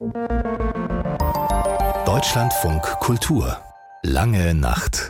Deutschlandfunk Kultur. Lange Nacht.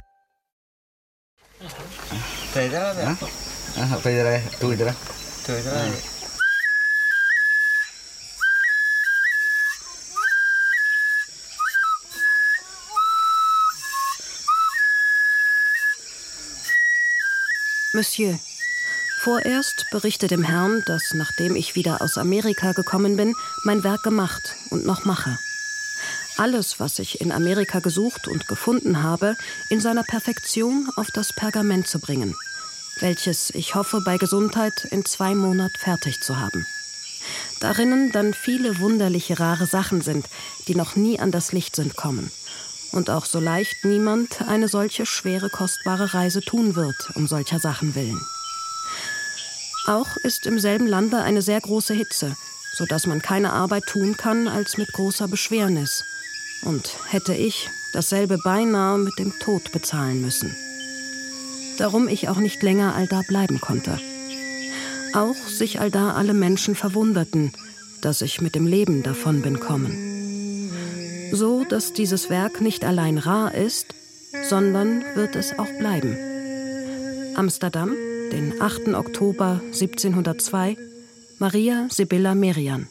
Monsieur, vorerst berichte dem Herrn, dass, nachdem ich wieder aus Amerika gekommen bin, mein Werk gemacht und noch mache. Alles, was ich in Amerika gesucht und gefunden habe, in seiner Perfektion auf das Pergament zu bringen, welches ich hoffe, bei Gesundheit in 2 Monaten fertig zu haben. Darinnen dann viele wunderliche, rare Sachen sind, die noch nie an das Licht sind kommen. Und auch so leicht niemand eine solche schwere, kostbare Reise tun wird, um solcher Sachen willen. Auch ist im selben Lande eine sehr große Hitze, so dass man keine Arbeit tun kann als mit großer Beschwernis. Und hätte ich dasselbe beinahe mit dem Tod bezahlen müssen. Darum ich auch nicht länger allda bleiben konnte. Auch sich allda alle Menschen verwunderten, dass ich mit dem Leben davon bin kommen. So, dass dieses Werk nicht allein rar ist, sondern wird es auch bleiben. Amsterdam, den 8. Oktober 1702, Maria Sibylla Merian.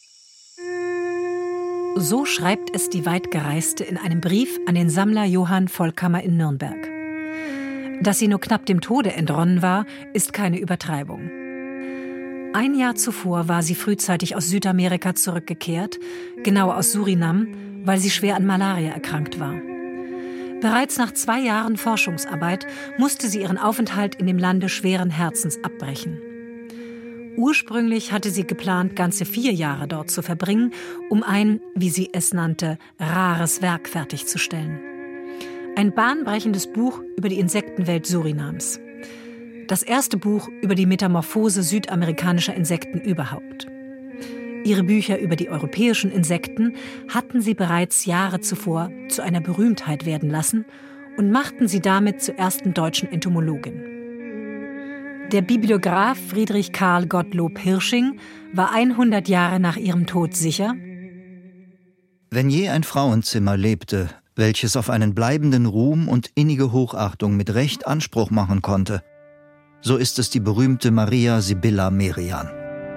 So schreibt es die Weitgereiste in einem Brief an den Sammler Johann Volkamer in Nürnberg. Dass sie nur knapp dem Tode entronnen war, ist keine Übertreibung. 1 Jahr zuvor war sie frühzeitig aus Südamerika zurückgekehrt, genau aus Surinam, weil sie schwer an Malaria erkrankt war. Bereits nach 2 Jahren Forschungsarbeit musste sie ihren Aufenthalt in dem Lande schweren Herzens abbrechen. Ursprünglich hatte sie geplant, ganze 4 Jahre dort zu verbringen, um ein, wie sie es nannte, rares Werk fertigzustellen. Ein bahnbrechendes Buch über die Insektenwelt Surinams. Das erste Buch über die Metamorphose südamerikanischer Insekten überhaupt. Ihre Bücher über die europäischen Insekten hatten sie bereits Jahre zuvor zu einer Berühmtheit werden lassen und machten sie damit zur ersten deutschen Entomologin. Der Bibliograph Friedrich Karl Gottlob Hirsching war 100 Jahre nach ihrem Tod sicher: Wenn je ein Frauenzimmer lebte, welches auf einen bleibenden Ruhm und innige Hochachtung mit Recht Anspruch machen konnte, so ist es die berühmte Maria Sibylla Merian.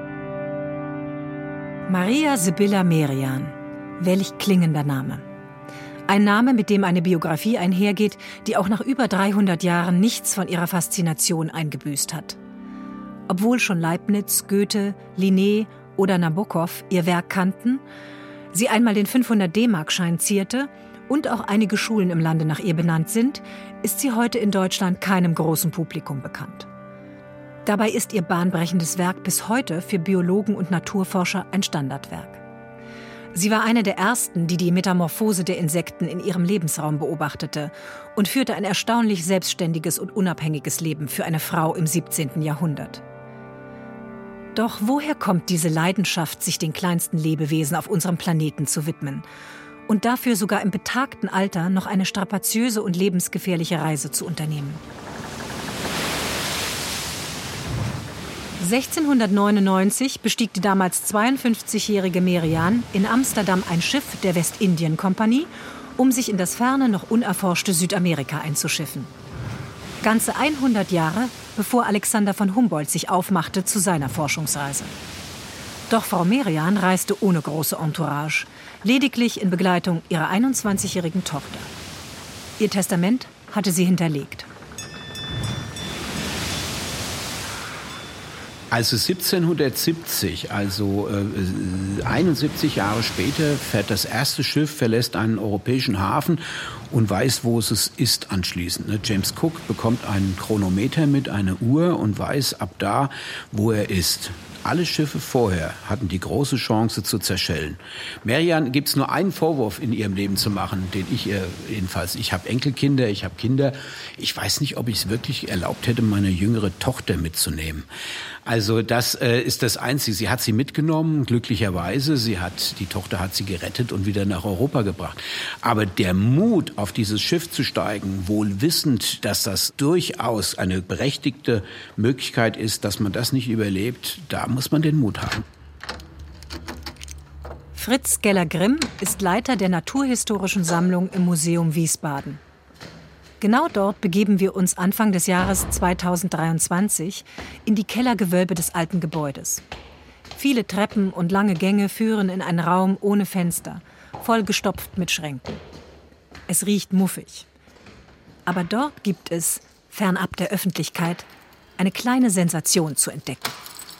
Maria Sibylla Merian, welch klingender Name. Ein Name, mit dem eine Biografie einhergeht, die auch nach über 300 Jahren nichts von ihrer Faszination eingebüßt hat. Obwohl schon Leibniz, Goethe, Linné oder Nabokov ihr Werk kannten, sie einmal den 500-D-Mark-Schein zierte und auch einige Schulen im Lande nach ihr benannt sind, ist sie heute in Deutschland keinem großen Publikum bekannt. Dabei ist ihr bahnbrechendes Werk bis heute für Biologen und Naturforscher ein Standardwerk. Sie war eine der ersten, die die Metamorphose der Insekten in ihrem Lebensraum beobachtete und führte ein erstaunlich selbstständiges und unabhängiges Leben für eine Frau im 17. Jahrhundert. Doch woher kommt diese Leidenschaft, sich den kleinsten Lebewesen auf unserem Planeten zu widmen und dafür sogar im betagten Alter noch eine strapaziöse und lebensgefährliche Reise zu unternehmen? 1699 bestieg die damals 52-jährige Merian in Amsterdam ein Schiff der Westindien-Kompanie, um sich in das ferne, noch unerforschte Südamerika einzuschiffen. Ganze 100 Jahre, bevor Alexander von Humboldt sich aufmachte zu seiner Forschungsreise. Doch Frau Merian reiste ohne große Entourage, lediglich in Begleitung ihrer 21-jährigen Tochter. Ihr Testament hatte sie hinterlegt. Also 1770, also 71 Jahre später, fährt das erste Schiff, verlässt einen europäischen Hafen und weiß, wo es ist anschließend. James Cook bekommt einen Chronometer mit, eine Uhr, und weiß ab da, wo er ist. Alle Schiffe vorher hatten die große Chance zu zerschellen. Merian gibt es nur einen Vorwurf in ihrem Leben zu machen, den ich ihr jedenfalls, ich habe Enkelkinder, ich habe Kinder. Ich weiß nicht, ob ich es wirklich erlaubt hätte, meine jüngere Tochter mitzunehmen. Also das ist das Einzige. Sie hat sie mitgenommen, glücklicherweise. Die Tochter hat sie gerettet und wieder nach Europa gebracht. Aber der Mut, auf dieses Schiff zu steigen, wohl wissend, dass das durchaus eine berechtigte Möglichkeit ist, dass man das nicht überlebt, da muss man den Mut haben. Fritz Geller-Grimm ist Leiter der Naturhistorischen Sammlung im Museum Wiesbaden. Genau dort begeben wir uns Anfang des Jahres 2023 in die Kellergewölbe des alten Gebäudes. Viele Treppen und lange Gänge führen in einen Raum ohne Fenster, vollgestopft mit Schränken. Es riecht muffig. Aber dort gibt es, fernab der Öffentlichkeit, eine kleine Sensation zu entdecken.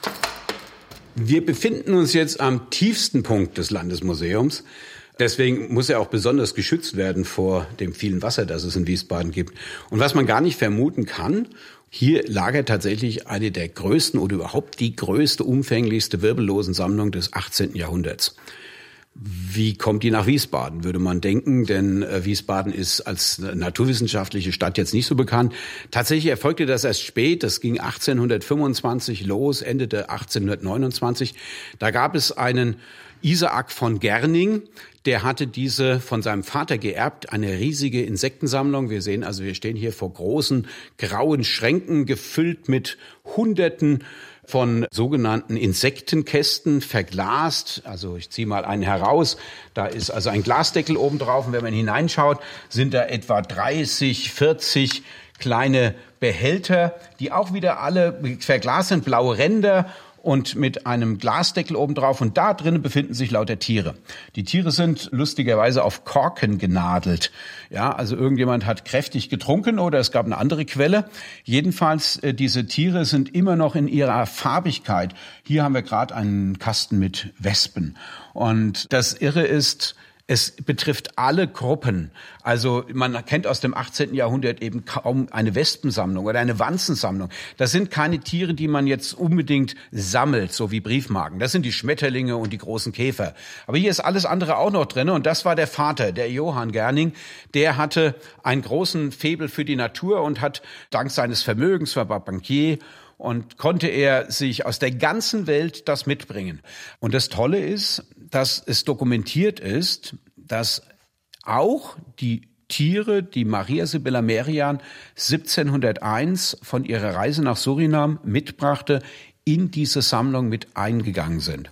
Wir befinden uns jetzt am tiefsten Punkt des Landesmuseums. Deswegen muss er auch besonders geschützt werden vor dem vielen Wasser, das es in Wiesbaden gibt. Und was man gar nicht vermuten kann, hier lagert tatsächlich eine der größten oder überhaupt die größte, umfänglichste Wirbellosensammlung des 18. Jahrhunderts. Wie kommt die nach Wiesbaden, würde man denken, denn Wiesbaden ist als naturwissenschaftliche Stadt jetzt nicht so bekannt. Tatsächlich erfolgte das erst spät, das ging 1825 los, endete 1829. Da gab es einen Isaak von Gerning, der hatte diese von seinem Vater geerbt, eine riesige Insektensammlung. Wir sehen also, wir stehen hier vor großen grauen Schränken, gefüllt mit Hunderten von sogenannten Insektenkästen, verglast. Also ich ziehe mal einen heraus. Da ist also ein Glasdeckel oben drauf. Und wenn man hineinschaut, sind da etwa 30, 40 kleine Behälter, die auch wieder alle verglast sind, blaue Ränder und mit einem Glasdeckel oben drauf. Und da drinnen befinden sich lauter Tiere. Die Tiere sind lustigerweise auf Korken genadelt. Ja, also irgendjemand hat kräftig getrunken oder es gab eine andere Quelle. Jedenfalls, diese Tiere sind immer noch in ihrer Farbigkeit. Hier haben wir gerade einen Kasten mit Wespen. Und das Irre ist, es betrifft alle Gruppen. Also man kennt aus dem 18. Jahrhundert eben kaum eine Wespensammlung oder eine Wanzensammlung. Das sind keine Tiere, die man jetzt unbedingt sammelt, so wie Briefmarken. Das sind die Schmetterlinge und die großen Käfer. Aber hier ist alles andere auch noch drin. Und das war der Vater, der Johann Gerning. Der hatte einen großen Faible für die Natur und hat dank seines Vermögens, war Bankier, und konnte er sich aus der ganzen Welt das mitbringen. Und das Tolle ist, dass es dokumentiert ist, dass auch die Tiere, die Maria Sibylla Merian 1701 von ihrer Reise nach Surinam mitbrachte, in diese Sammlung mit eingegangen sind.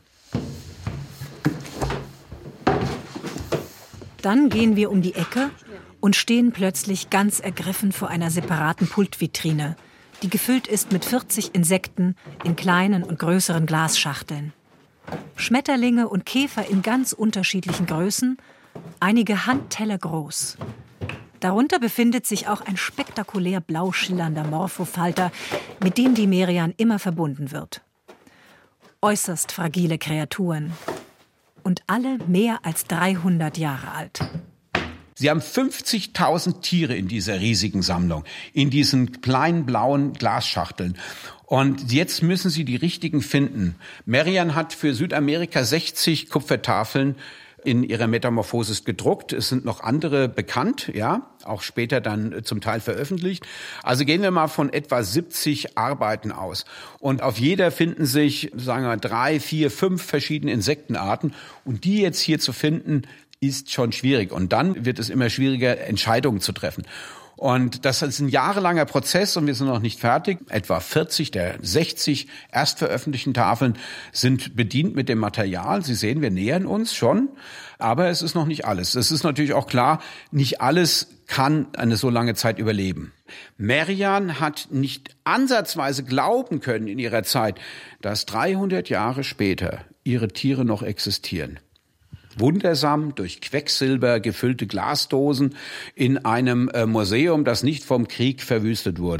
Dann gehen wir um die Ecke und stehen plötzlich ganz ergriffen vor einer separaten Pultvitrine, die gefüllt ist mit 40 Insekten in kleinen und größeren Glasschachteln. Schmetterlinge und Käfer in ganz unterschiedlichen Größen, einige Handteller groß. Darunter befindet sich auch ein spektakulär blau schillernder Morphofalter, mit dem die Merian immer verbunden wird. Äußerst fragile Kreaturen. Und alle mehr als 300 Jahre alt. Sie haben 50.000 Tiere in dieser riesigen Sammlung, in diesen kleinen blauen Glasschachteln. Und jetzt müssen Sie die richtigen finden. Merian hat für Südamerika 60 Kupfertafeln in ihrer Metamorphosis gedruckt. Es sind noch andere bekannt, ja, auch später dann zum Teil veröffentlicht. Also gehen wir mal von etwa 70 Arbeiten aus. Und auf jeder finden sich, sagen wir, 3, 4, 5 verschiedene Insektenarten. Und die jetzt hier zu finden, ist schon schwierig. Und dann wird es immer schwieriger, Entscheidungen zu treffen. Und das ist ein jahrelanger Prozess und wir sind noch nicht fertig. Etwa 40 der 60 erstveröffentlichten Tafeln sind bedient mit dem Material. Sie sehen, wir nähern uns schon, aber es ist noch nicht alles. Es ist natürlich auch klar, nicht alles kann eine so lange Zeit überleben. Merian hat nicht ansatzweise glauben können in ihrer Zeit, dass 300 Jahre später ihre Tiere noch existieren. Wundersam durch Quecksilber gefüllte Glasdosen in einem Museum, das nicht vom Krieg verwüstet wurde.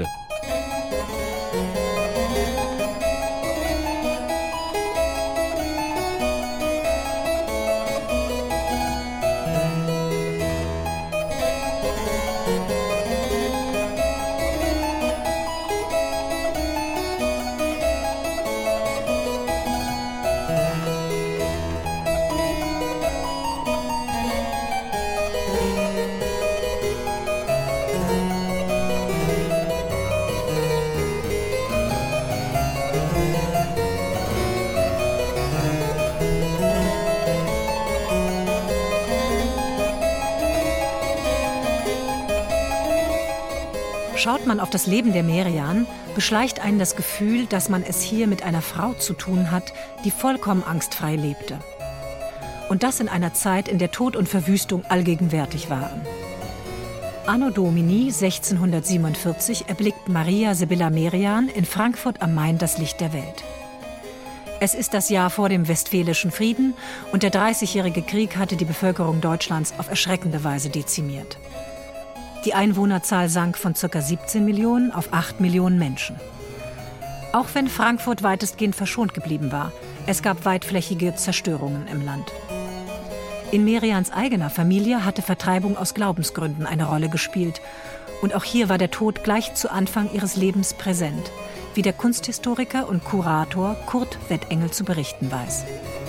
Schaut man auf das Leben der Merian, beschleicht einen das Gefühl, dass man es hier mit einer Frau zu tun hat, die vollkommen angstfrei lebte. Und das in einer Zeit, in der Tod und Verwüstung allgegenwärtig waren. Anno Domini 1647 erblickt Maria Sibylla Merian in Frankfurt am Main das Licht der Welt. Es ist das Jahr vor dem Westfälischen Frieden und der 30-jährige Krieg hatte die Bevölkerung Deutschlands auf erschreckende Weise dezimiert. Die Einwohnerzahl sank von ca. 17 Millionen auf 8 Millionen Menschen. Auch wenn Frankfurt weitestgehend verschont geblieben war, es gab weitflächige Zerstörungen im Land. In Merians eigener Familie hatte Vertreibung aus Glaubensgründen eine Rolle gespielt. Und auch hier war der Tod gleich zu Anfang ihres Lebens präsent, wie der Kunsthistoriker und Kurator Kurt Wettengel zu berichten weiß.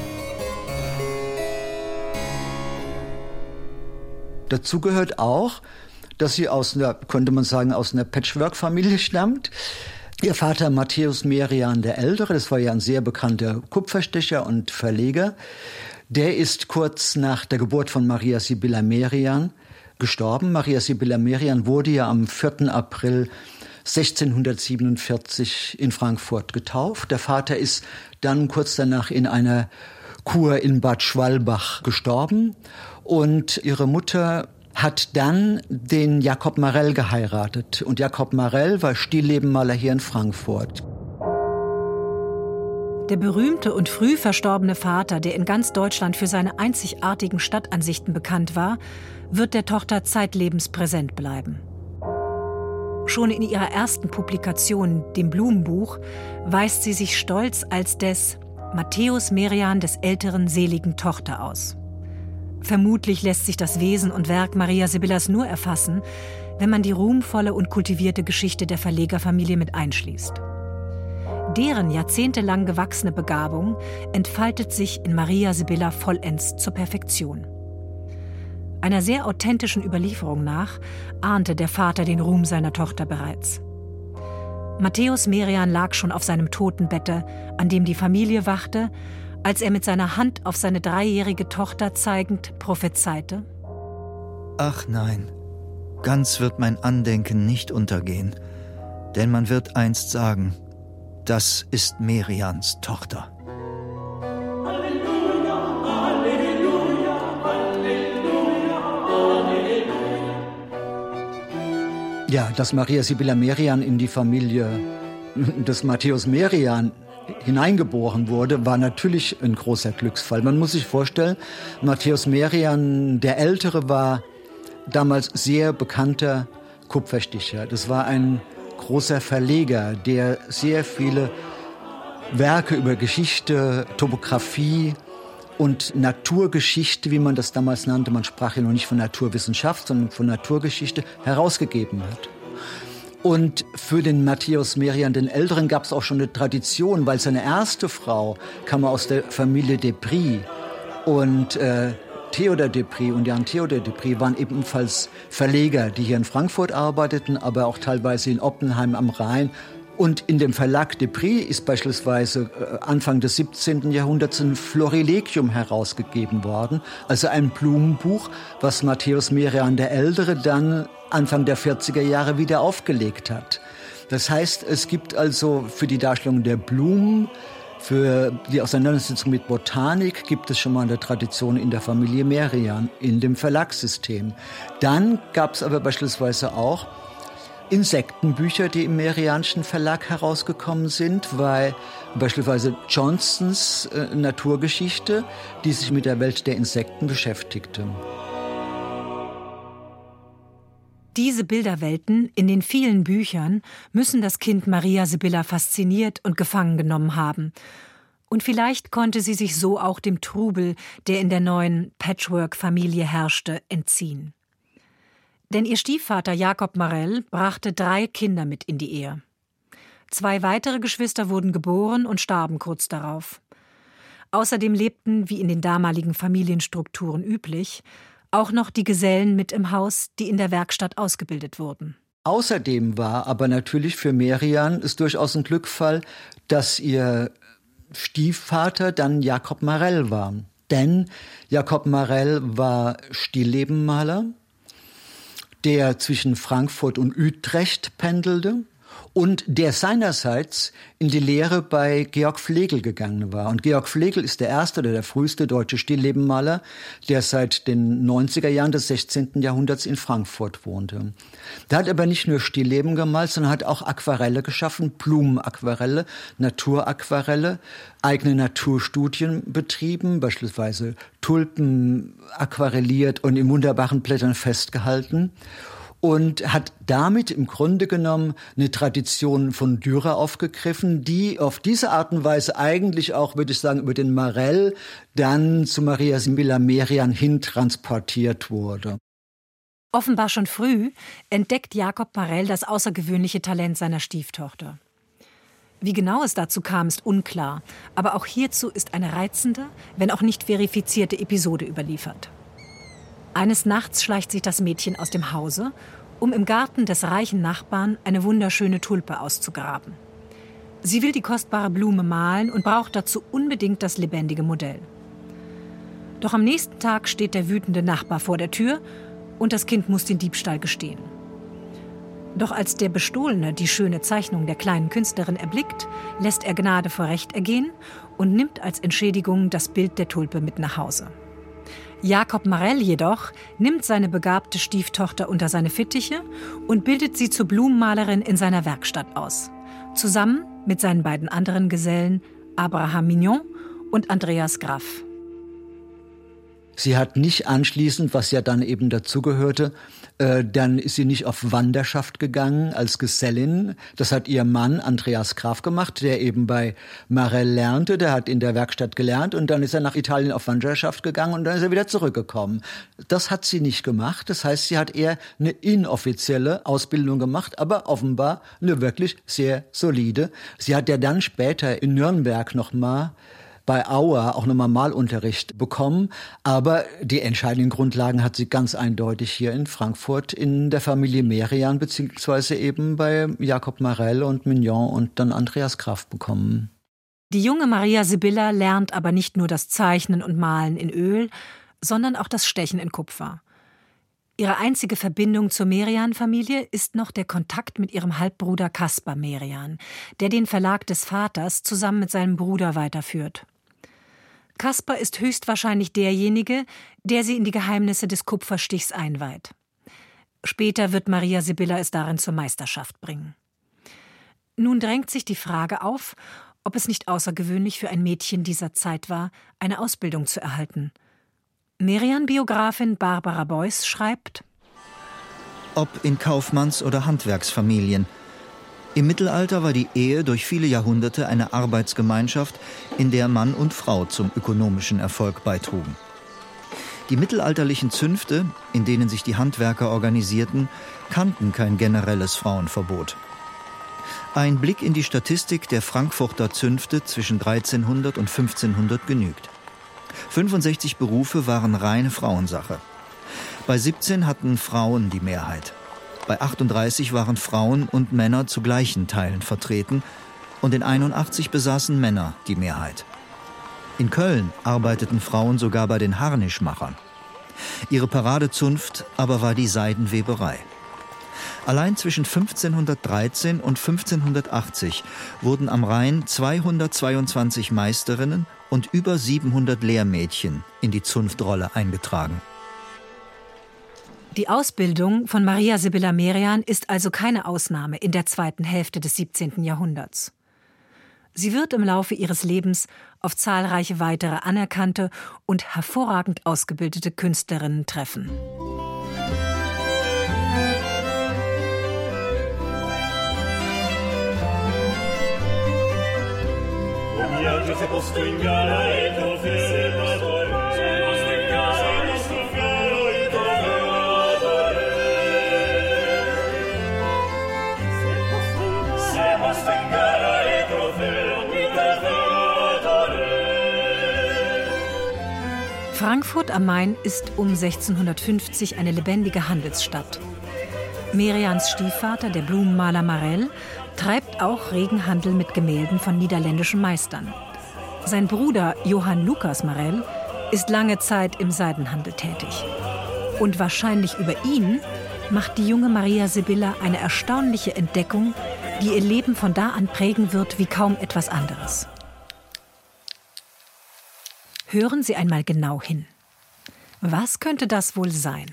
Dazu gehört auch, dass sie aus einer Patchwork-Familie stammt. Ihr Vater Matthäus Merian der Ältere, das war ja ein sehr bekannter Kupferstecher und Verleger, der ist kurz nach der Geburt von Maria Sibylla Merian gestorben. Maria Sibylla Merian wurde ja am 4. April 1647 in Frankfurt getauft. Der Vater ist dann kurz danach in einer Kur in Bad Schwalbach gestorben. Und ihre Mutter hat dann den Jakob Marell geheiratet. Und Jakob Marell war Stilllebenmaler hier in Frankfurt. Der berühmte und früh verstorbene Vater, der in ganz Deutschland für seine einzigartigen Stadtansichten bekannt war, wird der Tochter zeitlebens präsent bleiben. Schon in ihrer ersten Publikation, dem Blumenbuch, weist sie sich stolz als des Matthäus Merian des älteren seligen Tochter aus. Vermutlich lässt sich das Wesen und Werk Maria Sibyllas nur erfassen, wenn man die ruhmvolle und kultivierte Geschichte der Verlegerfamilie mit einschließt. Deren jahrzehntelang gewachsene Begabung entfaltet sich in Maria Sibylla vollends zur Perfektion. Einer sehr authentischen Überlieferung nach ahnte der Vater den Ruhm seiner Tochter bereits. Matthäus Merian lag schon auf seinem Totenbette, an dem die Familie wachte, als er mit seiner Hand auf seine 3-jährige Tochter zeigend prophezeite: Ach nein, ganz wird mein Andenken nicht untergehen, denn man wird einst sagen, das ist Merians Tochter. Ja, dass Maria Sibylla Merian in die Familie des Matthäus Merian hineingeboren wurde, war natürlich ein großer Glücksfall. Man muss sich vorstellen, Matthäus Merian der Ältere war damals sehr bekannter Kupferstecher. Das war ein großer Verleger, der sehr viele Werke über Geschichte, Topographie und Naturgeschichte, wie man das damals nannte, man sprach ja noch nicht von Naturwissenschaft, sondern von Naturgeschichte, herausgegeben hat. Und für den Matthäus Merian den Älteren gab es auch schon eine Tradition, weil seine erste Frau kam aus der Familie de Prie. Und Theodor de Prie und Jan Theodor de Prie waren ebenfalls Verleger, die hier in Frankfurt arbeiteten, aber auch teilweise in Oppenheim am Rhein. Und in dem Verlag de Prie ist beispielsweise Anfang des 17. Jahrhunderts ein Florilegium herausgegeben worden, also ein Blumenbuch, was Matthäus Merian der Ältere dann Anfang der 40er Jahre wieder aufgelegt hat. Das heißt, es gibt also für die Darstellung der Blumen, für die Auseinandersetzung mit Botanik gibt es schon mal eine Tradition in der Familie Merian, in dem Verlagssystem. Dann gab es aber beispielsweise auch Insektenbücher, die im Merianschen Verlag herausgekommen sind, weil beispielsweise Johnsons Naturgeschichte, die sich mit der Welt der Insekten beschäftigte. Diese Bilderwelten in den vielen Büchern müssen das Kind Maria Sibylla fasziniert und gefangen genommen haben. Und vielleicht konnte sie sich so auch dem Trubel, der in der neuen Patchwork-Familie herrschte, entziehen. Denn ihr Stiefvater Jakob Marell brachte 3 Kinder mit in die Ehe. 2 weitere Geschwister wurden geboren und starben kurz darauf. Außerdem lebten, wie in den damaligen Familienstrukturen üblich, auch noch die Gesellen mit im Haus, die in der Werkstatt ausgebildet wurden. Außerdem war aber natürlich für Merian es durchaus ein Glücksfall, dass ihr Stiefvater dann Jakob Marell war. Denn Jakob Marell war Stilllebenmaler, der zwischen Frankfurt und Utrecht pendelte und der seinerseits in die Lehre bei Georg Flegel gegangen war. Und Georg Flegel ist der erste oder der früheste deutsche Stilllebenmaler, der seit den 90er Jahren des 16. Jahrhunderts in Frankfurt wohnte. Der hat aber nicht nur Stillleben gemalt, sondern hat auch Aquarelle geschaffen, Blumenaquarelle, Naturaquarelle, eigene Naturstudien betrieben, beispielsweise Tulpen aquarelliert und in wunderbaren Blättern festgehalten. Und hat damit im Grunde genommen eine Tradition von Dürer aufgegriffen, die auf diese Art und Weise eigentlich auch, würde ich sagen, über den Marel dann zu Maria Sibylla Merian hin transportiert wurde. Offenbar schon früh entdeckt Jakob Marel das außergewöhnliche Talent seiner Stieftochter. Wie genau es dazu kam, ist unklar, aber auch hierzu ist eine reizende, wenn auch nicht verifizierte Episode überliefert. Eines Nachts schleicht sich das Mädchen aus dem Hause, um im Garten des reichen Nachbarn eine wunderschöne Tulpe auszugraben. Sie will die kostbare Blume malen und braucht dazu unbedingt das lebendige Modell. Doch am nächsten Tag steht der wütende Nachbar vor der Tür und das Kind muss den Diebstahl gestehen. Doch als der Bestohlene die schöne Zeichnung der kleinen Künstlerin erblickt, lässt er Gnade vor Recht ergehen und nimmt als Entschädigung das Bild der Tulpe mit nach Hause. Jakob Marel jedoch nimmt seine begabte Stieftochter unter seine Fittiche und bildet sie zur Blumenmalerin in seiner Werkstatt aus. Zusammen mit seinen beiden anderen Gesellen Abraham Mignon und Andreas Graff. Sie hat nicht anschließend, was ja dann eben dazugehörte, dann ist sie nicht auf Wanderschaft gegangen als Gesellin. Das hat ihr Mann Andreas Graff gemacht, der eben bei Marel lernte. Der hat in der Werkstatt gelernt und dann ist er nach Italien auf Wanderschaft gegangen und dann ist er wieder zurückgekommen. Das hat sie nicht gemacht. Das heißt, sie hat eher eine inoffizielle Ausbildung gemacht, aber offenbar eine wirklich sehr solide. Sie hat ja dann später in Nürnberg nochmal bei Auer auch nochmal Malunterricht bekommen. Aber die entscheidenden Grundlagen hat sie ganz eindeutig hier in Frankfurt in der Familie Merian beziehungsweise eben bei Jakob Marel und Mignon und dann Andreas Graff bekommen. Die junge Maria Sibylla lernt aber nicht nur das Zeichnen und Malen in Öl, sondern auch das Stechen in Kupfer. Ihre einzige Verbindung zur Merian-Familie ist noch der Kontakt mit ihrem Halbbruder Caspar Merian, der den Verlag des Vaters zusammen mit seinem Bruder weiterführt. Caspar ist höchstwahrscheinlich derjenige, der sie in die Geheimnisse des Kupferstichs einweiht. Später wird Maria Sibylla es darin zur Meisterschaft bringen. Nun drängt sich die Frage auf, ob es nicht außergewöhnlich für ein Mädchen dieser Zeit war, eine Ausbildung zu erhalten. Merian-Biografin Barbara Beuys schreibt: Ob in Kaufmanns- oder Handwerksfamilien. Im Mittelalter war die Ehe durch viele Jahrhunderte eine Arbeitsgemeinschaft, in der Mann und Frau zum ökonomischen Erfolg beitrugen. Die mittelalterlichen Zünfte, in denen sich die Handwerker organisierten, kannten kein generelles Frauenverbot. Ein Blick in die Statistik der Frankfurter Zünfte zwischen 1300 und 1500 genügt. 65 Berufe waren reine Frauensache. Bei 17 hatten Frauen die Mehrheit. Bei 38 waren Frauen und Männer zu gleichen Teilen vertreten und in 81 besaßen Männer die Mehrheit. In Köln arbeiteten Frauen sogar bei den Harnischmachern. Ihre Paradezunft aber war die Seidenweberei. Allein zwischen 1513 und 1580 wurden am Rhein 222 Meisterinnen und über 700 Lehrmädchen in die Zunftrolle eingetragen. Die Ausbildung von Maria Sibylla Merian ist also keine Ausnahme in der zweiten Hälfte des 17. Jahrhunderts. Sie wird im Laufe ihres Lebens auf zahlreiche weitere anerkannte und hervorragend ausgebildete Künstlerinnen treffen. Frankfurt am Main ist um 1650 eine lebendige Handelsstadt. Merians Stiefvater, der Blumenmaler Marel, treibt auch regen Handel mit Gemälden von niederländischen Meistern. Sein Bruder Johann Lucas Marel ist lange Zeit im Seidenhandel tätig. Und wahrscheinlich über ihn macht die junge Maria Sibylla eine erstaunliche Entdeckung, die ihr Leben von da an prägen wird wie kaum etwas anderes. Hören Sie einmal genau hin. Was könnte das wohl sein?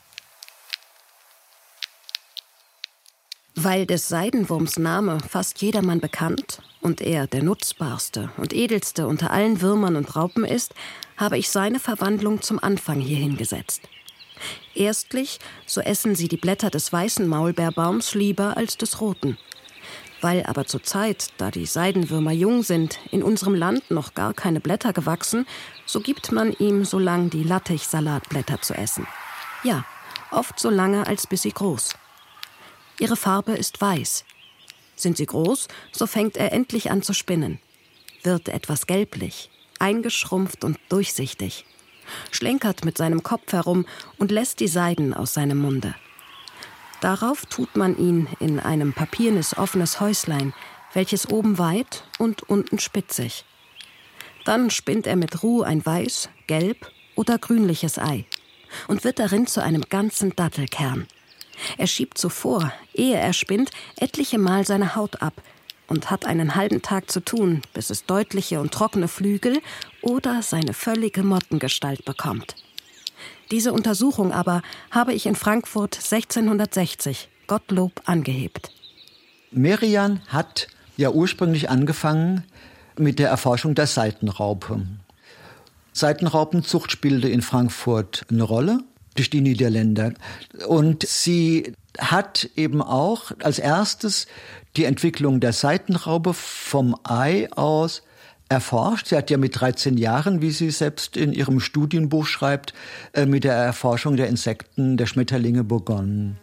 Weil des Seidenwurms Name fast jedermann bekannt und er der nutzbarste und edelste unter allen Würmern und Raupen ist, habe ich seine Verwandlung zum Anfang hierhin gesetzt. Erstlich, so essen sie die Blätter des weißen Maulbeerbaums lieber als des roten. Weil aber zur Zeit, da die Seidenwürmer jung sind, in unserem Land noch gar keine Blätter gewachsen, so gibt man ihm so lang die Lattich-Salatblätter zu essen. Ja, oft so lange, als bis sie groß. Ihre Farbe ist weiß. Sind sie groß, so fängt er endlich an zu spinnen. Wird etwas gelblich, eingeschrumpft und durchsichtig. Schlenkert mit seinem Kopf herum und lässt die Seiden aus seinem Munde. Darauf tut man ihn in einem papiernes offenes Häuslein, welches oben weit und unten spitzig. Dann spinnt er mit Ruhe ein weiß, gelb oder grünliches Ei und wird darin zu einem ganzen Dattelkern. Er schiebt zuvor, ehe er spinnt, etliche Mal seine Haut ab und hat einen halben Tag zu tun, bis es deutliche und trockene Flügel oder seine völlige Mottengestalt bekommt. Diese Untersuchung aber habe ich in Frankfurt 1660, Gottlob, angehebt. Merian hat ja ursprünglich angefangen mit der Erforschung der Seitenraupe. Seitenraupenzucht spielte in Frankfurt eine Rolle durch die Niederländer. Und sie hat eben auch als erstes die Entwicklung der Seitenraupe vom Ei aus erforscht. Sie hat ja mit 13 Jahren, wie sie selbst in ihrem Studienbuch schreibt, mit der Erforschung der Insekten, der Schmetterlinge begonnen.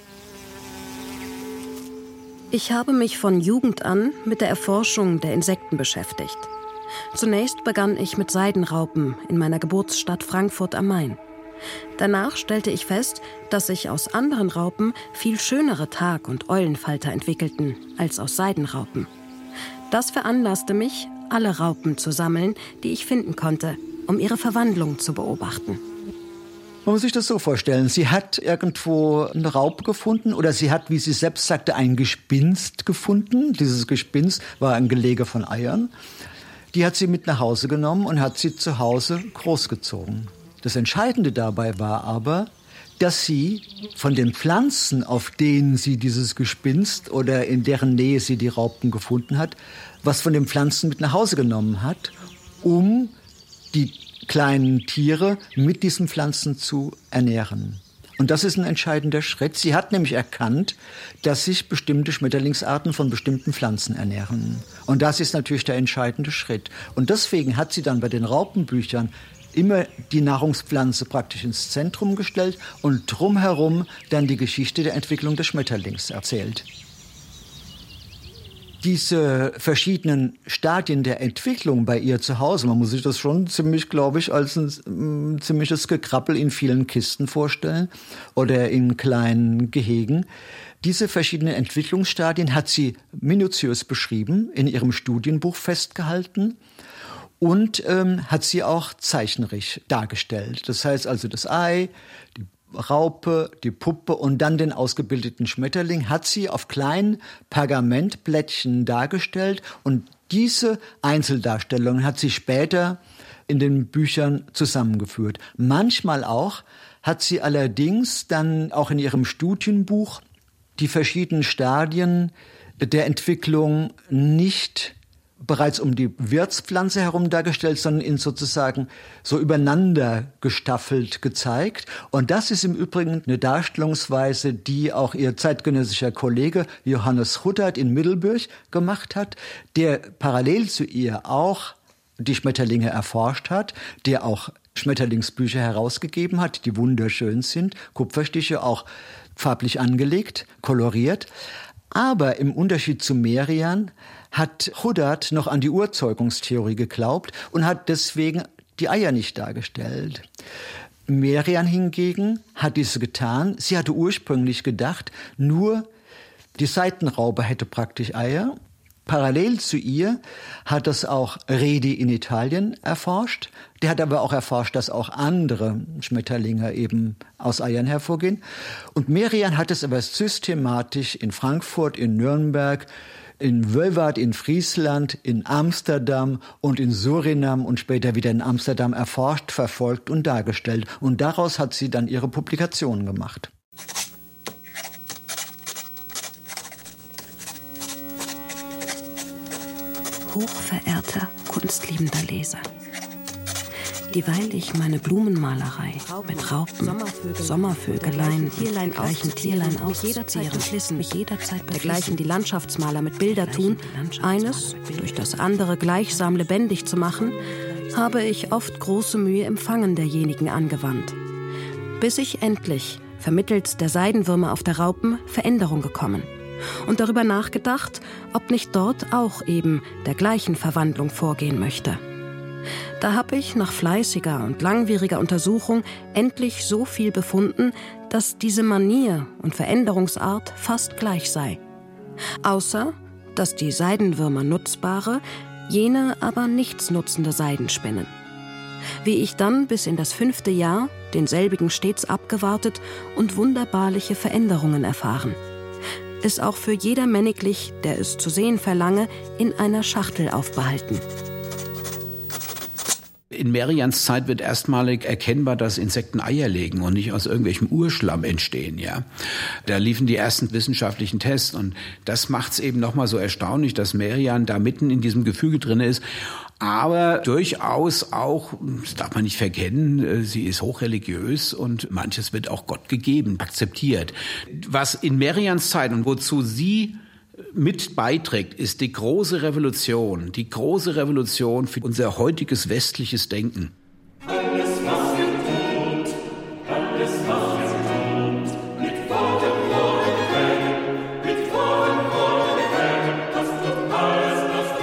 Ich habe mich von Jugend an mit der Erforschung der Insekten beschäftigt. Zunächst begann ich mit Seidenraupen in meiner Geburtsstadt Frankfurt am Main. Danach stellte ich fest, dass sich aus anderen Raupen viel schönere Tag- und Eulenfalter entwickelten als aus Seidenraupen. Das veranlasste mich, alle Raupen zu sammeln, die ich finden konnte, um ihre Verwandlung zu beobachten. Man muss sich das so vorstellen, sie hat irgendwo eine Raupe gefunden oder sie hat, wie sie selbst sagte, ein Gespinst gefunden. Dieses Gespinst war ein Gelege von Eiern. Die hat sie mit nach Hause genommen und hat sie zu Hause großgezogen. Das Entscheidende dabei war aber, dass sie von den Pflanzen, auf denen sie dieses Gespinst oder in deren Nähe sie die Raupen gefunden hat, was von den Pflanzen mit nach Hause genommen hat, um die kleinen Tiere mit diesen Pflanzen zu ernähren. Und das ist ein entscheidender Schritt. Sie hat nämlich erkannt, dass sich bestimmte Schmetterlingsarten von bestimmten Pflanzen ernähren. Und das ist natürlich der entscheidende Schritt. Und deswegen hat sie dann bei den Raupenbüchern immer die Nahrungspflanze praktisch ins Zentrum gestellt und drumherum dann die Geschichte der Entwicklung des Schmetterlings erzählt. Diese verschiedenen Stadien der Entwicklung bei ihr zu Hause, man muss sich das schon ziemlich, glaube ich, als ein ziemliches Gekrabbel in vielen Kisten vorstellen oder in kleinen Gehegen. Diese verschiedenen Entwicklungsstadien hat sie minutiös beschrieben, in ihrem Studienbuch festgehalten. Und hat sie auch zeichnerisch dargestellt. Das heißt also das Ei, die Raupe, die Puppe und dann den ausgebildeten Schmetterling hat sie auf kleinen Pergamentblättchen dargestellt. Und diese Einzeldarstellungen hat sie später in den Büchern zusammengeführt. Manchmal auch hat sie allerdings dann auch in ihrem Studienbuch die verschiedenen Stadien der Entwicklung nicht bereits um die Wirtspflanze herum dargestellt, sondern in sozusagen so übereinander gestaffelt gezeigt. Und das ist im Übrigen eine Darstellungsweise, die auch ihr zeitgenössischer Kollege Johannes Huttert in Middelburg gemacht hat, der parallel zu ihr auch die Schmetterlinge erforscht hat, der auch Schmetterlingsbücher herausgegeben hat, die wunderschön sind, Kupferstiche auch farblich angelegt, koloriert. Aber im Unterschied zu Merian hat Huttert noch an die Urzeugungstheorie geglaubt und hat deswegen die Eier nicht dargestellt. Merian hingegen hat dies getan. Sie hatte ursprünglich gedacht, nur die Seitenraupe hätte praktisch Eier Parallel zu ihr hat das auch Redi in Italien erforscht. Der hat aber auch erforscht, dass auch andere Schmetterlinge eben aus Eiern hervorgehen. Und Merian hat es aber systematisch in Frankfurt, in Nürnberg, in Wölwart, in Friesland, in Amsterdam und in Surinam und später wieder in Amsterdam erforscht, verfolgt und dargestellt. Und daraus hat sie dann ihre Publikationen gemacht. Hochverehrter, kunstliebender Leser. Dieweil ich meine Blumenmalerei mit Raupen, Sommervögelein, gleichen Tierlein auszehren, mich jederzeit dergleichen die Landschaftsmaler mit Bilder tun, eines durch das andere gleichsam lebendig zu machen, habe ich oft große Mühe im Fangen derjenigen angewandt. Bis ich endlich, vermittels der Seidenwürmer auf der Raupen, Veränderung gekommen und darüber nachgedacht, ob nicht dort auch eben dergleichen Verwandlung vorgehen möchte. Da habe ich nach fleißiger und langwieriger Untersuchung endlich so viel befunden, dass diese Manier und Veränderungsart fast gleich sei. Außer, dass die Seidenwürmer nutzbare, jene aber nichtsnutzende Seiden spinnen. Wie ich dann bis in das 5. Jahr denselbigen stets abgewartet und wunderbarliche Veränderungen erfahren. Ist auch für jeder männiglich, der es zu sehen verlange, in einer Schachtel aufbehalten. In Merians Zeit wird erstmalig erkennbar, dass Insekten Eier legen und nicht aus irgendwelchem Urschlamm entstehen. Ja, da liefen die ersten wissenschaftlichen Tests und das macht es eben nochmal so erstaunlich, dass Merian da mitten in diesem Gefüge drin ist. Aber durchaus auch, das darf man nicht verkennen, sie ist hochreligiös und manches wird auch Gott gegeben, akzeptiert. Was in Merians Zeit und wozu sie mit beiträgt, ist die große Revolution für unser heutiges westliches Denken. Alles, was ihr tut, alles, was ihr tut, mit Worten weg, mit Worten weg, das tut alles,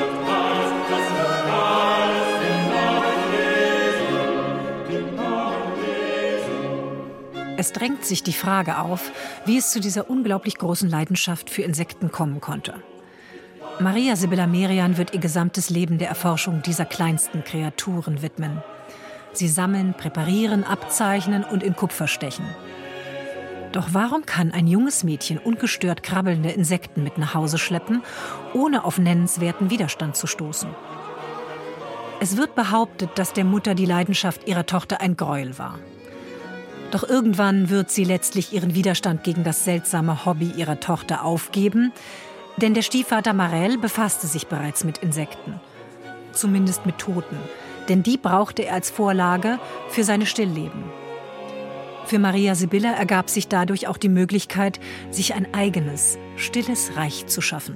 den Namen Jesu. Es drängt sich die Frage auf, wie es zu dieser unglaublich großen Leidenschaft für Insekten kommen konnte. Maria Sibylla Merian wird ihr gesamtes Leben der Erforschung dieser kleinsten Kreaturen widmen. Sie sammeln, präparieren, abzeichnen und in Kupfer stechen. Doch warum kann ein junges Mädchen ungestört krabbelnde Insekten mit nach Hause schleppen, ohne auf nennenswerten Widerstand zu stoßen? Es wird behauptet, dass der Mutter die Leidenschaft ihrer Tochter ein Gräuel war. Doch irgendwann wird sie letztlich ihren Widerstand gegen das seltsame Hobby ihrer Tochter aufgeben, denn der Stiefvater Marel befasste sich bereits mit Insekten. Zumindest mit Toten, denn die brauchte er als Vorlage für seine Stillleben. Für Maria Sibylla ergab sich dadurch auch die Möglichkeit, sich ein eigenes, stilles Reich zu schaffen.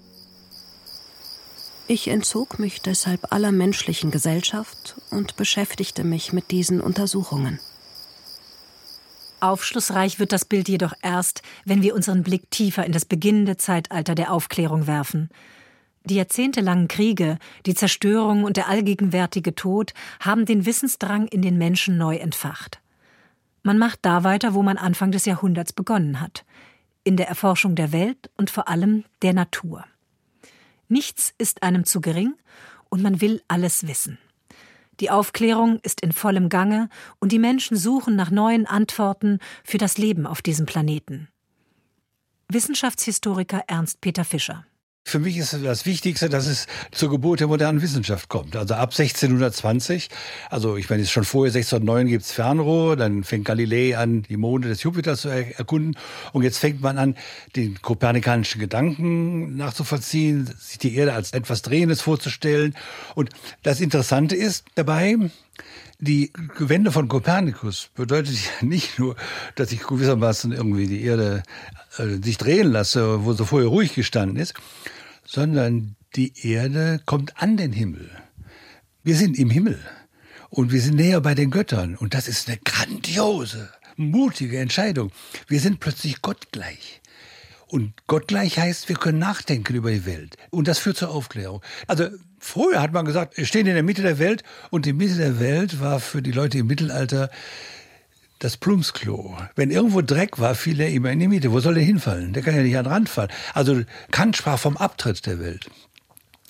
Ich entzog mich deshalb aller menschlichen Gesellschaft und beschäftigte mich mit diesen Untersuchungen. Aufschlussreich wird das Bild jedoch erst, wenn wir unseren Blick tiefer in das beginnende Zeitalter der Aufklärung werfen. Die jahrzehntelangen Kriege, die Zerstörung und der allgegenwärtige Tod haben den Wissensdrang in den Menschen neu entfacht. Man macht da weiter, wo man Anfang des Jahrhunderts begonnen hat. In der Erforschung der Welt und vor allem der Natur. Nichts ist einem zu gering und man will alles wissen. Die Aufklärung ist in vollem Gange und die Menschen suchen nach neuen Antworten für das Leben auf diesem Planeten. Wissenschaftshistoriker Ernst Peter Fischer. Für mich ist das Wichtigste, dass es zur Geburt der modernen Wissenschaft kommt. Also ab 1620, also ich meine, es ist schon vorher, 1609 gibt's Fernrohr, dann fängt Galilei an, die Monde des Jupiter zu erkunden. Und jetzt fängt man an, den kopernikanischen Gedanken nachzuvollziehen, sich die Erde als etwas Drehendes vorzustellen. Und das Interessante ist dabei, die Wende von Kopernikus bedeutet ja nicht nur, dass ich gewissermaßen irgendwie die Erde sich drehen lasse, wo sie vorher ruhig gestanden ist, sondern die Erde kommt an den Himmel. Wir sind im Himmel und wir sind näher bei den Göttern und das ist eine grandiose, mutige Entscheidung. Wir sind plötzlich gottgleich. Und gottgleich heißt, wir können nachdenken über die Welt. Und das führt zur Aufklärung. Also früher hat man gesagt, wir stehen in der Mitte der Welt und die Mitte der Welt war für die Leute im Mittelalter das Plumpsklo. Wenn irgendwo Dreck war, fiel er immer in die Mitte. Wo soll er hinfallen? Der kann ja nicht an den Rand fallen. Also Kant sprach vom Abtritt der Welt.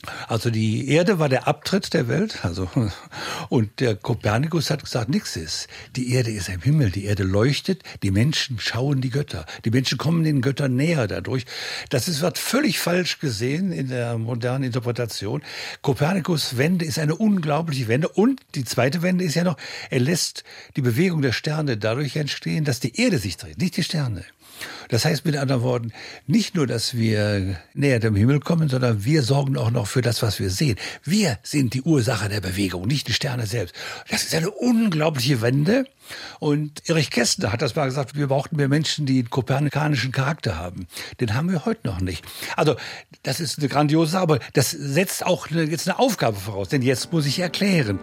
Also die Erde war der Abtritt der Welt, und der Kopernikus hat gesagt, nichts ist. Die Erde ist im Himmel, die Erde leuchtet, die Menschen schauen die Götter. Die Menschen kommen den Göttern näher dadurch. Wird völlig falsch gesehen in der modernen Interpretation. Kopernikus' Wende ist eine unglaubliche Wende. Und die zweite Wende ist ja noch, er lässt die Bewegung der Sterne dadurch entstehen, dass die Erde sich dreht, nicht die Sterne. Das heißt mit anderen Worten, nicht nur, dass wir näher dem Himmel kommen, sondern wir sorgen auch noch für das, was wir sehen. Wir sind die Ursache der Bewegung, nicht die Sterne selbst. Das ist eine unglaubliche Wende. Und Erich Kästner hat das mal gesagt, wir brauchten mehr Menschen, die einen kopernikanischen Charakter haben. Den haben wir heute noch nicht. Also das ist eine grandiose Sache, aber das setzt auch jetzt eine Aufgabe voraus, denn jetzt muss ich erklären.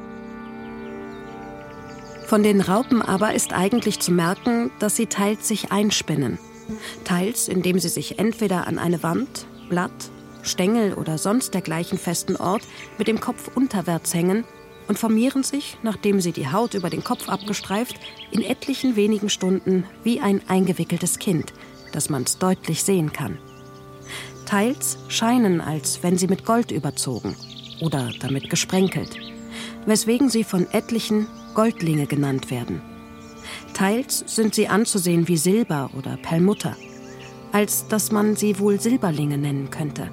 Von den Raupen aber ist eigentlich zu merken, dass sie teils sich einspinnen. Teils, indem sie sich entweder an eine Wand, Blatt, Stängel oder sonst dergleichen festen Ort mit dem Kopf unterwärts hängen und formieren sich, nachdem sie die Haut über den Kopf abgestreift, in etlichen wenigen Stunden wie ein eingewickeltes Kind, dass man's deutlich sehen kann. Teils scheinen, als wenn sie mit Gold überzogen oder damit gesprenkelt, weswegen sie von etlichen Goldlinge genannt werden. Teils sind sie anzusehen wie Silber oder Perlmutter, als dass man sie wohl Silberlinge nennen könnte.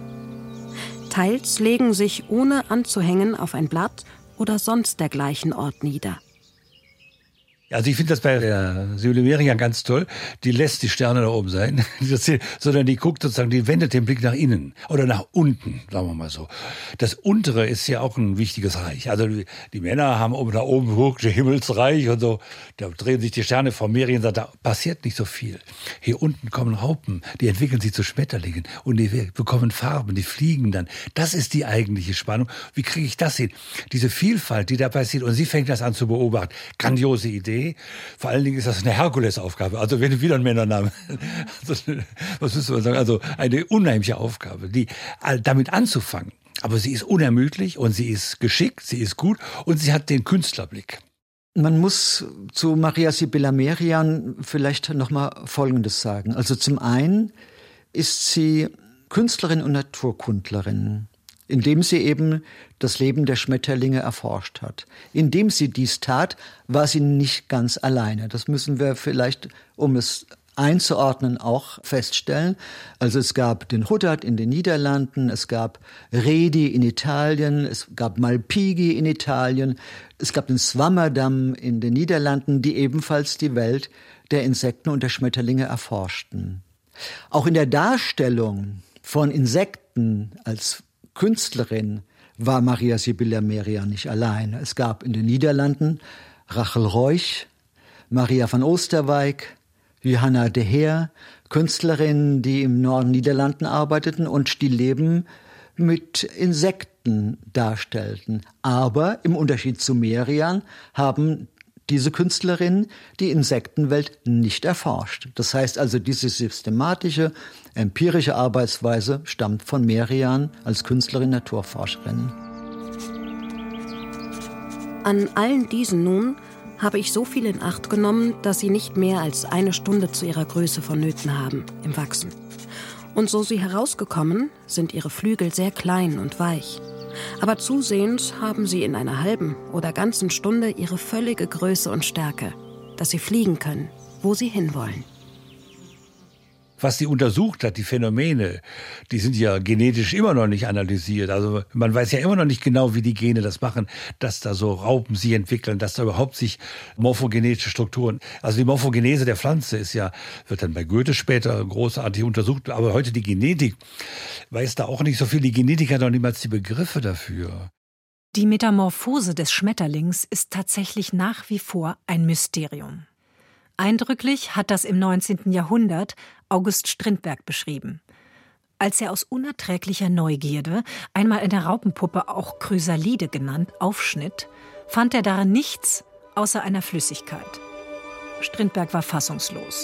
Teils legen sich ohne anzuhängen auf ein Blatt oder sonst dergleichen Ort nieder. Also ich finde das bei der Sibylle Merian ganz toll. Die lässt die Sterne da oben sein, sondern die guckt sozusagen, die wendet den Blick nach innen oder nach unten, sagen wir mal so. Das Untere ist ja auch ein wichtiges Reich. Also die Männer haben da oben das Himmelsreich und so. Da drehen sich die Sterne vor Merian, sagt, da passiert nicht so viel. Hier unten kommen Raupen, die entwickeln sich zu Schmetterlingen und die bekommen Farben, die fliegen dann. Das ist die eigentliche Spannung. Wie kriege ich das hin? Diese Vielfalt, die da passiert, und sie fängt das an zu beobachten. Grandiose Idee. Vor allen Dingen ist das eine Herkulesaufgabe. Also wenn du wieder einen Männernamen, was müssen wir sagen? Also eine unheimliche Aufgabe, damit anzufangen. Aber sie ist unermüdlich und sie ist geschickt, sie ist gut und sie hat den Künstlerblick. Man muss zu Maria Sibylla Merian vielleicht noch mal Folgendes sagen. Also zum einen ist sie Künstlerin und Naturkundlerin, indem sie eben das Leben der Schmetterlinge erforscht hat. Indem sie dies tat, war sie nicht ganz alleine. Das müssen wir vielleicht, um es einzuordnen, auch feststellen. Also es gab den Huddert in den Niederlanden, es gab Redi in Italien, es gab Malpighi in Italien, es gab den Swammerdam in den Niederlanden, die ebenfalls die Welt der Insekten und der Schmetterlinge erforschten. Auch in der Darstellung von Insekten als Künstlerin war Maria Sibylla Merian nicht alleine. Es gab in den Niederlanden Rachel Reusch, Maria van Oosterwijk, Johanna de Heer, Künstlerinnen, die im Norden Niederlanden arbeiteten und Stillleben mit Insekten darstellten. Aber im Unterschied zu Merian haben diese Künstlerinnen die Insektenwelt nicht erforscht. Das heißt also, diese systematische, empirische Arbeitsweise stammt von Merian als Künstlerin, Naturforscherin. An allen diesen nun habe ich so viel in Acht genommen, dass sie nicht mehr als 1 Stunde zu ihrer Größe vonnöten haben im Wachsen. Und so sie herausgekommen, sind ihre Flügel sehr klein und weich. Aber zusehends haben sie in einer halben oder ganzen Stunde ihre völlige Größe und Stärke, dass sie fliegen können, wo sie hinwollen. Was sie untersucht hat, die Phänomene, die sind ja genetisch immer noch nicht analysiert. Also man weiß ja immer noch nicht genau, wie die Gene das machen, dass da so Raupen sich entwickeln, dass da überhaupt sich morphogenetische Strukturen, also die Morphogenese der Pflanze wird dann bei Goethe später großartig untersucht, aber heute die Genetik weiß da auch nicht so viel. Die Genetik hat noch niemals die Begriffe dafür. Die Metamorphose des Schmetterlings ist tatsächlich nach wie vor ein Mysterium. Eindrücklich hat das im 19. Jahrhundert August Strindberg beschrieben. Als er aus unerträglicher Neugierde einmal eine Raupenpuppe, auch Chrysalide genannt, aufschnitt, fand er darin nichts außer einer Flüssigkeit. Strindberg war fassungslos.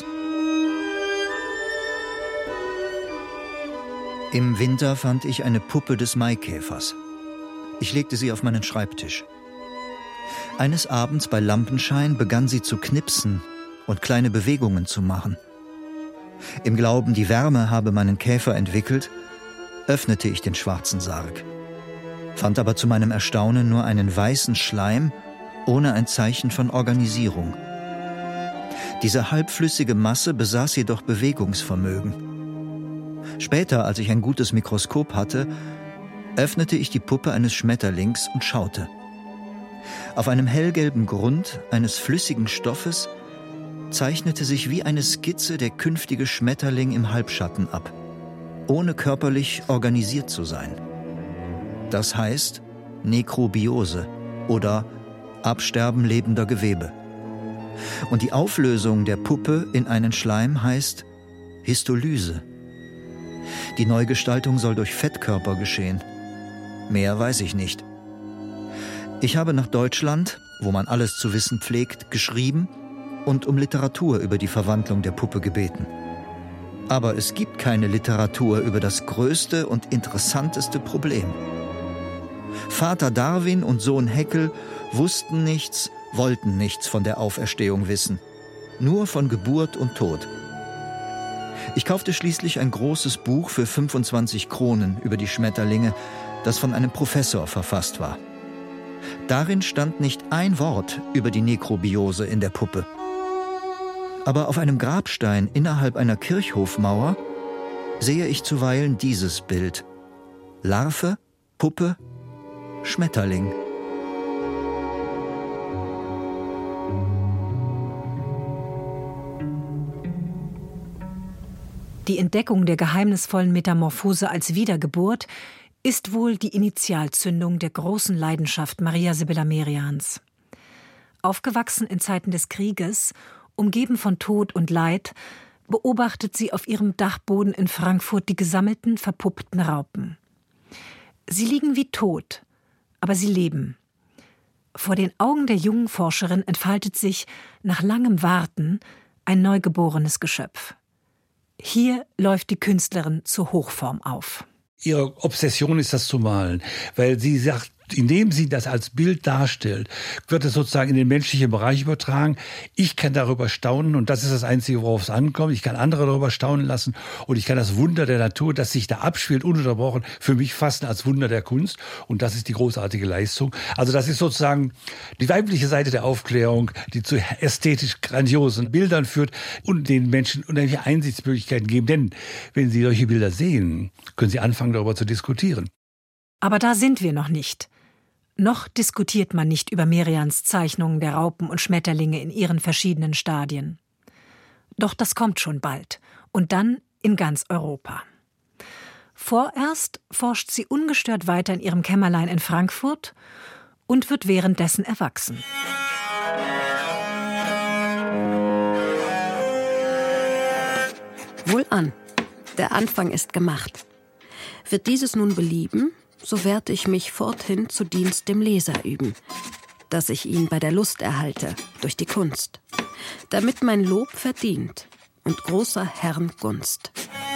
Im Winter fand ich eine Puppe des Maikäfers. Ich legte sie auf meinen Schreibtisch. Eines Abends bei Lampenschein begann sie zu knipsen und kleine Bewegungen zu machen. Im Glauben, die Wärme habe meinen Käfer entwickelt, öffnete ich den schwarzen Sarg. fand aber zu meinem Erstaunen nur einen weißen Schleim ohne ein Zeichen von Organisierung. Diese halbflüssige Masse besaß jedoch Bewegungsvermögen. Später, als ich ein gutes Mikroskop hatte, öffnete ich die Puppe eines Schmetterlings und schaute. Auf einem hellgelben Grund eines flüssigen Stoffes zeichnete sich wie eine Skizze der künftige Schmetterling im Halbschatten ab, ohne körperlich organisiert zu sein. Das heißt Nekrobiose oder Absterben lebender Gewebe. Und die Auflösung der Puppe in einen Schleim heißt Histolyse. Die Neugestaltung soll durch Fettkörper geschehen. Mehr weiß ich nicht. Ich habe nach Deutschland, wo man alles zu wissen pflegt, geschrieben und um Literatur über die Verwandlung der Puppe gebeten. Aber es gibt keine Literatur über das größte und interessanteste Problem. Vater Darwin und Sohn Haeckel wussten nichts, wollten nichts von der Auferstehung wissen. Nur von Geburt und Tod. Ich kaufte schließlich ein großes Buch für 25 Kronen über die Schmetterlinge, das von einem Professor verfasst war. Darin stand nicht ein Wort über die Nekrobiose in der Puppe. Aber auf einem Grabstein innerhalb einer Kirchhofmauer sehe ich zuweilen dieses Bild: Larve, Puppe, Schmetterling. Die Entdeckung der geheimnisvollen Metamorphose als Wiedergeburt ist wohl die Initialzündung der großen Leidenschaft Maria Sibylla Merians. Aufgewachsen in Zeiten des Krieges, umgeben von Tod und Leid, beobachtet sie auf ihrem Dachboden in Frankfurt die gesammelten, verpuppten Raupen. Sie liegen wie tot, aber sie leben. Vor den Augen der jungen Forscherin entfaltet sich, nach langem Warten, ein neugeborenes Geschöpf. Hier läuft die Künstlerin zur Hochform auf. Ihre Obsession ist das zu malen, weil sie sagt, indem sie das als Bild darstellt, wird es sozusagen in den menschlichen Bereich übertragen. Ich kann darüber staunen und das ist das Einzige, worauf es ankommt. Ich kann andere darüber staunen lassen und ich kann das Wunder der Natur, das sich da abspielt, ununterbrochen, für mich fassen als Wunder der Kunst. Und das ist die großartige Leistung. Also das ist sozusagen die weibliche Seite der Aufklärung, die zu ästhetisch grandiosen Bildern führt und den Menschen unheimliche Einsichtsmöglichkeiten geben. Denn wenn sie solche Bilder sehen, können sie anfangen, darüber zu diskutieren. Aber da sind wir noch nicht. Noch diskutiert man nicht über Merians Zeichnungen der Raupen und Schmetterlinge in ihren verschiedenen Stadien. Doch das kommt schon bald und dann in ganz Europa. Vorerst forscht sie ungestört weiter in ihrem Kämmerlein in Frankfurt und wird währenddessen erwachsen. Wohlan, der Anfang ist gemacht. Wird dieses nun belieben, so werd ich mich forthin zu Dienst dem Leser üben, dass ich ihn bei der Lust erhalte, durch die Kunst, damit mein Lob verdient und großer Herrn Gunst.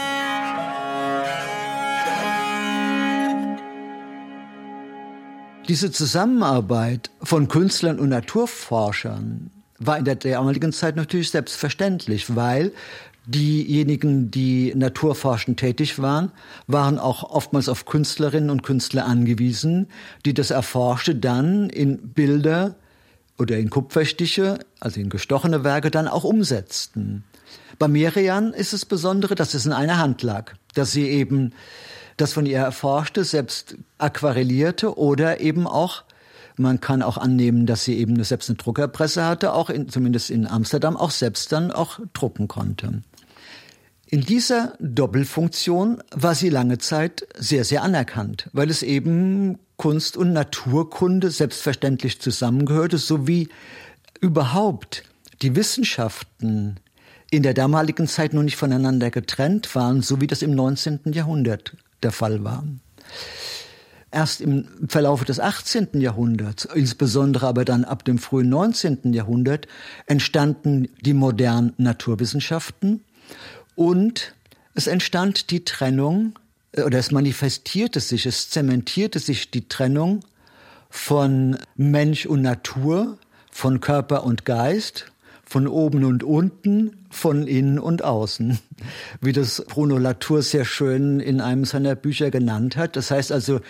Diese Zusammenarbeit von Künstlern und Naturforschern war in der damaligen Zeit natürlich selbstverständlich, weil diejenigen, die naturforschend tätig waren, waren auch oftmals auf Künstlerinnen und Künstler angewiesen, die das Erforschte dann in Bilder oder in Kupferstiche, also in gestochene Werke, dann auch umsetzten. Bei Merian ist es Besondere, dass es in einer Hand lag, dass sie eben das von ihr Erforschte selbst aquarellierte oder eben auch, man kann auch annehmen, dass sie eben selbst eine Druckerpresse hatte, auch zumindest in Amsterdam, auch selbst dann auch drucken konnte. In dieser Doppelfunktion war sie lange Zeit sehr, sehr anerkannt, weil es eben Kunst und Naturkunde selbstverständlich zusammengehörte, sowie überhaupt die Wissenschaften in der damaligen Zeit noch nicht voneinander getrennt waren, so wie das im 19. Jahrhundert der Fall war. Erst im Verlauf des 18. Jahrhunderts, insbesondere aber dann ab dem frühen 19. Jahrhundert, entstanden die modernen Naturwissenschaften und es entstand die Trennung, oder es manifestierte sich, es zementierte sich die Trennung von Mensch und Natur, von Körper und Geist, von oben und unten, von innen und außen, wie das Bruno Latour sehr schön in einem seiner Bücher genannt hat. Das heißt also,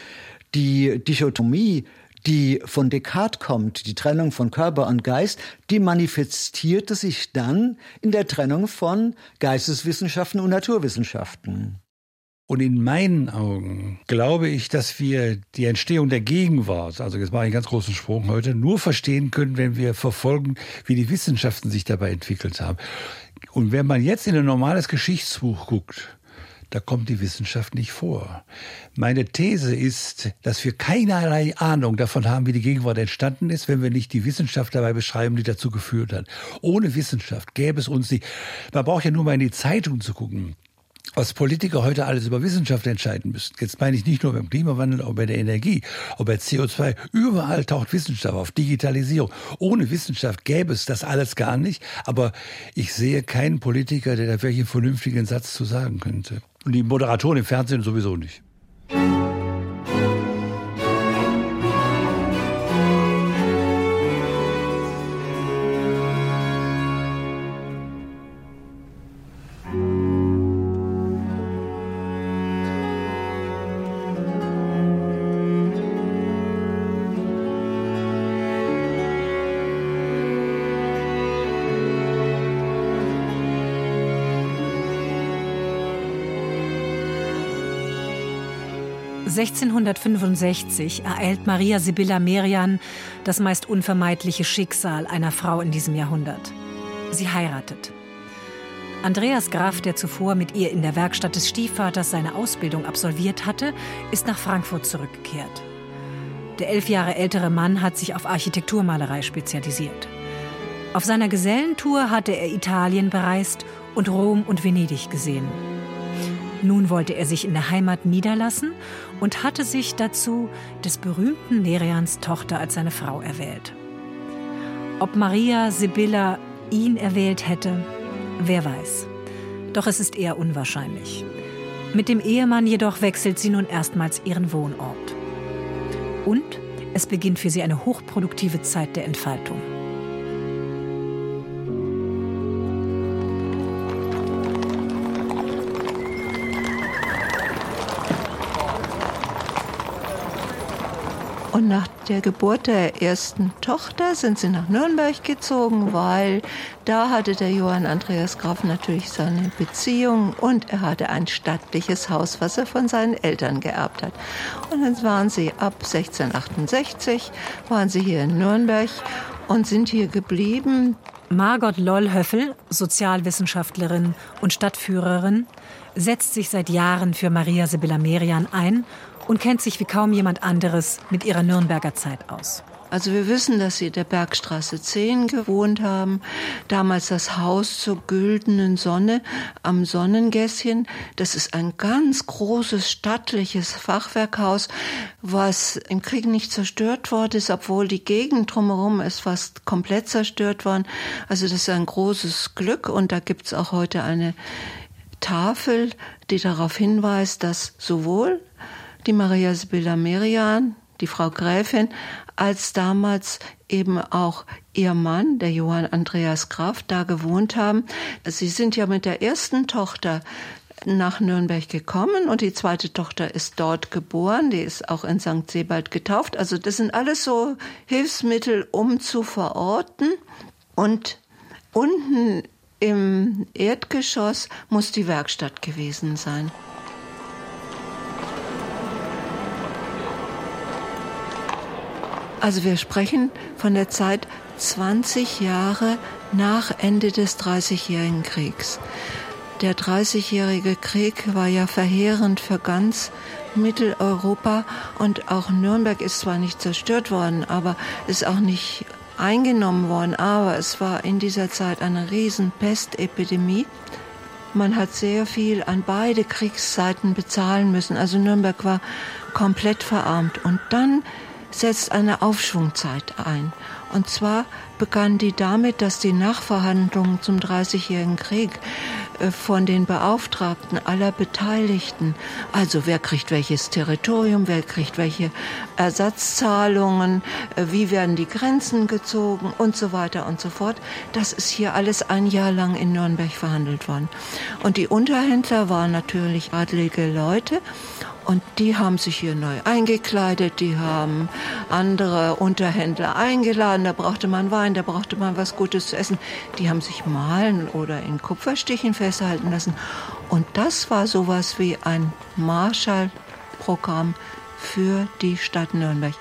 Die Dichotomie, die von Descartes kommt, die Trennung von Körper und Geist, die manifestierte sich dann in der Trennung von Geisteswissenschaften und Naturwissenschaften. Und in meinen Augen glaube ich, dass wir die Entstehung der Gegenwart, also jetzt mache ich einen ganz großen Sprung heute, nur verstehen können, wenn wir verfolgen, wie die Wissenschaften sich dabei entwickelt haben. Und wenn man jetzt in ein normales Geschichtsbuch guckt, da kommt die Wissenschaft nicht vor. Meine These ist, dass wir keinerlei Ahnung davon haben, wie die Gegenwart entstanden ist, wenn wir nicht die Wissenschaft dabei beschreiben, die dazu geführt hat. Ohne Wissenschaft gäbe es uns nicht. Man braucht ja nur mal in die Zeitung zu gucken, was Politiker heute alles über Wissenschaft entscheiden müssen. Jetzt meine ich nicht nur beim Klimawandel, auch bei der Energie, auch bei CO2. Überall taucht Wissenschaft auf, Digitalisierung. Ohne Wissenschaft gäbe es das alles gar nicht. Aber ich sehe keinen Politiker, der da wirklich einen vernünftigen Satz zu sagen könnte. Und die Moderatoren im Fernsehen sowieso nicht. (1665) ereilt Maria Sibylla Merian das meist unvermeidliche Schicksal einer Frau in diesem Jahrhundert. Sie heiratet. Andreas Graff, der zuvor mit ihr in der Werkstatt des Stiefvaters seine Ausbildung absolviert hatte, ist nach Frankfurt zurückgekehrt. Der 11 Jahre ältere Mann hat sich auf Architekturmalerei spezialisiert. Auf seiner Gesellentour hatte er Italien bereist und Rom und Venedig gesehen. Nun wollte er sich in der Heimat niederlassen und hatte sich dazu des berühmten Merians Tochter als seine Frau erwählt. Ob Maria Sibylla ihn erwählt hätte, wer weiß. Doch es ist eher unwahrscheinlich. Mit dem Ehemann jedoch wechselt sie nun erstmals ihren Wohnort. Und es beginnt für sie eine hochproduktive Zeit der Entfaltung. Und nach der Geburt der ersten Tochter sind sie nach Nürnberg gezogen, weil da hatte der Johann Andreas Graff natürlich seine Beziehung und er hatte ein stattliches Haus, was er von seinen Eltern geerbt hat. Und dann waren sie ab 1668, waren sie hier in Nürnberg und sind hier geblieben. Margot Lollhöffel, Sozialwissenschaftlerin und Stadtführerin, setzt sich seit Jahren für Maria Sibylla Merian ein und kennt sich wie kaum jemand anderes mit ihrer Nürnberger Zeit aus. Also wir wissen, dass sie in der Bergstraße 10 gewohnt haben. Damals das Haus zur güldenen Sonne am Sonnengässchen. Das ist ein ganz großes, stattliches Fachwerkhaus, was im Krieg nicht zerstört worden ist, obwohl die Gegend drumherum ist fast komplett zerstört worden. Also das ist ein großes Glück und da gibt's auch heute eine Tafel, die darauf hinweist, dass sowohl die Maria Sibylla Merian, die Frau Gräfin, als damals eben auch ihr Mann, der Johann Andreas Graff, da gewohnt haben. Sie sind ja mit der ersten Tochter nach Nürnberg gekommen und die zweite Tochter ist dort geboren, die ist auch in St. Sebald getauft. Also das sind alles so Hilfsmittel, um zu verorten. Und unten im Erdgeschoss muss die Werkstatt gewesen sein. Also wir sprechen von der Zeit 20 Jahre nach Ende des Dreißigjährigen Kriegs. Der Dreißigjährige Krieg war ja verheerend für ganz Mitteleuropa und auch Nürnberg ist zwar nicht zerstört worden, aber ist auch nicht eingenommen worden. Aber es war in dieser Zeit eine riesen Pestepidemie. Man hat sehr viel an beide Kriegsseiten bezahlen müssen. Also Nürnberg war komplett verarmt. Und dann setzt eine Aufschwungzeit ein. Und zwar begann die damit, dass die Nachverhandlungen zum Dreißigjährigen Krieg von den Beauftragten aller Beteiligten, also wer kriegt welches Territorium, wer kriegt welche Ersatzzahlungen, wie werden die Grenzen gezogen und so weiter und so fort. Das ist hier alles ein Jahr lang in Nürnberg verhandelt worden. Und die Unterhändler waren natürlich adlige Leute Und die haben sich hier neu eingekleidet, die haben andere Unterhändler eingeladen, da brauchte man Wein, da brauchte man was Gutes zu essen. Die haben sich malen oder in Kupferstichen festhalten lassen. Und das war sowas wie ein Marshallprogramm für die Stadt Nürnberg.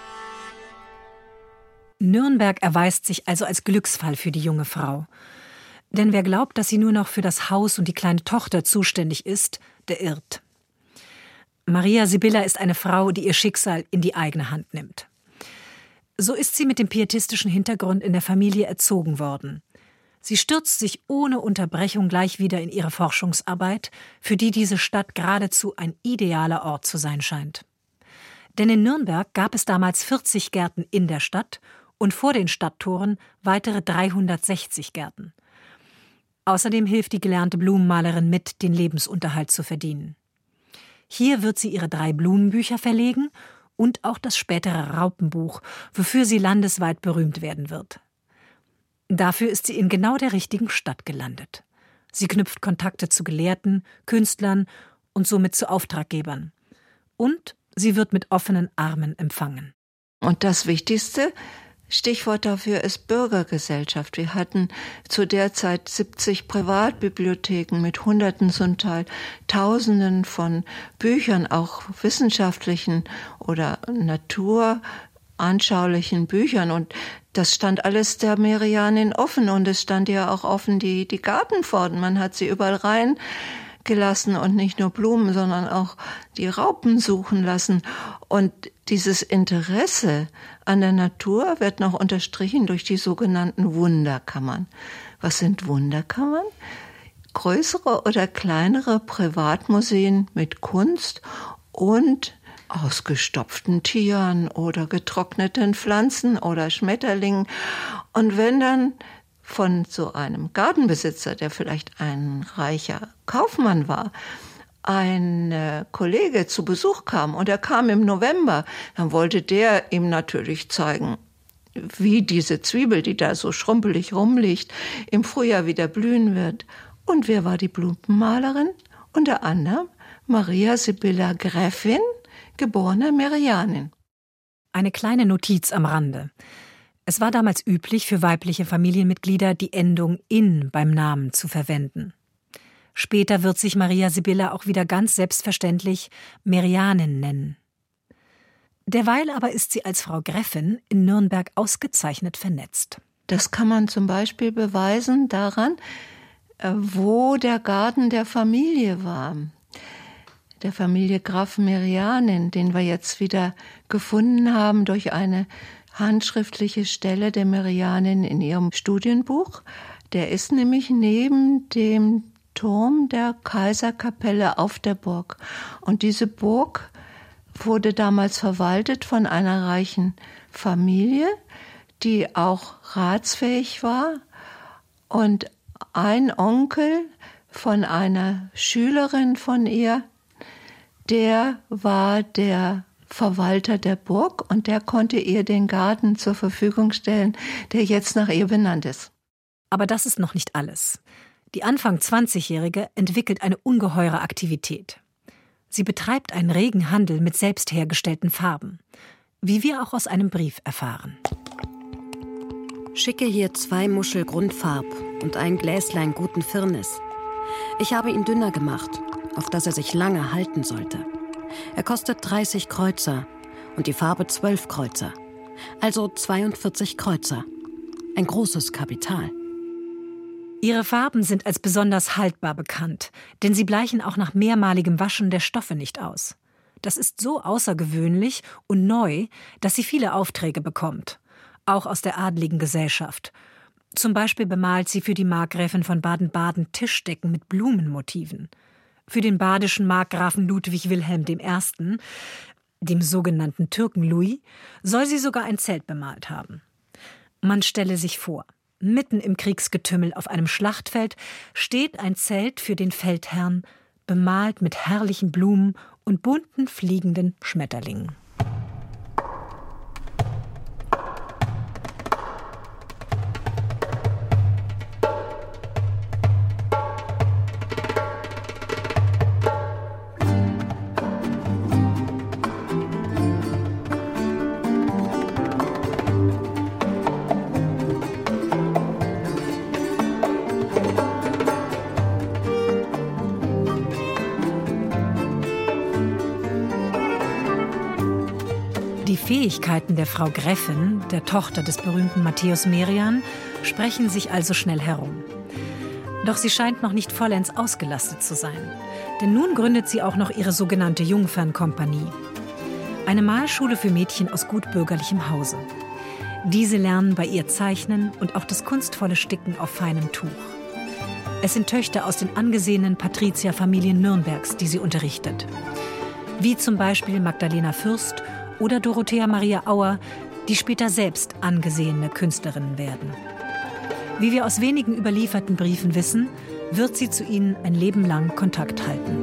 Nürnberg erweist sich also als Glücksfall für die junge Frau. Denn wer glaubt, dass sie nur noch für das Haus und die kleine Tochter zuständig ist, der irrt. Maria Sibylla ist eine Frau, die ihr Schicksal in die eigene Hand nimmt. So ist sie mit dem pietistischen Hintergrund in der Familie erzogen worden. Sie stürzt sich ohne Unterbrechung gleich wieder in ihre Forschungsarbeit, für die diese Stadt geradezu ein idealer Ort zu sein scheint. Denn in Nürnberg gab es damals 40 Gärten in der Stadt und vor den Stadttoren weitere 360 Gärten. Außerdem hilft die gelernte Blumenmalerin mit, den Lebensunterhalt zu verdienen. Hier wird sie ihre 3 Blumenbücher verlegen und auch das spätere Raupenbuch, wofür sie landesweit berühmt werden wird. Dafür ist sie in genau der richtigen Stadt gelandet. Sie knüpft Kontakte zu Gelehrten, Künstlern und somit zu Auftraggebern. Und sie wird mit offenen Armen empfangen. Und das Wichtigste, Stichwort dafür ist Bürgergesellschaft. Wir hatten zu der Zeit 70 Privatbibliotheken mit Hunderten, zum Teil Tausenden von Büchern, auch wissenschaftlichen oder naturanschaulichen Büchern. Und das stand alles der Merianin offen. Und es stand ja auch offen die Gartenpforten. Man hat sie überall reingelassen und nicht nur Blumen, sondern auch die Raupen suchen lassen. Und dieses Interesse an der Natur wird noch unterstrichen durch die sogenannten Wunderkammern. Was sind Wunderkammern? Größere oder kleinere Privatmuseen mit Kunst und ausgestopften Tieren oder getrockneten Pflanzen oder Schmetterlingen. Und wenn dann von so einem Gartenbesitzer, der vielleicht ein reicher Kaufmann war, ein Kollege zu Besuch kam und er kam im November, dann wollte der ihm natürlich zeigen, wie diese Zwiebel, die da so schrumpelig rumliegt, im Frühjahr wieder blühen wird. Und wer war die Blumenmalerin? Unter anderem Maria Sibylla Gräfin, geborene Merianin. Eine kleine Notiz am Rande. Es war damals üblich für weibliche Familienmitglieder, die Endung -in beim Namen zu verwenden. Später wird sich Maria Sibylla auch wieder ganz selbstverständlich Merianin nennen. Derweil aber ist sie als Frau Gräfin in Nürnberg ausgezeichnet vernetzt. Das kann man zum Beispiel beweisen daran, wo der Garten der Familie war. Der Familie Graf Merianin, den wir jetzt wieder gefunden haben durch eine handschriftliche Stelle der Merianin in ihrem Studienbuch. Der ist nämlich neben dem Turm der Kaiserkapelle auf der Burg. Und diese Burg wurde damals verwaltet von einer reichen Familie, die auch ratsfähig war. Und ein Onkel von einer Schülerin von ihr, der war der Verwalter der Burg und der konnte ihr den Garten zur Verfügung stellen, der jetzt nach ihr benannt ist. Aber das ist noch nicht alles. Die Anfang 20-Jährige entwickelt eine ungeheure Aktivität. Sie betreibt einen regen Handel mit selbst hergestellten Farben, wie wir auch aus einem Brief erfahren. Schicke hier 2 Muschel Grundfarb und ein Gläslein guten Firnis. Ich habe ihn dünner gemacht, auf dass er sich lange halten sollte. Er kostet 30 Kreuzer und die Farbe 12 Kreuzer, also 42 Kreuzer. Ein großes Kapital. Ihre Farben sind als besonders haltbar bekannt, denn sie bleichen auch nach mehrmaligem Waschen der Stoffe nicht aus. Das ist so außergewöhnlich und neu, dass sie viele Aufträge bekommt, auch aus der adligen Gesellschaft. Zum Beispiel bemalt sie für die Markgräfin von Baden-Baden Tischdecken mit Blumenmotiven. Für den badischen Markgrafen Ludwig Wilhelm I., dem sogenannten Türken Louis, soll sie sogar ein Zelt bemalt haben. Man stelle sich vor, mitten im Kriegsgetümmel auf einem Schlachtfeld steht ein Zelt für den Feldherrn, bemalt mit herrlichen Blumen und bunten fliegenden Schmetterlingen. Fähigkeiten der Frau Gräfin, der Tochter des berühmten Matthäus Merian, sprechen sich also schnell herum. Doch sie scheint noch nicht vollends ausgelastet zu sein. Denn nun gründet sie auch noch ihre sogenannte Jungfernkompanie. Eine Malschule für Mädchen aus gutbürgerlichem Hause. Diese lernen bei ihr Zeichnen und auch das kunstvolle Sticken auf feinem Tuch. Es sind Töchter aus den angesehenen Patrizierfamilien Nürnbergs, die sie unterrichtet. Wie zum Beispiel Magdalena Fürst oder Dorothea Maria Auer, die später selbst angesehene Künstlerinnen werden. Wie wir aus wenigen überlieferten Briefen wissen, wird sie zu ihnen ein Leben lang Kontakt halten.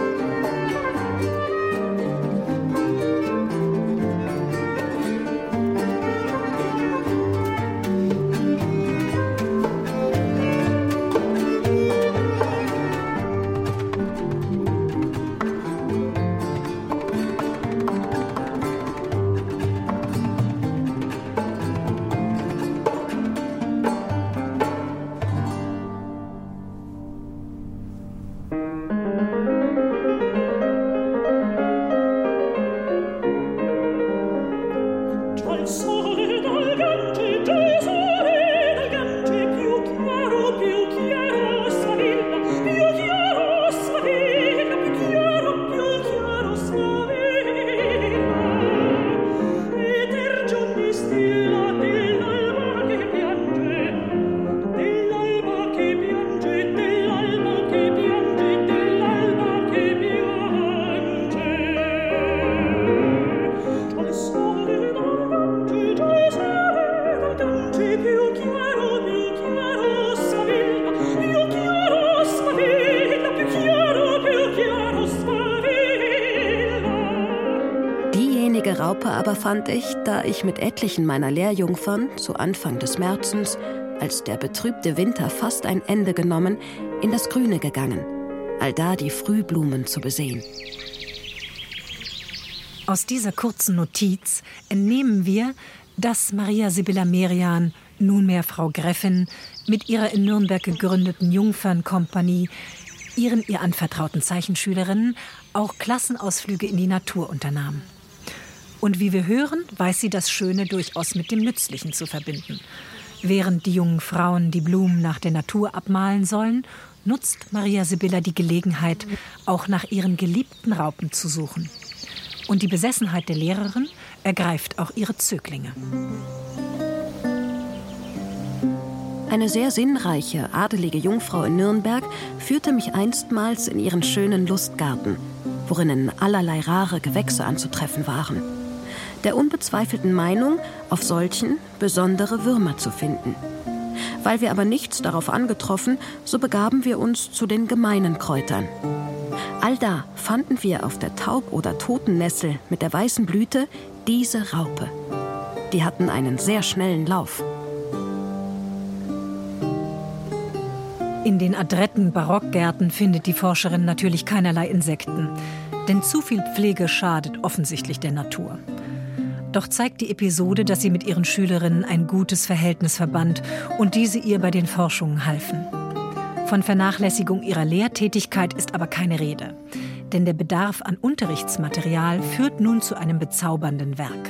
Raupe aber fand ich, da ich mit etlichen meiner Lehrjungfern zu Anfang des Märzens, als der betrübte Winter fast ein Ende genommen, in das Grüne gegangen, allda die Frühblumen zu besehen. Aus dieser kurzen Notiz entnehmen wir, dass Maria Sibylla Merian, nunmehr Frau Gräfin, mit ihrer in Nürnberg gegründeten Jungfernkompanie, ihren ihr anvertrauten Zeichenschülerinnen, auch Klassenausflüge in die Natur unternahm. Und wie wir hören, weiß sie das Schöne durchaus mit dem Nützlichen zu verbinden. Während die jungen Frauen die Blumen nach der Natur abmalen sollen, nutzt Maria Sibylla die Gelegenheit, auch nach ihren geliebten Raupen zu suchen. Und die Besessenheit der Lehrerin ergreift auch ihre Zöglinge. Eine sehr sinnreiche, adelige Jungfrau in Nürnberg führte mich einstmals in ihren schönen Lustgarten, worinnen allerlei rare Gewächse anzutreffen waren. Der unbezweifelten Meinung, auf solchen besondere Würmer zu finden. Weil wir aber nichts darauf angetroffen, so begaben wir uns zu den gemeinen Kräutern. Allda fanden wir auf der Taub- oder Totennessel mit der weißen Blüte diese Raupe. Die hatten einen sehr schnellen Lauf. In den adretten Barockgärten findet die Forscherin natürlich keinerlei Insekten. Denn zu viel Pflege schadet offensichtlich der Natur. Doch zeigt die Episode, dass sie mit ihren Schülerinnen ein gutes Verhältnis verband und diese ihr bei den Forschungen halfen. Von Vernachlässigung ihrer Lehrtätigkeit ist aber keine Rede. Denn der Bedarf an Unterrichtsmaterial führt nun zu einem bezaubernden Werk.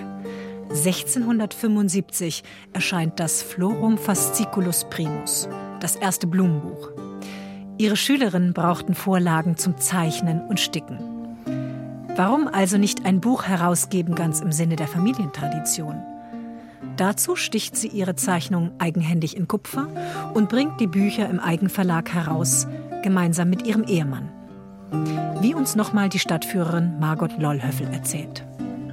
1675 erscheint das Florum Fasciculus Primus, das erste Blumenbuch. Ihre Schülerinnen brauchten Vorlagen zum Zeichnen und Sticken. Warum also nicht ein Buch herausgeben, ganz im Sinne der Familientradition? Dazu sticht sie ihre Zeichnungen eigenhändig in Kupfer und bringt die Bücher im Eigenverlag heraus, gemeinsam mit ihrem Ehemann. Wie uns nochmal die Stadtführerin Margot Lollhöffel erzählt.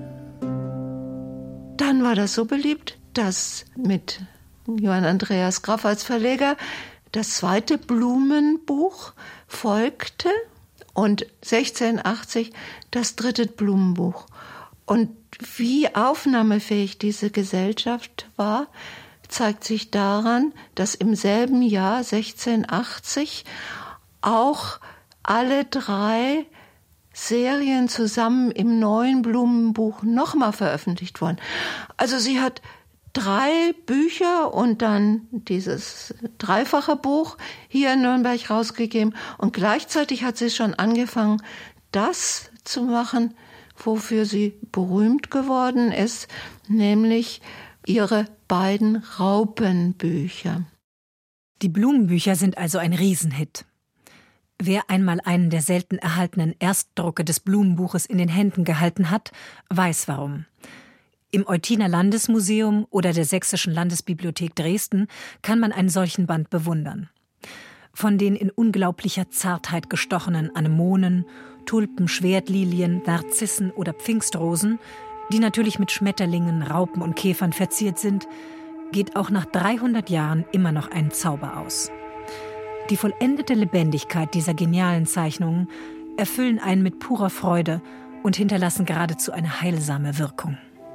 Dann war das so beliebt, dass mit Johann Andreas Graff als Verleger das zweite Blumenbuch folgte und 1680 das dritte Blumenbuch. Und wie aufnahmefähig diese Gesellschaft war, zeigt sich daran, dass im selben Jahr 1680 auch alle drei Serien zusammen im neuen Blumenbuch nochmal veröffentlicht wurden. Also sie hat 3 Bücher und dann dieses dreifache Buch hier in Nürnberg rausgegeben. Und gleichzeitig hat sie schon angefangen, das zu machen, wofür sie berühmt geworden ist, nämlich ihre beiden Raupenbücher. Die Blumenbücher sind also ein Riesenhit. Wer einmal einen der selten erhaltenen Erstdrucke des Blumenbuches in den Händen gehalten hat, weiß warum. Im Eutiner Landesmuseum oder der Sächsischen Landesbibliothek Dresden kann man einen solchen Band bewundern. Von den in unglaublicher Zartheit gestochenen Anemonen, Tulpen, Schwertlilien, Narzissen oder Pfingstrosen, die natürlich mit Schmetterlingen, Raupen und Käfern verziert sind, geht auch nach 300 Jahren immer noch ein Zauber aus. Die vollendete Lebendigkeit dieser genialen Zeichnungen erfüllen einen mit purer Freude und hinterlassen geradezu eine heilsame Wirkung.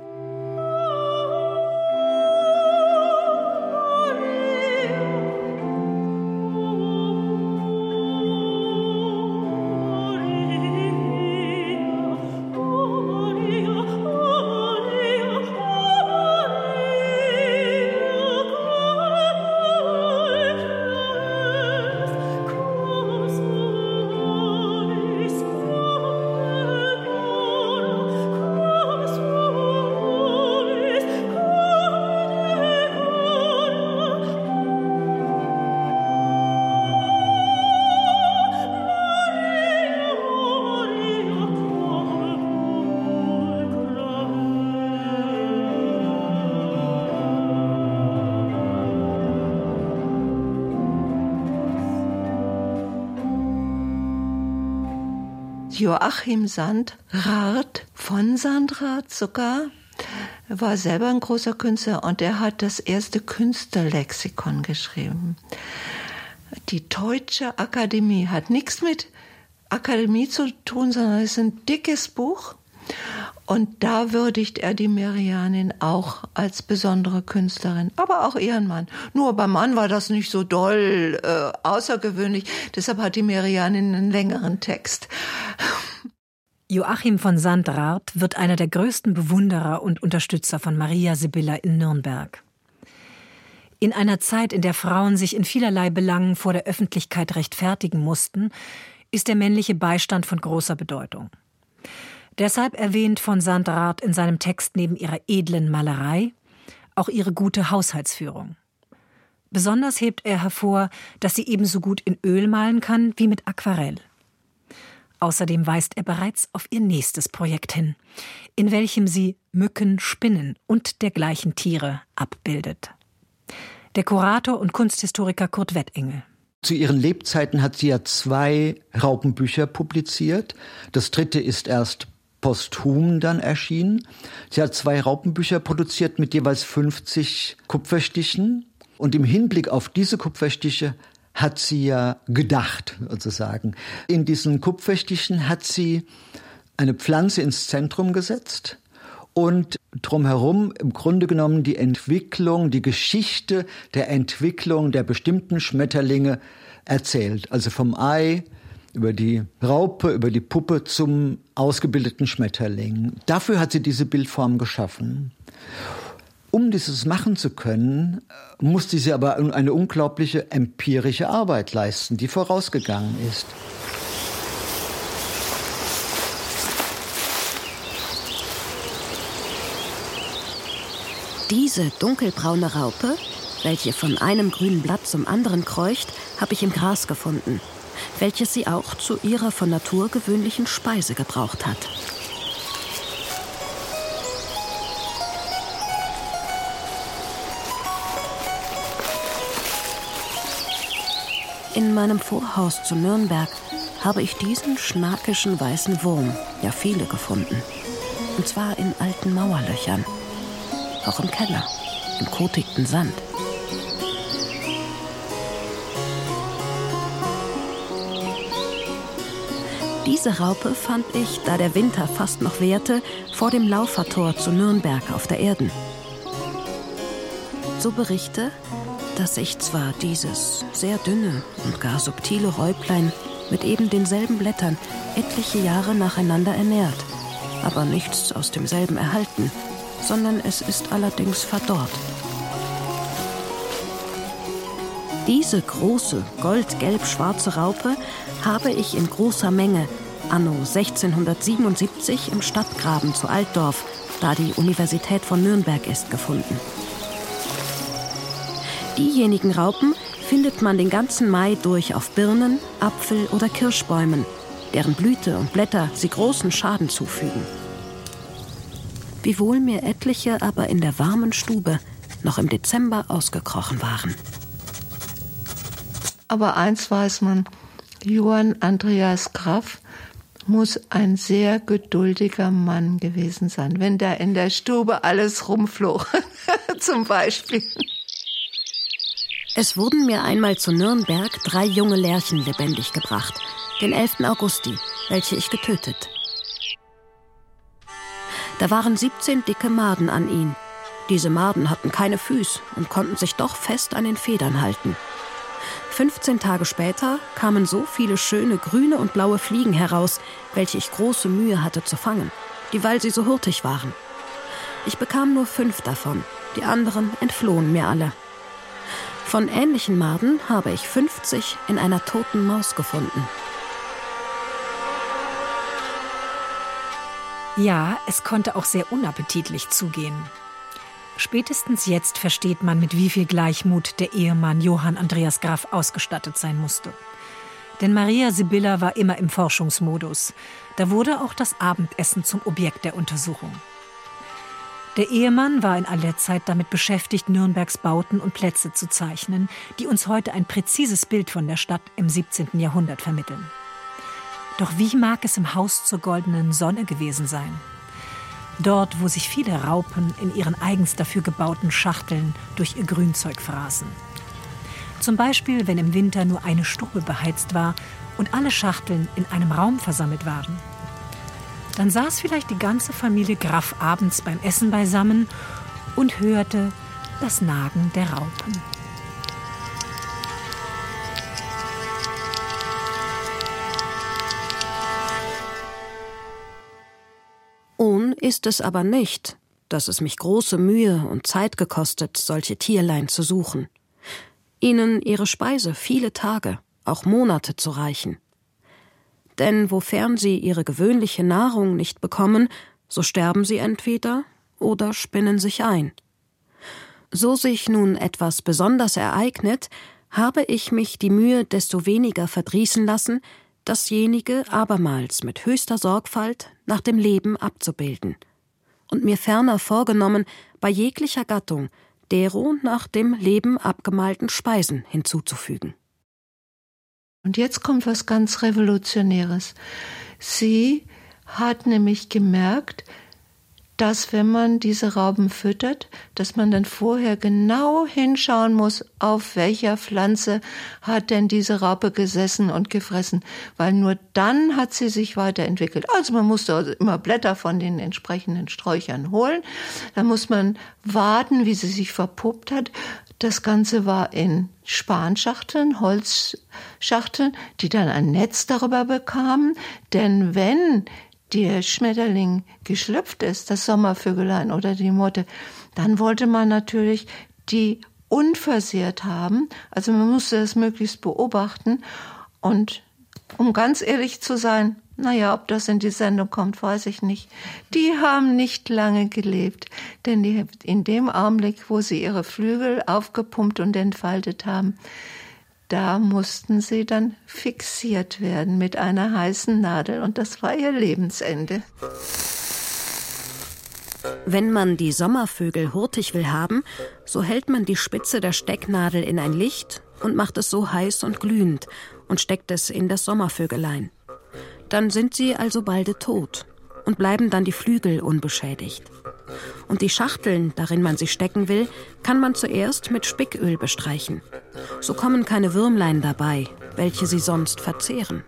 Joachim Sandrart, von Sandrart sogar, war selber ein großer Künstler und er hat das erste Künstlerlexikon geschrieben. Die Deutsche Akademie hat nichts mit Akademie zu tun, sondern es ist ein dickes Buch. Und da würdigt er die Merianin auch als besondere Künstlerin, aber auch ihren Mann. Nur beim Mann war das nicht so doll außergewöhnlich, deshalb hat die Merianin einen längeren Text. Joachim von Sandrart wird einer der größten Bewunderer und Unterstützer von Maria Sibylla in Nürnberg. In einer Zeit, in der Frauen sich in vielerlei Belangen vor der Öffentlichkeit rechtfertigen mussten, ist der männliche Beistand von großer Bedeutung. Deshalb erwähnt von Sandrart in seinem Text neben ihrer edlen Malerei auch ihre gute Haushaltsführung. Besonders hebt er hervor, dass sie ebenso gut in Öl malen kann wie mit Aquarell. Außerdem weist er bereits auf ihr nächstes Projekt hin, in welchem sie Mücken, Spinnen und dergleichen Tiere abbildet. Der Kurator und Kunsthistoriker Kurt Wettengel. Zu ihren Lebzeiten hat sie ja 2 Raupenbücher publiziert. Das 3. ist erst posthum dann erschienen. Sie hat 2 Raupenbücher produziert mit jeweils 50 Kupferstichen. Und im Hinblick auf diese Kupferstiche hat sie ja gedacht, sozusagen. In diesen Kupferstichen hat sie eine Pflanze ins Zentrum gesetzt und drumherum im Grunde genommen die Entwicklung, die Geschichte der Entwicklung der bestimmten Schmetterlinge erzählt. Also vom Ei über die Raupe, über die Puppe zum ausgebildeten Schmetterling. Dafür hat sie diese Bildform geschaffen. Um dieses machen zu können, musste sie aber eine unglaubliche empirische Arbeit leisten, die vorausgegangen ist. Diese dunkelbraune Raupe, welche von einem grünen Blatt zum anderen kreucht, habe ich im Gras gefunden, welches sie auch zu ihrer von Natur gewöhnlichen Speise gebraucht hat. In meinem Vorhaus zu Nürnberg habe ich diesen schnakischen weißen Wurm, ja viele gefunden. Und zwar in alten Mauerlöchern, auch im Keller, im kotigten Sand. Diese Raupe fand ich, da der Winter fast noch währte, vor dem Laufertor zu Nürnberg auf der Erden. So berichte, dass sich zwar dieses sehr dünne und gar subtile Räuplein mit eben denselben Blättern etliche Jahre nacheinander ernährt, aber nichts aus demselben erhalten, sondern es ist allerdings verdorrt. Diese große, goldgelb-schwarze Raupe habe ich in großer Menge anno 1677 im Stadtgraben zu Altdorf, da die Universität von Nürnberg ist, gefunden. Diejenigen Raupen findet man den ganzen Mai durch auf Birnen, Apfel- oder Kirschbäumen, deren Blüte und Blätter sie großen Schaden zufügen. Wiewohl mir etliche aber in der warmen Stube noch im Dezember ausgekrochen waren. Aber eins weiß man, Johann Andreas Graff muss ein sehr geduldiger Mann gewesen sein, wenn da in der Stube alles rumflog, zum Beispiel. Es wurden mir einmal zu Nürnberg 3 junge Lerchen lebendig gebracht, den 11. Augusti, welche ich getötet. Da waren 17 dicke Maden an ihn. Diese Maden hatten keine Füße und konnten sich doch fest an den Federn halten. 15 Tage später kamen so viele schöne grüne und blaue Fliegen heraus, welche ich große Mühe hatte zu fangen, dieweil sie so hurtig waren. Ich bekam nur 5 davon, die anderen entflohen mir alle. Von ähnlichen Maden habe ich 50 in einer toten Maus gefunden. Ja, es konnte auch sehr unappetitlich zugehen. Spätestens jetzt versteht man, mit wie viel Gleichmut der Ehemann Johann Andreas Graff ausgestattet sein musste. Denn Maria Sibylla war immer im Forschungsmodus. Da wurde auch das Abendessen zum Objekt der Untersuchung. Der Ehemann war in aller Zeit damit beschäftigt, Nürnbergs Bauten und Plätze zu zeichnen, die uns heute ein präzises Bild von der Stadt im 17. Jahrhundert vermitteln. Doch wie mag es im Haus zur goldenen Sonne gewesen sein? Dort, wo sich viele Raupen in ihren eigens dafür gebauten Schachteln durch ihr Grünzeug fraßen. Zum Beispiel, wenn im Winter nur eine Stube beheizt war und alle Schachteln in einem Raum versammelt waren. Dann saß vielleicht die ganze Familie Graff abends beim Essen beisammen und hörte das Nagen der Raupen. Ohn ist es aber nicht, dass es mich große Mühe und Zeit gekostet, solche Tierlein zu suchen. Ihnen ihre Speise viele Tage, auch Monate zu reichen. Denn wofern sie ihre gewöhnliche Nahrung nicht bekommen, so sterben sie entweder oder spinnen sich ein. So sich nun etwas besonders ereignet, habe ich mich die Mühe desto weniger verdrießen lassen, dasjenige abermals mit höchster Sorgfalt nach dem Leben abzubilden und mir ferner vorgenommen, bei jeglicher Gattung dero nach dem Leben abgemalten Speisen hinzuzufügen. Und jetzt kommt was ganz Revolutionäres. Sie hat nämlich gemerkt, dass wenn man diese Raupen füttert, dass man dann vorher genau hinschauen muss, auf welcher Pflanze hat denn diese Raupe gesessen und gefressen, weil nur dann hat sie sich weiterentwickelt. Also man musste also immer Blätter von den entsprechenden Sträuchern holen, dann muss man warten, wie sie sich verpuppt hat. Das Ganze war in Spanschachteln, Holzschachteln, die dann ein Netz darüber bekamen, denn wenn der Schmetterling geschlüpft ist, das Sommervögelein oder die Motte, dann wollte man natürlich die unversehrt haben. Also man musste das möglichst beobachten. Und um ganz ehrlich zu sein, ob das in die Sendung kommt, weiß ich nicht. Die haben nicht lange gelebt, denn in dem Augenblick, wo sie ihre Flügel aufgepumpt und entfaltet haben, da mussten sie dann fixiert werden mit einer heißen Nadel und das war ihr Lebensende. Wenn man die Sommervögel hurtig will haben, so hält man die Spitze der Stecknadel in ein Licht und macht es so heiß und glühend und steckt es in das Sommervögelein. Dann sind sie alsobalde tot und bleiben dann die Flügel unbeschädigt. Und die Schachteln, darin man sie stecken will, kann man zuerst mit Spicköl bestreichen. So kommen keine Würmlein dabei, welche sie sonst verzehren.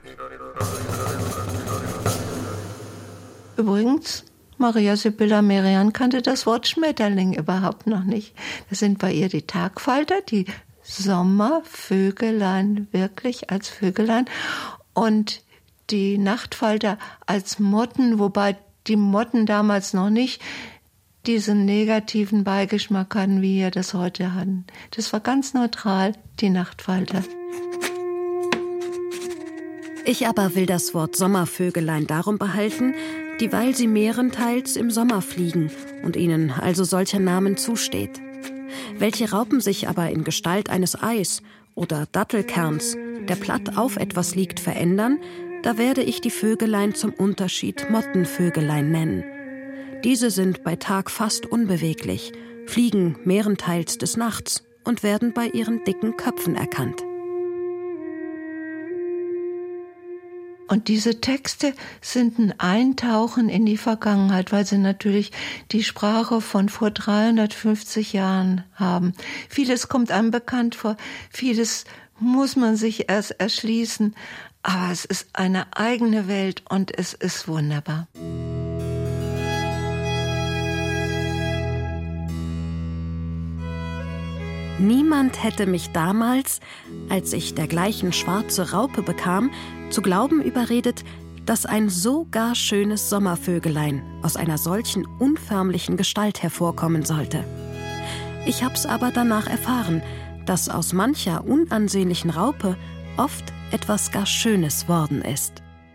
Übrigens, Maria Sibylla Merian kannte das Wort Schmetterling überhaupt noch nicht. Das sind bei ihr die Tagfalter, die Sommervögelein, wirklich als Vögelein, und die Nachtfalter als Motten, wobei die Motten damals noch nicht diesen negativen Beigeschmack hatten, wie wir das heute hatten. Das war ganz neutral, die Nachtfalter. Ich aber will das Wort Sommervögelein darum behalten, dieweil sie mehrenteils im Sommer fliegen und ihnen also solcher Namen zusteht. Welche Raupen sich aber in Gestalt eines Eis oder Dattelkerns, der platt auf etwas liegt, verändern, da werde ich die Vögelein zum Unterschied Mottenvögelein nennen. Diese sind bei Tag fast unbeweglich, fliegen mehrenteils des Nachts und werden bei ihren dicken Köpfen erkannt. Und diese Texte sind ein Eintauchen in die Vergangenheit, weil sie natürlich die Sprache von vor 350 Jahren haben. Vieles kommt einem bekannt vor, vieles muss man sich erst erschließen, aber es ist eine eigene Welt und es ist wunderbar. Niemand hätte mich damals, als ich dergleichen schwarze Raupe bekam, zu glauben überredet, dass ein so gar schönes Sommervögelein aus einer solchen unförmlichen Gestalt hervorkommen sollte. Ich hab's aber danach erfahren, dass aus mancher unansehnlichen Raupe oft etwas gar Schönes worden ist.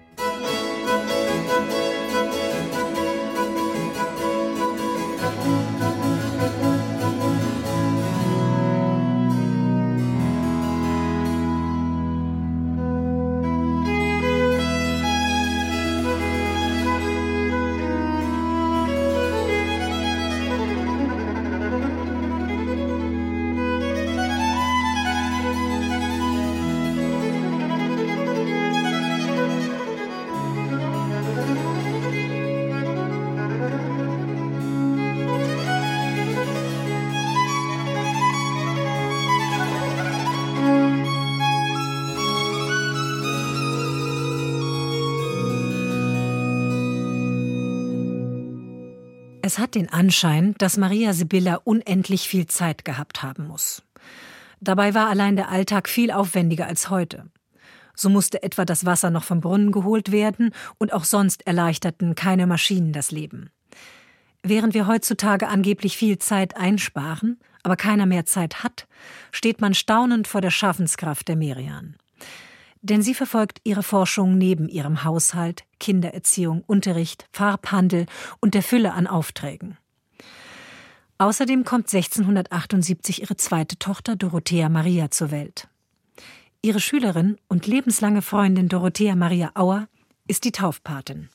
Es hat den Anschein, dass Maria Sibylla unendlich viel Zeit gehabt haben muss. Dabei war allein der Alltag viel aufwendiger als heute. So musste etwa das Wasser noch vom Brunnen geholt werden und auch sonst erleichterten keine Maschinen das Leben. Während wir heutzutage angeblich viel Zeit einsparen, aber keiner mehr Zeit hat, steht man staunend vor der Schaffenskraft der Merian. Denn sie verfolgt ihre Forschung neben ihrem Haushalt, Kindererziehung, Unterricht, Farbhandel und der Fülle an Aufträgen. Außerdem kommt 1678 ihre zweite Tochter Dorothea Maria zur Welt. Ihre Schülerin und lebenslange Freundin Dorothea Maria Auer ist die Taufpatin.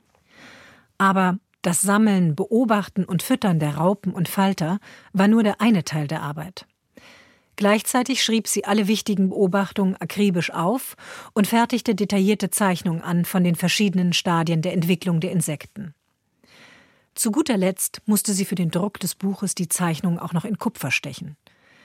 Aber das Sammeln, Beobachten und Füttern der Raupen und Falter war nur der eine Teil der Arbeit. Gleichzeitig schrieb sie alle wichtigen Beobachtungen akribisch auf und fertigte detaillierte Zeichnungen an von den verschiedenen Stadien der Entwicklung der Insekten. Zu guter Letzt musste sie für den Druck des Buches die Zeichnungen auch noch in Kupfer stechen.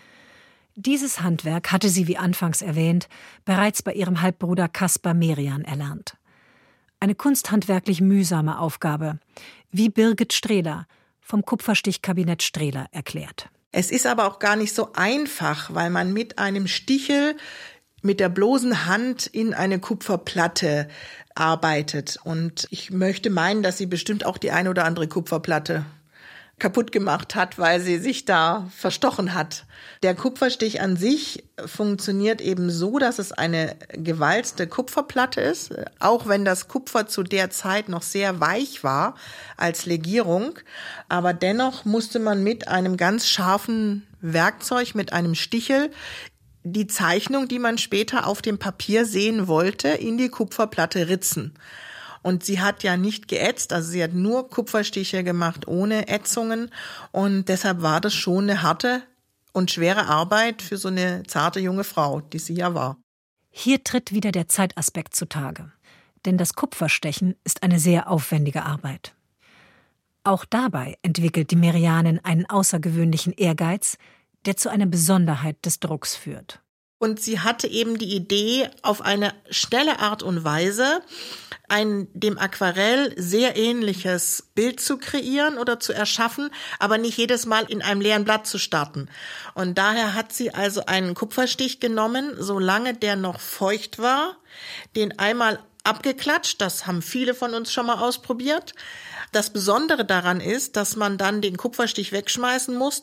Dieses Handwerk hatte sie, wie anfangs erwähnt, bereits bei ihrem Halbbruder Caspar Merian erlernt. Eine kunsthandwerklich mühsame Aufgabe, wie Birgit Strehler vom Kupferstichkabinett Strehler erklärt. Es ist aber auch gar nicht so einfach, weil man mit einem Stichel mit der bloßen Hand in eine Kupferplatte arbeitet. Und ich möchte meinen, dass sie bestimmt auch die eine oder andere Kupferplatte kaputt gemacht hat, weil sie sich da verstochen hat. Der Kupferstich an sich funktioniert eben so, dass es eine gewalzte Kupferplatte ist, auch wenn das Kupfer zu der Zeit noch sehr weich war als Legierung. Aber dennoch musste man mit einem ganz scharfen Werkzeug, mit einem Stichel, die Zeichnung, die man später auf dem Papier sehen wollte, in die Kupferplatte ritzen. Und sie hat ja nicht geätzt, also sie hat nur Kupferstiche gemacht, ohne Ätzungen. Und deshalb war das schon eine harte und schwere Arbeit für so eine zarte junge Frau, die sie ja war. Hier tritt wieder der Zeitaspekt zutage. Denn das Kupferstechen ist eine sehr aufwendige Arbeit. Auch dabei entwickelt die Merianin einen außergewöhnlichen Ehrgeiz, der zu einer Besonderheit des Drucks führt. Und sie hatte eben die Idee, auf eine schnelle Art und Weise ein dem Aquarell sehr ähnliches Bild zu kreieren oder zu erschaffen, aber nicht jedes Mal in einem leeren Blatt zu starten. Und daher hat sie also einen Kupferstich genommen, solange der noch feucht war, den einmal abgeklatscht, das haben viele von uns schon mal ausprobiert. Das Besondere daran ist, dass man dann den Kupferstich wegschmeißen musste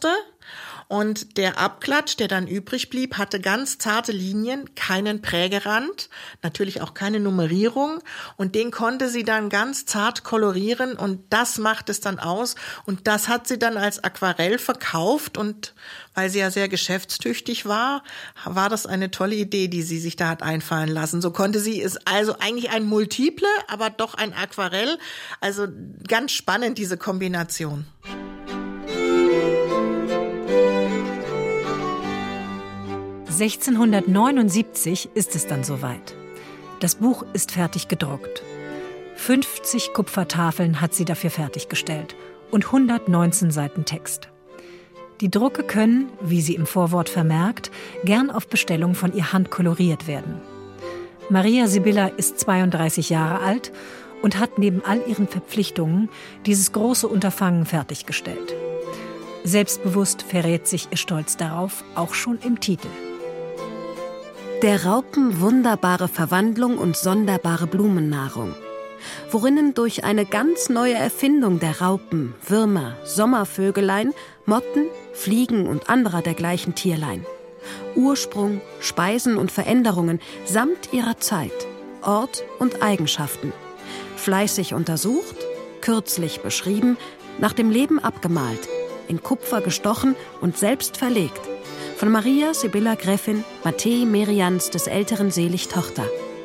Und der Abklatsch, der dann übrig blieb, hatte ganz zarte Linien, keinen Prägerand, natürlich auch keine Nummerierung. Und den konnte sie dann ganz zart kolorieren und das macht es dann aus. Und das hat sie dann als Aquarell verkauft und weil sie ja sehr geschäftstüchtig war, war das eine tolle Idee, die sie sich da hat einfallen lassen. So konnte sie es also eigentlich ein Multiple, aber doch ein Aquarell. Also ganz spannend, diese Kombination. (1679) ist es dann soweit. Das Buch ist fertig gedruckt. 50 Kupfertafeln hat sie dafür fertiggestellt und 119 Seiten Text. Die Drucke können, wie sie im Vorwort vermerkt, gern auf Bestellung von ihr handkoloriert werden. Maria Sibylla ist 32 Jahre alt und hat neben all ihren Verpflichtungen dieses große Unterfangen fertiggestellt. Selbstbewusst verrät sich ihr Stolz darauf, auch schon im Titel. Der Raupen wunderbare Verwandlung und sonderbare Blumennahrung, worinnen durch eine ganz neue Erfindung der Raupen, Würmer, Sommervögelein, Motten, Fliegen und anderer dergleichen Tierlein Ursprung, Speisen und Veränderungen samt ihrer Zeit, Ort und Eigenschaften, fleißig untersucht, kürzlich beschrieben, nach dem Leben abgemalt, in Kupfer gestochen und selbst verlegt, von Maria Sibylla Gräfin Matthäi Merians des Älteren selig Tochter.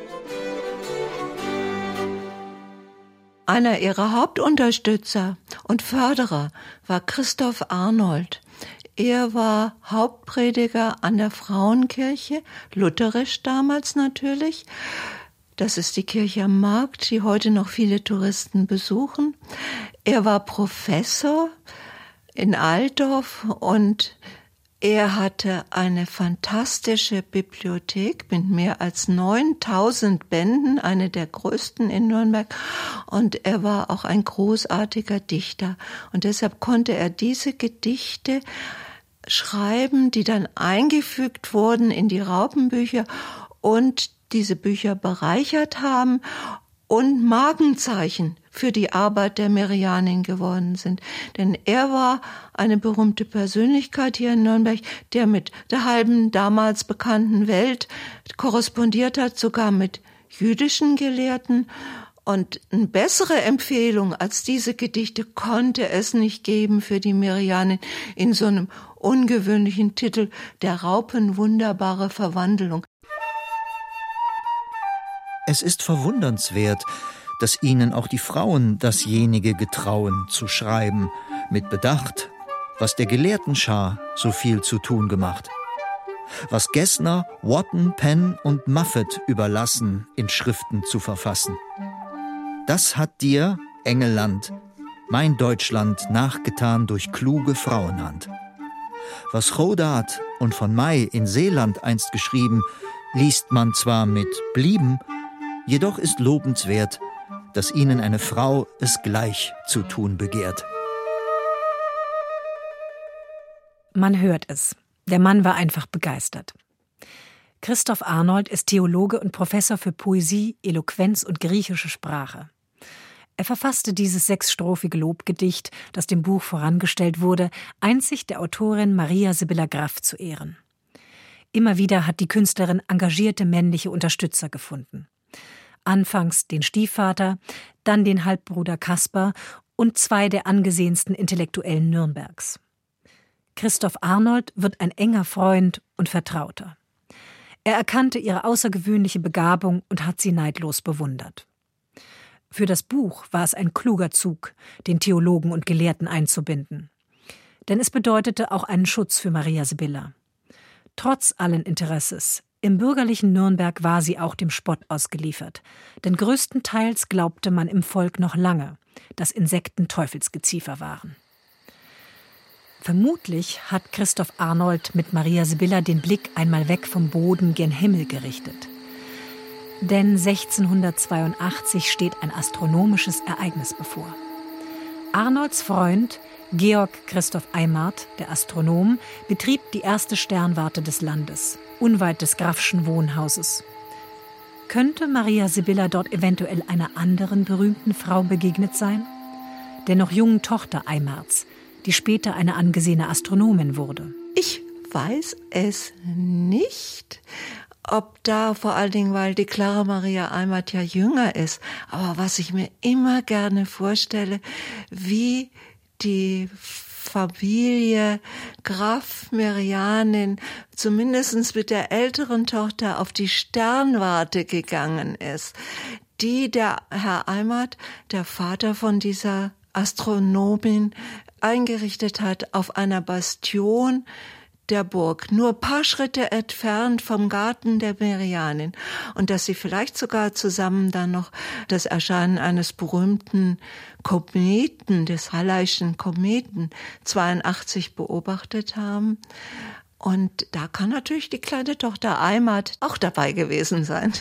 Einer ihrer Hauptunterstützer und Förderer war Christoph Arnold. Er war Hauptprediger an der Frauenkirche, lutherisch damals natürlich. Das ist die Kirche am Markt, die heute noch viele Touristen besuchen. Er war Professor in Altdorf und er hatte eine fantastische Bibliothek mit mehr als 9000 Bänden, eine der größten in Nürnberg. Und er war auch ein großartiger Dichter. Und deshalb konnte er diese Gedichte schreiben, die dann eingefügt wurden in die Raupenbücher und diese Bücher bereichert haben und Markenzeichen für die Arbeit der Merianin geworden sind. Denn er war eine berühmte Persönlichkeit hier in Nürnberg, der mit der halben damals bekannten Welt korrespondiert hat, sogar mit jüdischen Gelehrten. Und eine bessere Empfehlung als diese Gedichte konnte es nicht geben für die Merianin in so einem ungewöhnlichen Titel, der Raupen wunderbare Verwandlung. Es ist verwundernswert, dass ihnen auch die Frauen dasjenige getrauen zu schreiben, mit Bedacht, was der Gelehrtenschar so viel zu tun gemacht, was Gessner, Wotton, Penn und Muffet überlassen, in Schriften zu verfassen. Das hat dir, Engelland, mein Deutschland nachgetan durch kluge Frauenhand. Was Chodart und von May in Seeland einst geschrieben, liest man zwar mit Blieben, jedoch ist lobenswert, dass ihnen eine Frau es gleich zu tun begehrt. Man hört es. Der Mann war einfach begeistert. Christoph Arnold ist Theologe und Professor für Poesie, Eloquenz und griechische Sprache. Er verfasste dieses 6-strophige Lobgedicht, das dem Buch vorangestellt wurde, einzig der Autorin Maria Sibylla Graff zu Ehren. Immer wieder hat die Künstlerin engagierte männliche Unterstützer gefunden. Anfangs den Stiefvater, dann den Halbbruder Kaspar und 2 der angesehensten Intellektuellen Nürnbergs. Christoph Arnold wird ein enger Freund und Vertrauter. Er erkannte ihre außergewöhnliche Begabung und hat sie neidlos bewundert. Für das Buch war es ein kluger Zug, den Theologen und Gelehrten einzubinden. Denn es bedeutete auch einen Schutz für Maria Sibylla. Trotz allen Interesses, im bürgerlichen Nürnberg war sie auch dem Spott ausgeliefert. Denn größtenteils glaubte man im Volk noch lange, dass Insekten Teufelsgeziefer waren. Vermutlich hat Christoph Arnold mit Maria Sibylla den Blick einmal weg vom Boden gen Himmel gerichtet. Denn 1682 steht ein astronomisches Ereignis bevor. Arnolds Freund Georg Christoph Eimart, der Astronom, betrieb die erste Sternwarte des Landes, unweit des Graffschen Wohnhauses. Könnte Maria Sibylla dort eventuell einer anderen berühmten Frau begegnet sein? Der noch jungen Tochter Eimarts, die später eine angesehene Astronomin wurde. Ich weiß es nicht, ob da vor allen Dingen, weil die Clara Maria Eimert ja jünger ist. Aber was ich mir immer gerne vorstelle, wie die Familie Graf Merianin zumindest mit der älteren Tochter auf die Sternwarte gegangen ist, die der Herr Eimert, der Vater von dieser Astronomin, eingerichtet hat auf einer Bastion der Burg, nur ein paar Schritte entfernt vom Garten der Merianin, und dass sie vielleicht sogar zusammen dann noch das Erscheinen eines berühmten Kometen, des Halleischen Kometen 82 beobachtet haben. Und da kann natürlich die kleine Tochter Eimert auch dabei gewesen sein.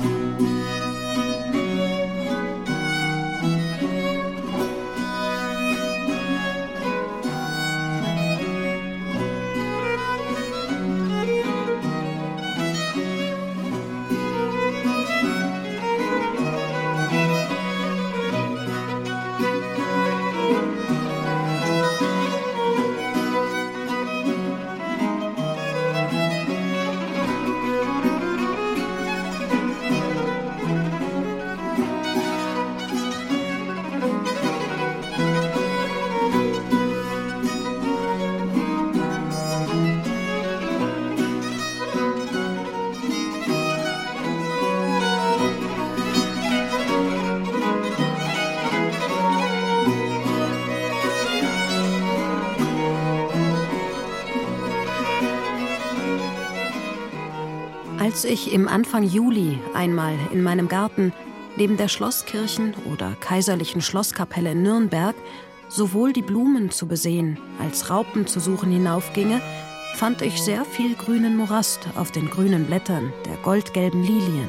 Als ich im Anfang Juli einmal in meinem Garten neben der Schlosskirchen- oder kaiserlichen Schlosskapelle in Nürnberg sowohl die Blumen zu besehen als Raupen zu suchen hinaufginge, fand ich sehr viel grünen Morast auf den grünen Blättern der goldgelben Lilien.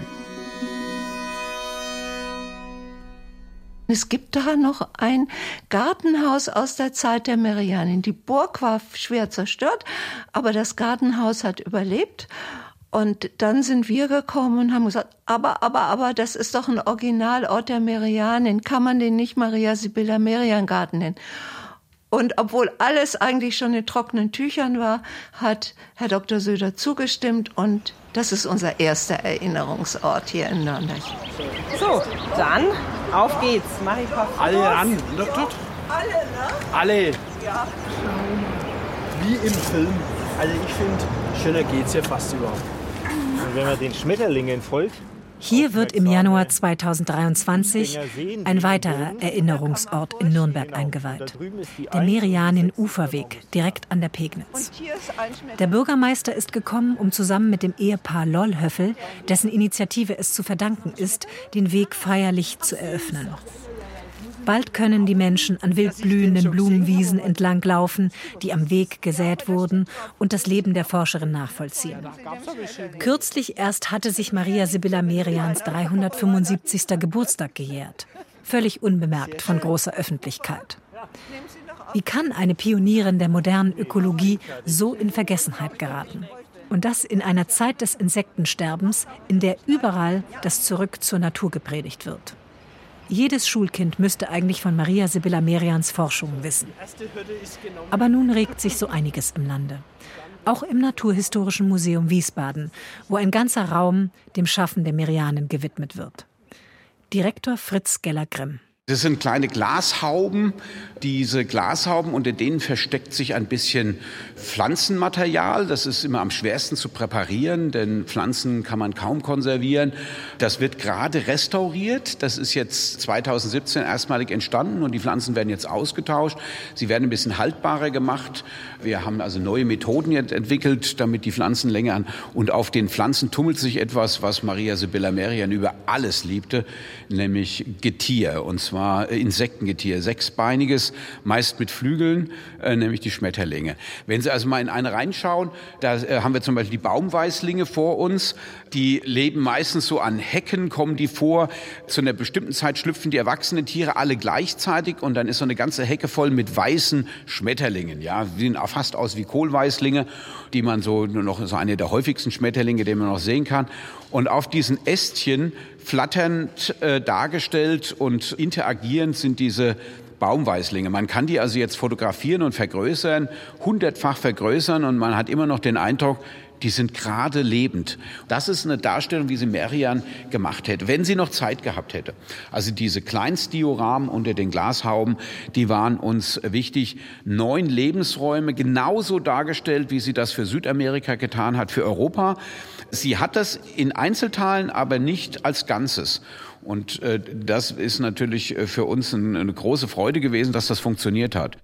Es gibt da noch ein Gartenhaus aus der Zeit der Merianin. Die Burg war schwer zerstört, aber das Gartenhaus hat überlebt. Und dann sind wir gekommen und haben gesagt, aber, das ist doch ein Originalort der Merianin. Kann man den nicht Maria Sibylla Merian Garten nennen? Und obwohl alles eigentlich schon in trockenen Tüchern war, hat Herr Dr. Söder zugestimmt. Und das ist unser erster Erinnerungsort hier in Nürnberg. So, dann auf geht's. Mach ich ein paar Fotos. Alle ran. Alle, ne? Alle. Ja. Wie im Film. Also ich finde, schöner geht's ja fast überhaupt. Und wenn man den Schmetterlingen folgt. Hier wird im Januar 2023 ein weiterer Erinnerungsort in Nürnberg eingeweiht. Der Merianin-Uferweg, direkt an der Pegnitz. Der Bürgermeister ist gekommen, um zusammen mit dem Ehepaar Lollhöffel, dessen Initiative es zu verdanken ist, den Weg feierlich zu eröffnen. Bald können die Menschen an wild blühenden Blumenwiesen entlanglaufen, die am Weg gesät wurden, und das Leben der Forscherin nachvollziehen. Kürzlich erst hatte sich Maria Sibylla Merians 375. Geburtstag gejährt. Völlig unbemerkt von großer Öffentlichkeit. Wie kann eine Pionierin der modernen Ökologie so in Vergessenheit geraten? Und das in einer Zeit des Insektensterbens, in der überall das Zurück zur Natur gepredigt wird. Jedes Schulkind müsste eigentlich von Maria Sibylla Merians Forschungen wissen. Aber nun regt sich so einiges im Lande. Auch im Naturhistorischen Museum Wiesbaden, wo ein ganzer Raum dem Schaffen der Merianen gewidmet wird. Direktor Fritz Geller-Grimm. Das sind kleine Glashauben. Diese Glashauben, unter denen versteckt sich ein bisschen Pflanzenmaterial. Das ist immer am schwersten zu präparieren, denn Pflanzen kann man kaum konservieren. Das wird gerade restauriert. Das ist jetzt 2017 erstmalig entstanden und die Pflanzen werden jetzt ausgetauscht. Sie werden ein bisschen haltbarer gemacht. Wir haben also neue Methoden jetzt entwickelt, damit die Pflanzen länger an. Und auf den Pflanzen tummelt sich etwas, was Maria Sibylla Merian über alles liebte, nämlich Getier. Und zwar Insektengetier, sechsbeiniges, meist mit Flügeln, nämlich die Schmetterlinge. Wenn Sie also mal in eine reinschauen, da haben wir zum Beispiel die Baumweißlinge vor uns. Die leben meistens so an Hecken, kommen die vor. Zu einer bestimmten Zeit schlüpfen die erwachsenen Tiere alle gleichzeitig und dann ist so eine ganze Hecke voll mit weißen Schmetterlingen. Ja, die sehen fast aus wie Kohlweißlinge, die man so nur noch so eine der häufigsten Schmetterlinge, den man noch sehen kann. Und auf diesen Ästchen flatternd dargestellt und interagierend sind diese Baumweißlinge. Man kann die also jetzt fotografieren und vergrößern, 100-fach vergrößern und man hat immer noch den Eindruck, die sind gerade lebend. Das ist eine Darstellung, wie sie Merian gemacht hätte, wenn sie noch Zeit gehabt hätte. Also diese Kleinstdioramen unter den Glashauben, die waren uns wichtig. 9 Lebensräume, genauso dargestellt, wie sie das für Südamerika getan hat, für Europa. Sie hat das in Einzelteilen, aber nicht als Ganzes. Und das ist natürlich für uns eine große Freude gewesen, dass das funktioniert hat.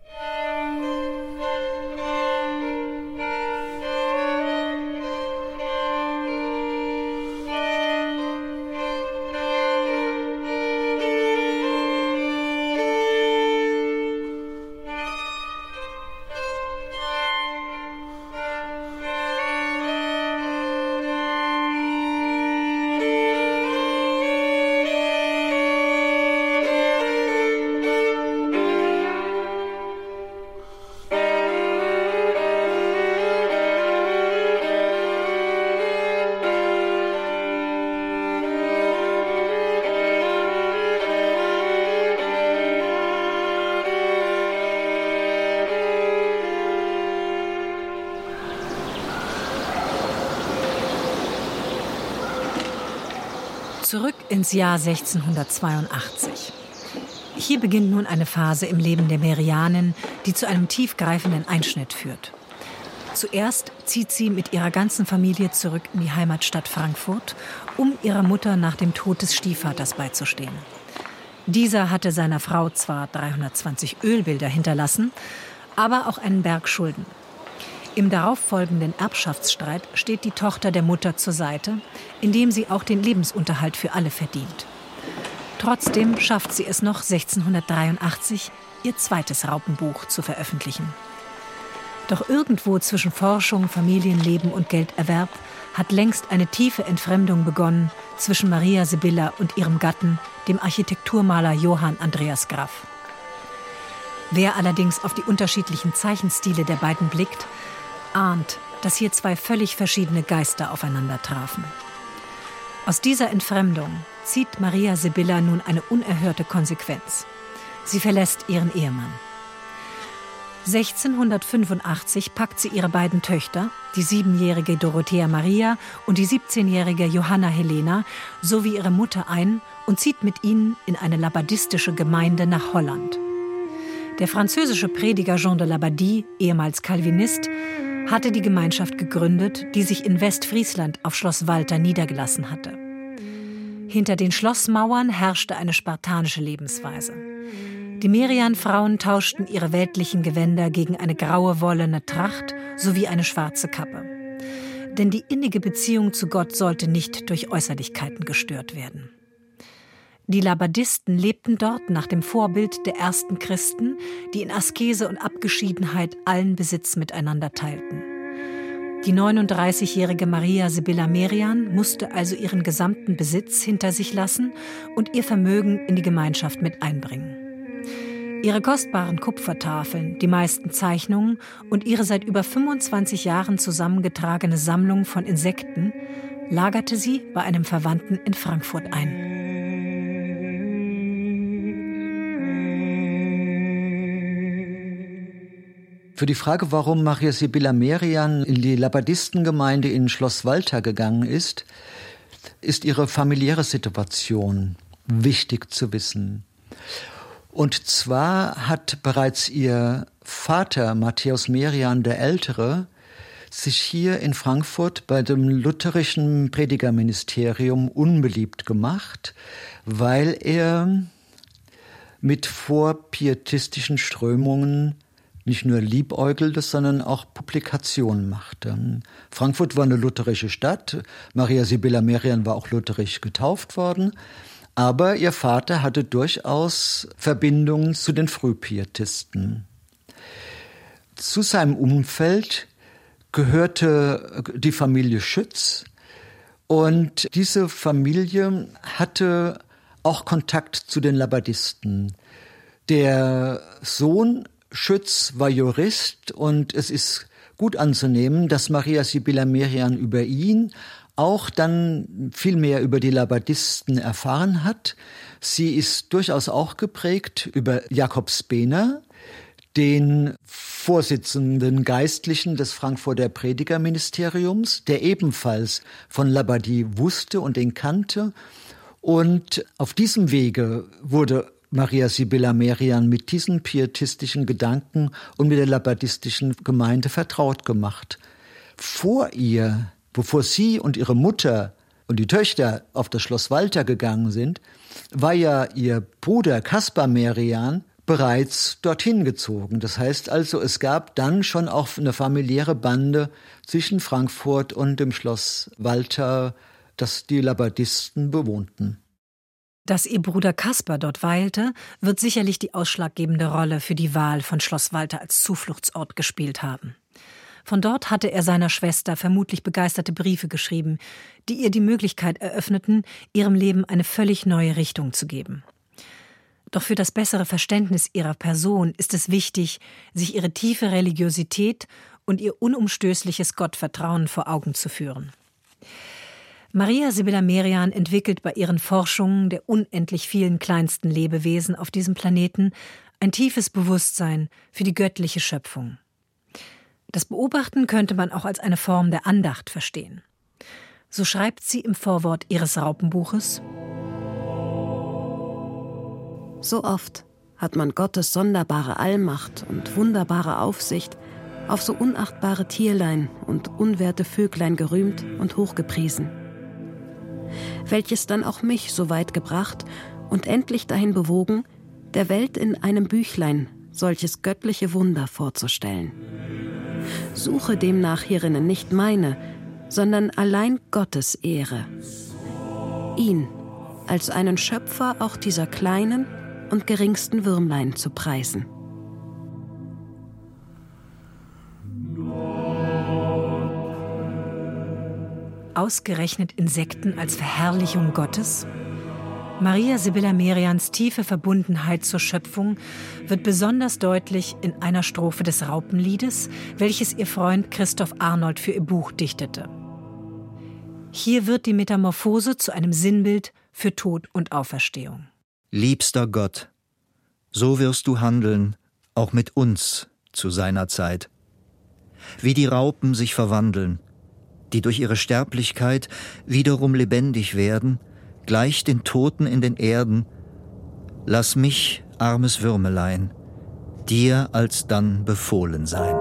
Zurück ins Jahr 1682. Hier beginnt nun eine Phase im Leben der Merianen, die zu einem tiefgreifenden Einschnitt führt. Zuerst zieht sie mit ihrer ganzen Familie zurück in die Heimatstadt Frankfurt, um ihrer Mutter nach dem Tod des Stiefvaters beizustehen. Dieser hatte seiner Frau zwar 320 Ölbilder hinterlassen, aber auch einen Berg Schulden. Im darauffolgenden Erbschaftsstreit steht die Tochter der Mutter zur Seite, indem sie auch den Lebensunterhalt für alle verdient. Trotzdem schafft sie es noch 1683, ihr zweites Raupenbuch zu veröffentlichen. Doch irgendwo zwischen Forschung, Familienleben und Gelderwerb hat längst eine tiefe Entfremdung begonnen zwischen Maria Sibylla und ihrem Gatten, dem Architekturmaler Johann Andreas Graff. Wer allerdings auf die unterschiedlichen Zeichenstile der beiden blickt, ahnt, dass hier zwei völlig verschiedene Geister aufeinander trafen. Aus dieser Entfremdung zieht Maria Sibylla nun eine unerhörte Konsequenz. Sie verlässt ihren Ehemann. 1685 packt sie ihre beiden Töchter, die 7-jährige Dorothea Maria und die 17-jährige Johanna Helena, sowie ihre Mutter ein und zieht mit ihnen in eine labadistische Gemeinde nach Holland. Der französische Prediger Jean de Labadie, ehemals Calvinist, hatte die Gemeinschaft gegründet, die sich in Westfriesland auf Schloss Walter niedergelassen hatte. Hinter den Schlossmauern herrschte eine spartanische Lebensweise. Die Merian-Frauen tauschten ihre weltlichen Gewänder gegen eine graue wollene Tracht sowie eine schwarze Kappe. Denn die innige Beziehung zu Gott sollte nicht durch Äußerlichkeiten gestört werden. Die Labadisten lebten dort nach dem Vorbild der ersten Christen, die in Askese und Abgeschiedenheit allen Besitz miteinander teilten. Die 39-jährige Maria Sibylla Merian musste also ihren gesamten Besitz hinter sich lassen und ihr Vermögen in die Gemeinschaft mit einbringen. Ihre kostbaren Kupfertafeln, die meisten Zeichnungen und ihre seit über 25 Jahren zusammengetragene Sammlung von Insekten lagerte sie bei einem Verwandten in Frankfurt ein. Für die Frage, warum Maria Sibylla Merian in die Labadistengemeinde in Schloss Walter gegangen ist ihre familiäre Situation wichtig zu wissen. Und zwar hat bereits ihr Vater, Matthäus Merian der Ältere, sich hier in Frankfurt bei dem lutherischen Predigerministerium unbeliebt gemacht, weil er mit vorpietistischen Strömungen nicht nur liebäugelte, sondern auch Publikationen machte. Frankfurt war eine lutherische Stadt. Maria Sibylla Merian war auch lutherisch getauft worden. Aber ihr Vater hatte durchaus Verbindungen zu den Frühpietisten. Zu seinem Umfeld gehörte die Familie Schütz. Und diese Familie hatte auch Kontakt zu den Labadisten. Der Sohn Schütz war Jurist und es ist gut anzunehmen, dass Maria Sibylla Merian über ihn auch dann viel mehr über die Labadisten erfahren hat. Sie ist durchaus auch geprägt über Jakob Spener, den Vorsitzenden Geistlichen des Frankfurter Predigerministeriums, der ebenfalls von Labadie wusste und ihn kannte. Und auf diesem Wege wurde Maria Sibylla Merian mit diesen pietistischen Gedanken und mit der labadistischen Gemeinde vertraut gemacht. Vor ihr, bevor sie und ihre Mutter und die Töchter auf das Schloss Walter gegangen sind, war ja ihr Bruder Kaspar Merian bereits dorthin gezogen. Das heißt also, es gab dann schon auch eine familiäre Bande zwischen Frankfurt und dem Schloss Walter, das die Labadisten bewohnten. Dass ihr Bruder Kaspar dort weilte, wird sicherlich die ausschlaggebende Rolle für die Wahl von Schloss Walter als Zufluchtsort gespielt haben. Von dort hatte er seiner Schwester vermutlich begeisterte Briefe geschrieben, die ihr die Möglichkeit eröffneten, ihrem Leben eine völlig neue Richtung zu geben. Doch für das bessere Verständnis ihrer Person ist es wichtig, sich ihre tiefe Religiosität und ihr unumstößliches Gottvertrauen vor Augen zu führen. Maria Sibylla Merian entwickelt bei ihren Forschungen der unendlich vielen kleinsten Lebewesen auf diesem Planeten ein tiefes Bewusstsein für die göttliche Schöpfung. Das Beobachten könnte man auch als eine Form der Andacht verstehen. So schreibt sie im Vorwort ihres Raupenbuches: So oft hat man Gottes sonderbare Allmacht und wunderbare Aufsicht auf so unachtbare Tierlein und unwerte Vöglein gerühmt und hochgepriesen, welches dann auch mich so weit gebracht und endlich dahin bewogen, der Welt in einem Büchlein solches göttliche Wunder vorzustellen. Suche demnach hierinnen nicht meine, sondern allein Gottes Ehre. Ihn als einen Schöpfer auch dieser kleinen und geringsten Würmlein zu preisen. Ausgerechnet Insekten als Verherrlichung Gottes? Maria Sibylla Merians tiefe Verbundenheit zur Schöpfung wird besonders deutlich in einer Strophe des Raupenliedes, welches ihr Freund Christoph Arnold für ihr Buch dichtete. Hier wird die Metamorphose zu einem Sinnbild für Tod und Auferstehung. Liebster Gott, so wirst du handeln, auch mit uns zu seiner Zeit. Wie die Raupen sich verwandeln, die durch ihre Sterblichkeit wiederum lebendig werden, gleich den Toten in den Erden, lass mich, armes Würmelein, dir alsdann befohlen sein.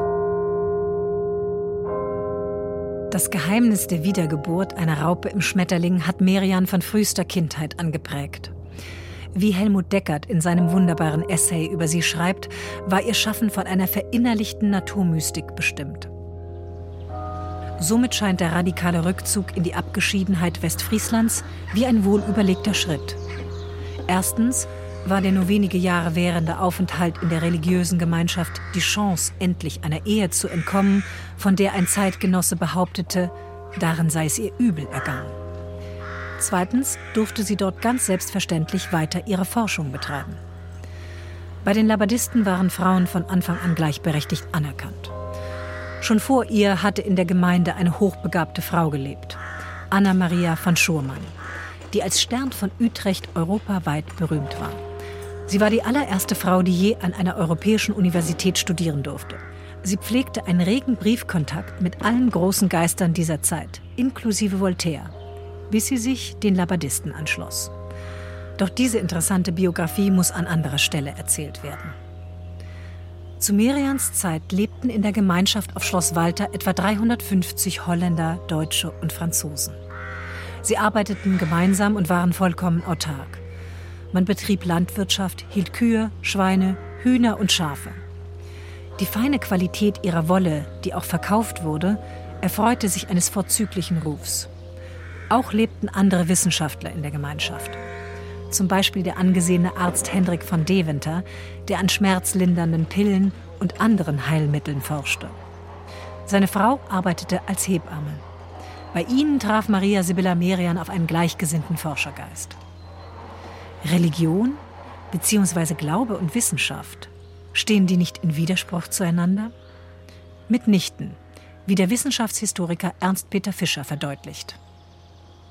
Das Geheimnis der Wiedergeburt einer Raupe im Schmetterling hat Merian von frühester Kindheit angeprägt. Wie Helmut Deckert in seinem wunderbaren Essay über sie schreibt, war ihr Schaffen von einer verinnerlichten Naturmystik bestimmt. Somit scheint der radikale Rückzug in die Abgeschiedenheit Westfrieslands wie ein wohlüberlegter Schritt. Erstens war der nur wenige Jahre währende Aufenthalt in der religiösen Gemeinschaft die Chance, endlich einer Ehe zu entkommen, von der ein Zeitgenosse behauptete, darin sei es ihr übel ergangen. Zweitens durfte sie dort ganz selbstverständlich weiter ihre Forschung betreiben. Bei den Labadisten waren Frauen von Anfang an gleichberechtigt anerkannt. Schon vor ihr hatte in der Gemeinde eine hochbegabte Frau gelebt, Anna Maria von Schurmann, die als Stern von Utrecht europaweit berühmt war. Sie war die allererste Frau, die je an einer europäischen Universität studieren durfte. Sie pflegte einen regen Briefkontakt mit allen großen Geistern dieser Zeit, inklusive Voltaire, bis sie sich den Labadisten anschloss. Doch diese interessante Biografie muss an anderer Stelle erzählt werden. Zu Merians Zeit lebten in der Gemeinschaft auf Schloss Walter etwa 350 Holländer, Deutsche und Franzosen. Sie arbeiteten gemeinsam und waren vollkommen autark. Man betrieb Landwirtschaft, hielt Kühe, Schweine, Hühner und Schafe. Die feine Qualität ihrer Wolle, die auch verkauft wurde, erfreute sich eines vorzüglichen Rufs. Auch lebten andere Wissenschaftler in der Gemeinschaft. Zum Beispiel der angesehene Arzt Hendrik von Deventer, der an schmerzlindernden Pillen und anderen Heilmitteln forschte. Seine Frau arbeitete als Hebamme. Bei ihnen traf Maria Sibylla Merian auf einen gleichgesinnten Forschergeist. Religion bzw. Glaube und Wissenschaft, stehen die nicht in Widerspruch zueinander? Mitnichten, wie der Wissenschaftshistoriker Ernst Peter Fischer verdeutlicht.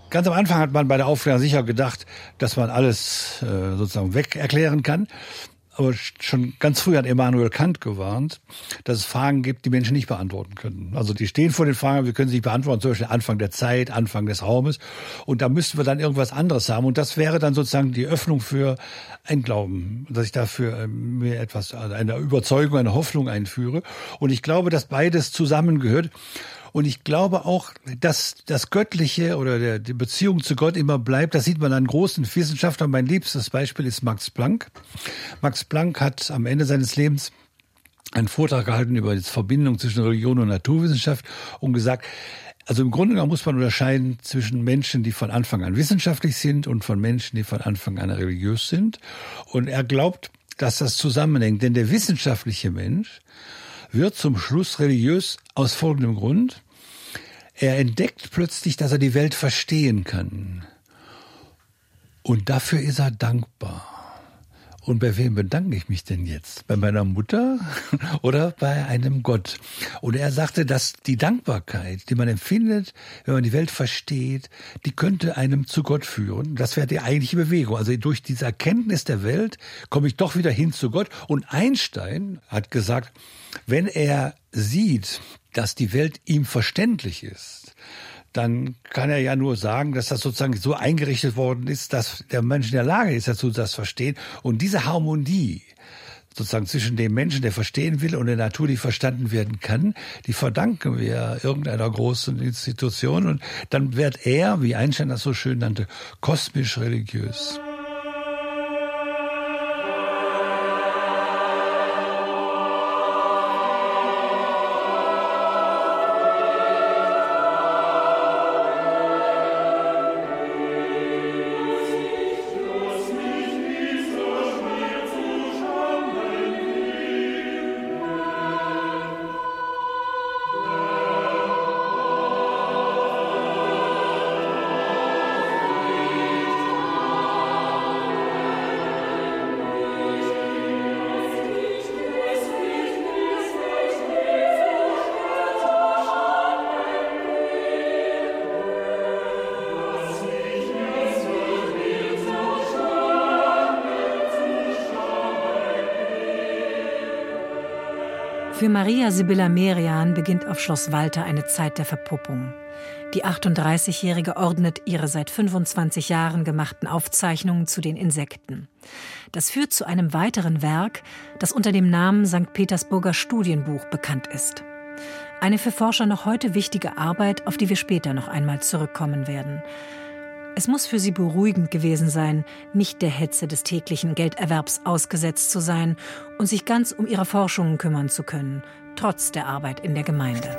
Ganz am Anfang hat man bei der Aufklärung sicher gedacht, dass man alles sozusagen weg erklären kann. Aber schon ganz früh hat Immanuel Kant gewarnt, dass es Fragen gibt, die Menschen nicht beantworten können. Also die stehen vor den Fragen, wir können sie nicht beantworten, zum Beispiel Anfang der Zeit, Anfang des Raumes. Und da müssten wir dann irgendwas anderes haben. Und das wäre dann sozusagen die Öffnung für ein Glauben, dass ich dafür mir etwas, also eine Überzeugung, eine Hoffnung einführe. Und ich glaube, dass beides zusammengehört. Und ich glaube auch, dass das Göttliche oder die Beziehung zu Gott immer bleibt. Das sieht man an großen Wissenschaftlern. Mein liebstes Beispiel ist Max Planck. Max Planck hat am Ende seines Lebens einen Vortrag gehalten über die Verbindung zwischen Religion und Naturwissenschaft und gesagt, also im Grunde genommen muss man unterscheiden zwischen Menschen, die von Anfang an wissenschaftlich sind und von Menschen, die von Anfang an religiös sind. Und er glaubt, dass das zusammenhängt. Denn der wissenschaftliche Mensch wird zum Schluss religiös aus folgendem Grund. Er entdeckt plötzlich, dass er die Welt verstehen kann. Und dafür ist er dankbar. Und bei wem bedanke ich mich denn jetzt? Bei meiner Mutter oder bei einem Gott? Und er sagte, dass die Dankbarkeit, die man empfindet, wenn man die Welt versteht, die könnte einem zu Gott führen. Das wäre die eigentliche Bewegung. Also durch diese Erkenntnis der Welt komme ich doch wieder hin zu Gott. Und Einstein hat gesagt, wenn er sieht, dass die Welt ihm verständlich ist, dann kann er ja nur sagen, dass das sozusagen so eingerichtet worden ist, dass der Mensch in der Lage ist, dazu das verstehen. Und diese Harmonie sozusagen zwischen dem Menschen, der verstehen will, und der Natur, die verstanden werden kann, die verdanken wir irgendeiner großen Institution. Und dann wird er, wie Einstein das so schön nannte, kosmisch religiös. Für Maria Sibylla Merian beginnt auf Schloss Walter eine Zeit der Verpuppung. Die 38-Jährige ordnet ihre seit 25 Jahren gemachten Aufzeichnungen zu den Insekten. Das führt zu einem weiteren Werk, das unter dem Namen St. Petersburger Studienbuch bekannt ist. Eine für Forscher noch heute wichtige Arbeit, auf die wir später noch einmal zurückkommen werden. Es muss für sie beruhigend gewesen sein, nicht der Hetze des täglichen Gelderwerbs ausgesetzt zu sein und sich ganz um ihre Forschungen kümmern zu können, trotz der Arbeit in der Gemeinde.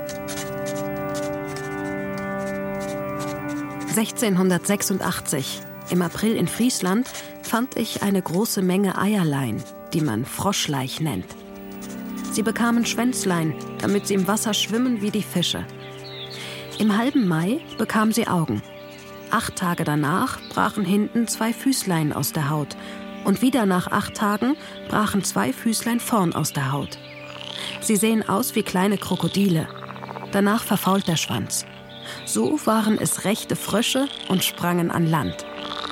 1686, im April in Friesland, fand ich eine große Menge Eierlein, die man Froschleich nennt. Sie bekamen Schwänzlein, damit sie im Wasser schwimmen wie die Fische. Im halben Mai bekam sie Augen. 8 Tage danach brachen hinten 2 Füßlein aus der Haut. Und wieder nach 8 Tagen brachen 2 Füßlein vorn aus der Haut. Sie sehen aus wie kleine Krokodile. Danach verfault der Schwanz. So waren es rechte Frösche und sprangen an Land.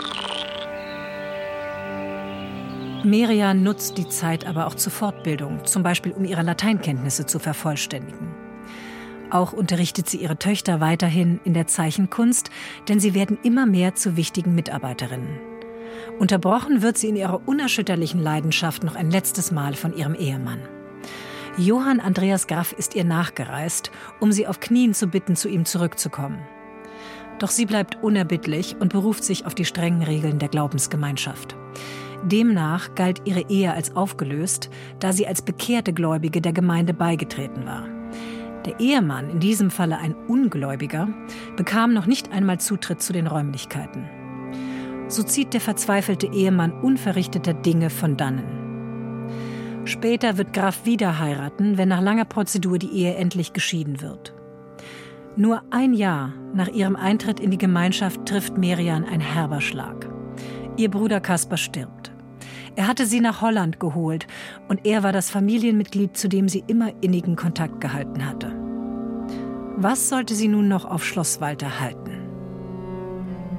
Merian nutzt die Zeit aber auch zur Fortbildung, zum Beispiel um ihre Lateinkenntnisse zu vervollständigen. Auch unterrichtet sie ihre Töchter weiterhin in der Zeichenkunst, denn sie werden immer mehr zu wichtigen Mitarbeiterinnen. Unterbrochen wird sie in ihrer unerschütterlichen Leidenschaft noch ein letztes Mal von ihrem Ehemann. Johann Andreas Graff ist ihr nachgereist, um sie auf Knien zu bitten, zu ihm zurückzukommen. Doch sie bleibt unerbittlich und beruft sich auf die strengen Regeln der Glaubensgemeinschaft. Demnach galt ihre Ehe als aufgelöst, da sie als bekehrte Gläubige der Gemeinde beigetreten war. Der Ehemann, in diesem Falle ein Ungläubiger, bekam noch nicht einmal Zutritt zu den Räumlichkeiten. So zieht der verzweifelte Ehemann unverrichteter Dinge von dannen. Später wird Graff wieder heiraten, wenn nach langer Prozedur die Ehe endlich geschieden wird. Nur ein Jahr nach ihrem Eintritt in die Gemeinschaft trifft Merian ein herber Schlag. Ihr Bruder Kaspar stirbt. Er hatte sie nach Holland geholt und er war das Familienmitglied, zu dem sie immer innigen Kontakt gehalten hatte. Was sollte sie nun noch auf Schloss Walter halten?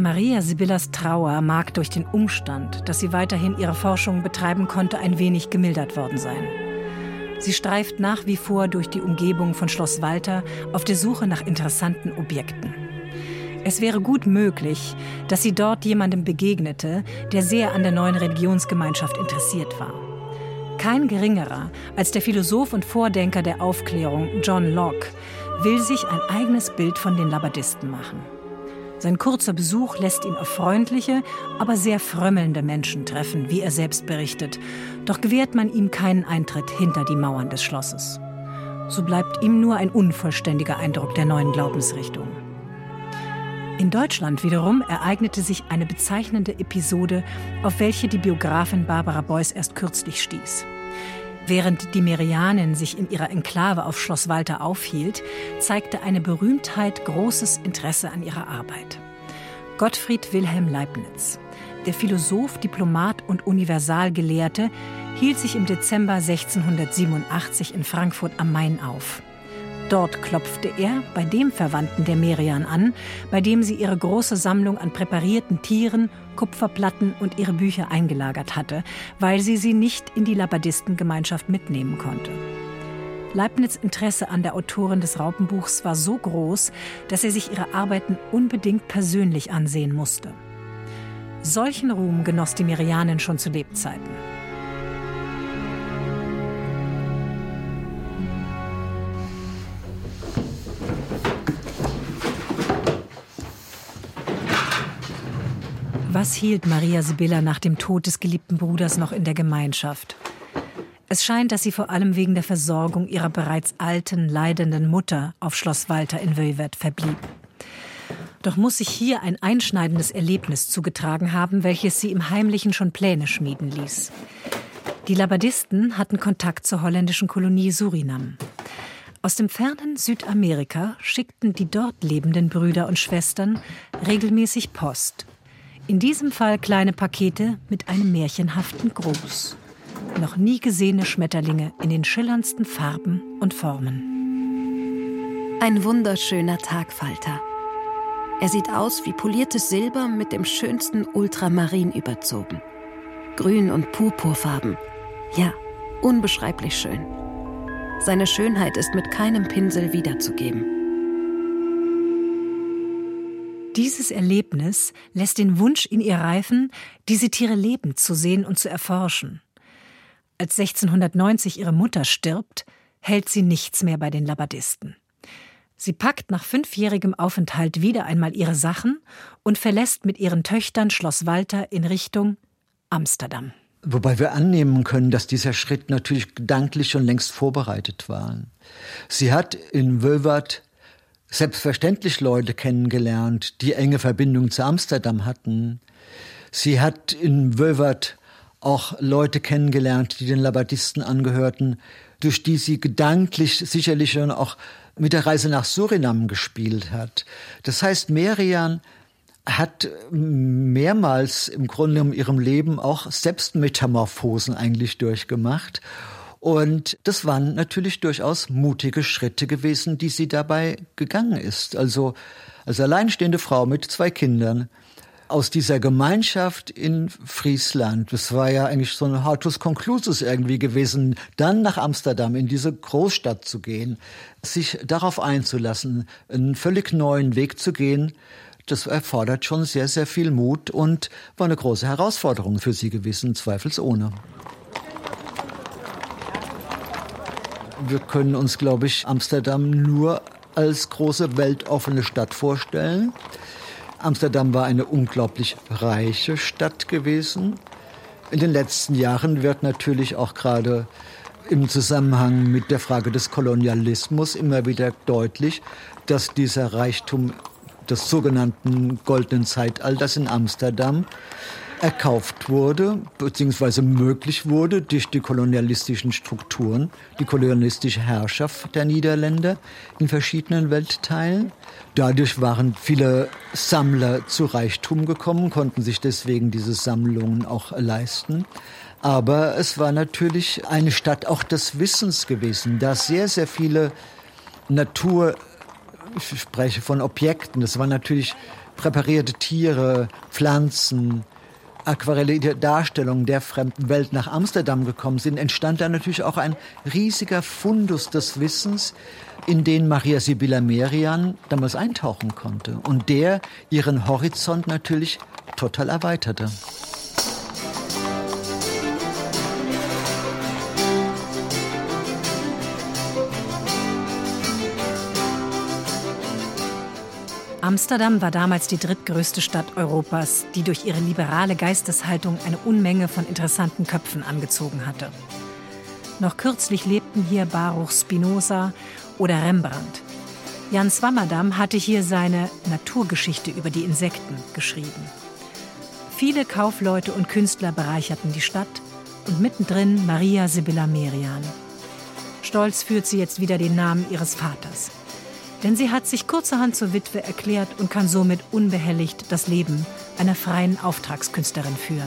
Maria Sibyllas Trauer mag durch den Umstand, dass sie weiterhin ihre Forschungen betreiben konnte, ein wenig gemildert worden sein. Sie streift nach wie vor durch die Umgebung von Schloss Walter auf der Suche nach interessanten Objekten. Es wäre gut möglich, dass sie dort jemandem begegnete, der sehr an der neuen Religionsgemeinschaft interessiert war. Kein geringerer als der Philosoph und Vordenker der Aufklärung John Locke will sich ein eigenes Bild von den Labadisten machen. Sein kurzer Besuch lässt ihn auf freundliche, aber sehr frömmelnde Menschen treffen, wie er selbst berichtet. Doch gewährt man ihm keinen Eintritt hinter die Mauern des Schlosses. So bleibt ihm nur ein unvollständiger Eindruck der neuen Glaubensrichtung. In Deutschland wiederum ereignete sich eine bezeichnende Episode, auf welche die Biografin Barbara Beuys erst kürzlich stieß. Während die Merianin sich in ihrer Enklave auf Schloss Walter aufhielt, zeigte eine Berühmtheit großes Interesse an ihrer Arbeit. Gottfried Wilhelm Leibniz, der Philosoph, Diplomat und Universalgelehrte, hielt sich im Dezember 1687 in Frankfurt am Main auf. Dort klopfte er bei dem Verwandten der Merian an, bei dem sie ihre große Sammlung an präparierten Tieren, Kupferplatten und ihre Bücher eingelagert hatte, weil sie nicht in die Labadistengemeinschaft mitnehmen konnte. Leibniz' Interesse an der Autorin des Raupenbuchs war so groß, dass er sich ihre Arbeiten unbedingt persönlich ansehen musste. Solchen Ruhm genoss die Merianin schon zu Lebzeiten. Was hielt Maria Sibylla nach dem Tod des geliebten Bruders noch in der Gemeinschaft? Es scheint, dass sie vor allem wegen der Versorgung ihrer bereits alten, leidenden Mutter auf Schloss Walter in Wölwert verblieb. Doch muss sich hier ein einschneidendes Erlebnis zugetragen haben, welches sie im Heimlichen schon Pläne schmieden ließ. Die Labadisten hatten Kontakt zur holländischen Kolonie Surinam. Aus dem fernen Südamerika schickten die dort lebenden Brüder und Schwestern regelmäßig Post. In diesem Fall kleine Pakete mit einem märchenhaften Gruß. Noch nie gesehene Schmetterlinge in den schillerndsten Farben und Formen. Ein wunderschöner Tagfalter. Er sieht aus wie poliertes Silber mit dem schönsten Ultramarin überzogen. Grün- und Purpurfarben. Ja, unbeschreiblich schön. Seine Schönheit ist mit keinem Pinsel wiederzugeben. Dieses Erlebnis lässt den Wunsch in ihr reifen, diese Tiere lebend zu sehen und zu erforschen. Als 1690 ihre Mutter stirbt, hält sie nichts mehr bei den Labadisten. Sie packt nach 5-jährigem Aufenthalt wieder einmal ihre Sachen und verlässt mit ihren Töchtern Schloss Walter in Richtung Amsterdam. Wobei wir annehmen können, dass dieser Schritt natürlich gedanklich schon längst vorbereitet war. Sie hat in Wölwert selbstverständlich Leute kennengelernt, die enge Verbindungen zu Amsterdam hatten. Sie hat in Wölwert auch Leute kennengelernt, die den Labadisten angehörten, durch die sie gedanklich sicherlich schon auch mit der Reise nach Surinam gespielt hat. Das heißt, Merian hat mehrmals im Grunde in ihrem Leben auch Selbstmetamorphosen eigentlich durchgemacht. Und das waren natürlich durchaus mutige Schritte gewesen, die sie dabei gegangen ist. Also als alleinstehende Frau mit 2 Kindern aus dieser Gemeinschaft in Friesland, das war ja eigentlich so ein Hortus Conclusus irgendwie gewesen, dann nach Amsterdam in diese Großstadt zu gehen, sich darauf einzulassen, einen völlig neuen Weg zu gehen, das erfordert schon sehr, sehr viel Mut und war eine große Herausforderung für sie gewesen, zweifelsohne. Wir können uns, glaube ich, Amsterdam nur als große weltoffene Stadt vorstellen. Amsterdam war eine unglaublich reiche Stadt gewesen. In den letzten Jahren wird natürlich auch gerade im Zusammenhang mit der Frage des Kolonialismus immer wieder deutlich, dass dieser Reichtum des sogenannten Goldenen Zeitalters in Amsterdam erkauft wurde, beziehungsweise möglich wurde durch die kolonialistischen Strukturen, die kolonialistische Herrschaft der Niederländer in verschiedenen Weltteilen. Dadurch waren viele Sammler zu Reichtum gekommen, konnten sich deswegen diese Sammlungen auch leisten. Aber es war natürlich eine Stadt auch des Wissens gewesen, da sehr, sehr viele ich spreche von Objekten, das waren natürlich präparierte Tiere, Pflanzen, aquarellierte Darstellungen der fremden Welt nach Amsterdam gekommen sind, entstand da natürlich auch ein riesiger Fundus des Wissens, in den Maria Sibylla Merian damals eintauchen konnte und der ihren Horizont natürlich total erweiterte. Amsterdam war damals die drittgrößte Stadt Europas, die durch ihre liberale Geisteshaltung eine Unmenge von interessanten Köpfen angezogen hatte. Noch kürzlich lebten hier Baruch Spinoza oder Rembrandt. Jan Swammerdam hatte hier seine Naturgeschichte über die Insekten geschrieben. Viele Kaufleute und Künstler bereicherten die Stadt und mittendrin Maria Sibylla Merian. Stolz führt sie jetzt wieder den Namen ihres Vaters. Denn sie hat sich kurzerhand zur Witwe erklärt und kann somit unbehelligt das Leben einer freien Auftragskünstlerin führen.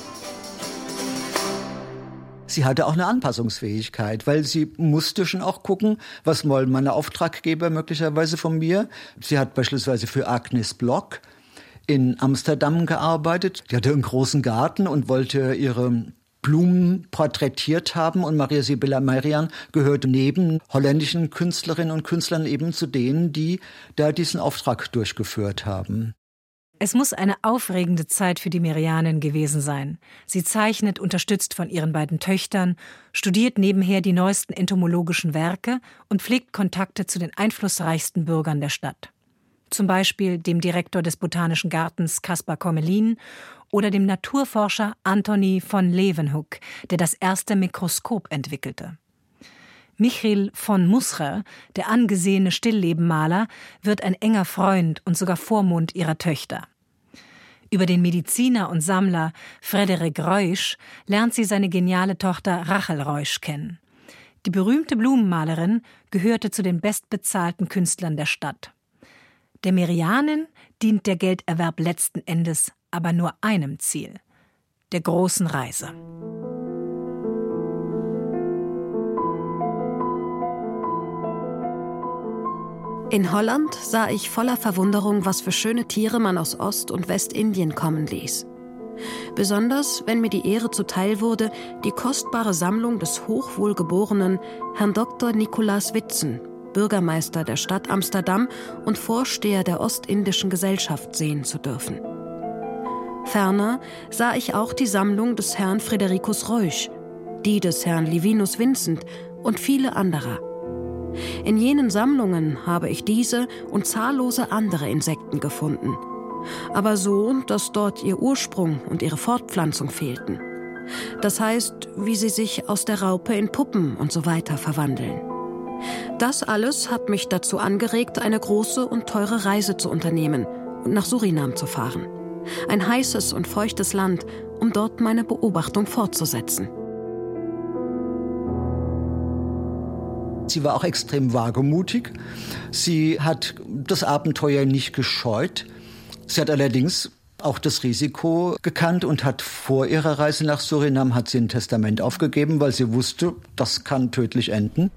Sie hatte auch eine Anpassungsfähigkeit, weil sie musste schon auch gucken, was wollen meine Auftraggeber möglicherweise von mir. Sie hat beispielsweise für Agnes Block in Amsterdam gearbeitet. Die hatte einen großen Garten und wollte ihre Blumen porträtiert haben und Maria Sibylla Merian gehörte neben holländischen Künstlerinnen und Künstlern eben zu denen, die da diesen Auftrag durchgeführt haben. Es muss eine aufregende Zeit für die Merianen gewesen sein. Sie zeichnet, unterstützt von ihren beiden Töchtern, studiert nebenher die neuesten entomologischen Werke und pflegt Kontakte zu den einflussreichsten Bürgern der Stadt. Zum Beispiel dem Direktor des Botanischen Gartens Caspar Commelin oder dem Naturforscher Antony von Leeuwenhoek, der das erste Mikroskop entwickelte. Michiel von Muscher, der angesehene Stilllebenmaler, wird ein enger Freund und sogar Vormund ihrer Töchter. Über den Mediziner und Sammler Frederik Reusch lernt sie seine geniale Tochter Rachel Reusch kennen. Die berühmte Blumenmalerin gehörte zu den bestbezahlten Künstlern der Stadt. Der Merianen dient der Gelderwerb letzten Endes aber nur einem Ziel: der großen Reise. In Holland sah ich voller Verwunderung, was für schöne Tiere man aus Ost- und Westindien kommen ließ. Besonders, wenn mir die Ehre zuteil wurde, die kostbare Sammlung des hochwohlgeborenen Herrn Dr. Nicolaas Witsen, Bürgermeister der Stadt Amsterdam und Vorsteher der Ostindischen Gesellschaft, sehen zu dürfen. Ferner sah ich auch die Sammlung des Herrn Fredericus Reusch, die des Herrn Livinus Vincent und viele anderer. In jenen Sammlungen habe ich diese und zahllose andere Insekten gefunden, aber so, dass dort ihr Ursprung und ihre Fortpflanzung fehlten. Das heißt, wie sie sich aus der Raupe in Puppen und so weiter verwandeln. Das alles hat mich dazu angeregt, eine große und teure Reise zu unternehmen und nach Surinam zu fahren. Ein heißes und feuchtes Land, um dort meine Beobachtung fortzusetzen. Sie war auch extrem wagemutig. Sie hat das Abenteuer nicht gescheut. Sie hat allerdings auch das Risiko gekannt und hat vor ihrer Reise nach Surinam hat sie ein Testament aufgegeben, weil sie wusste, das kann tödlich enden.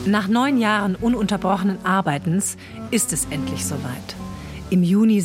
Nach 9 Jahren ununterbrochenen Arbeitens ist es endlich soweit. Im Juni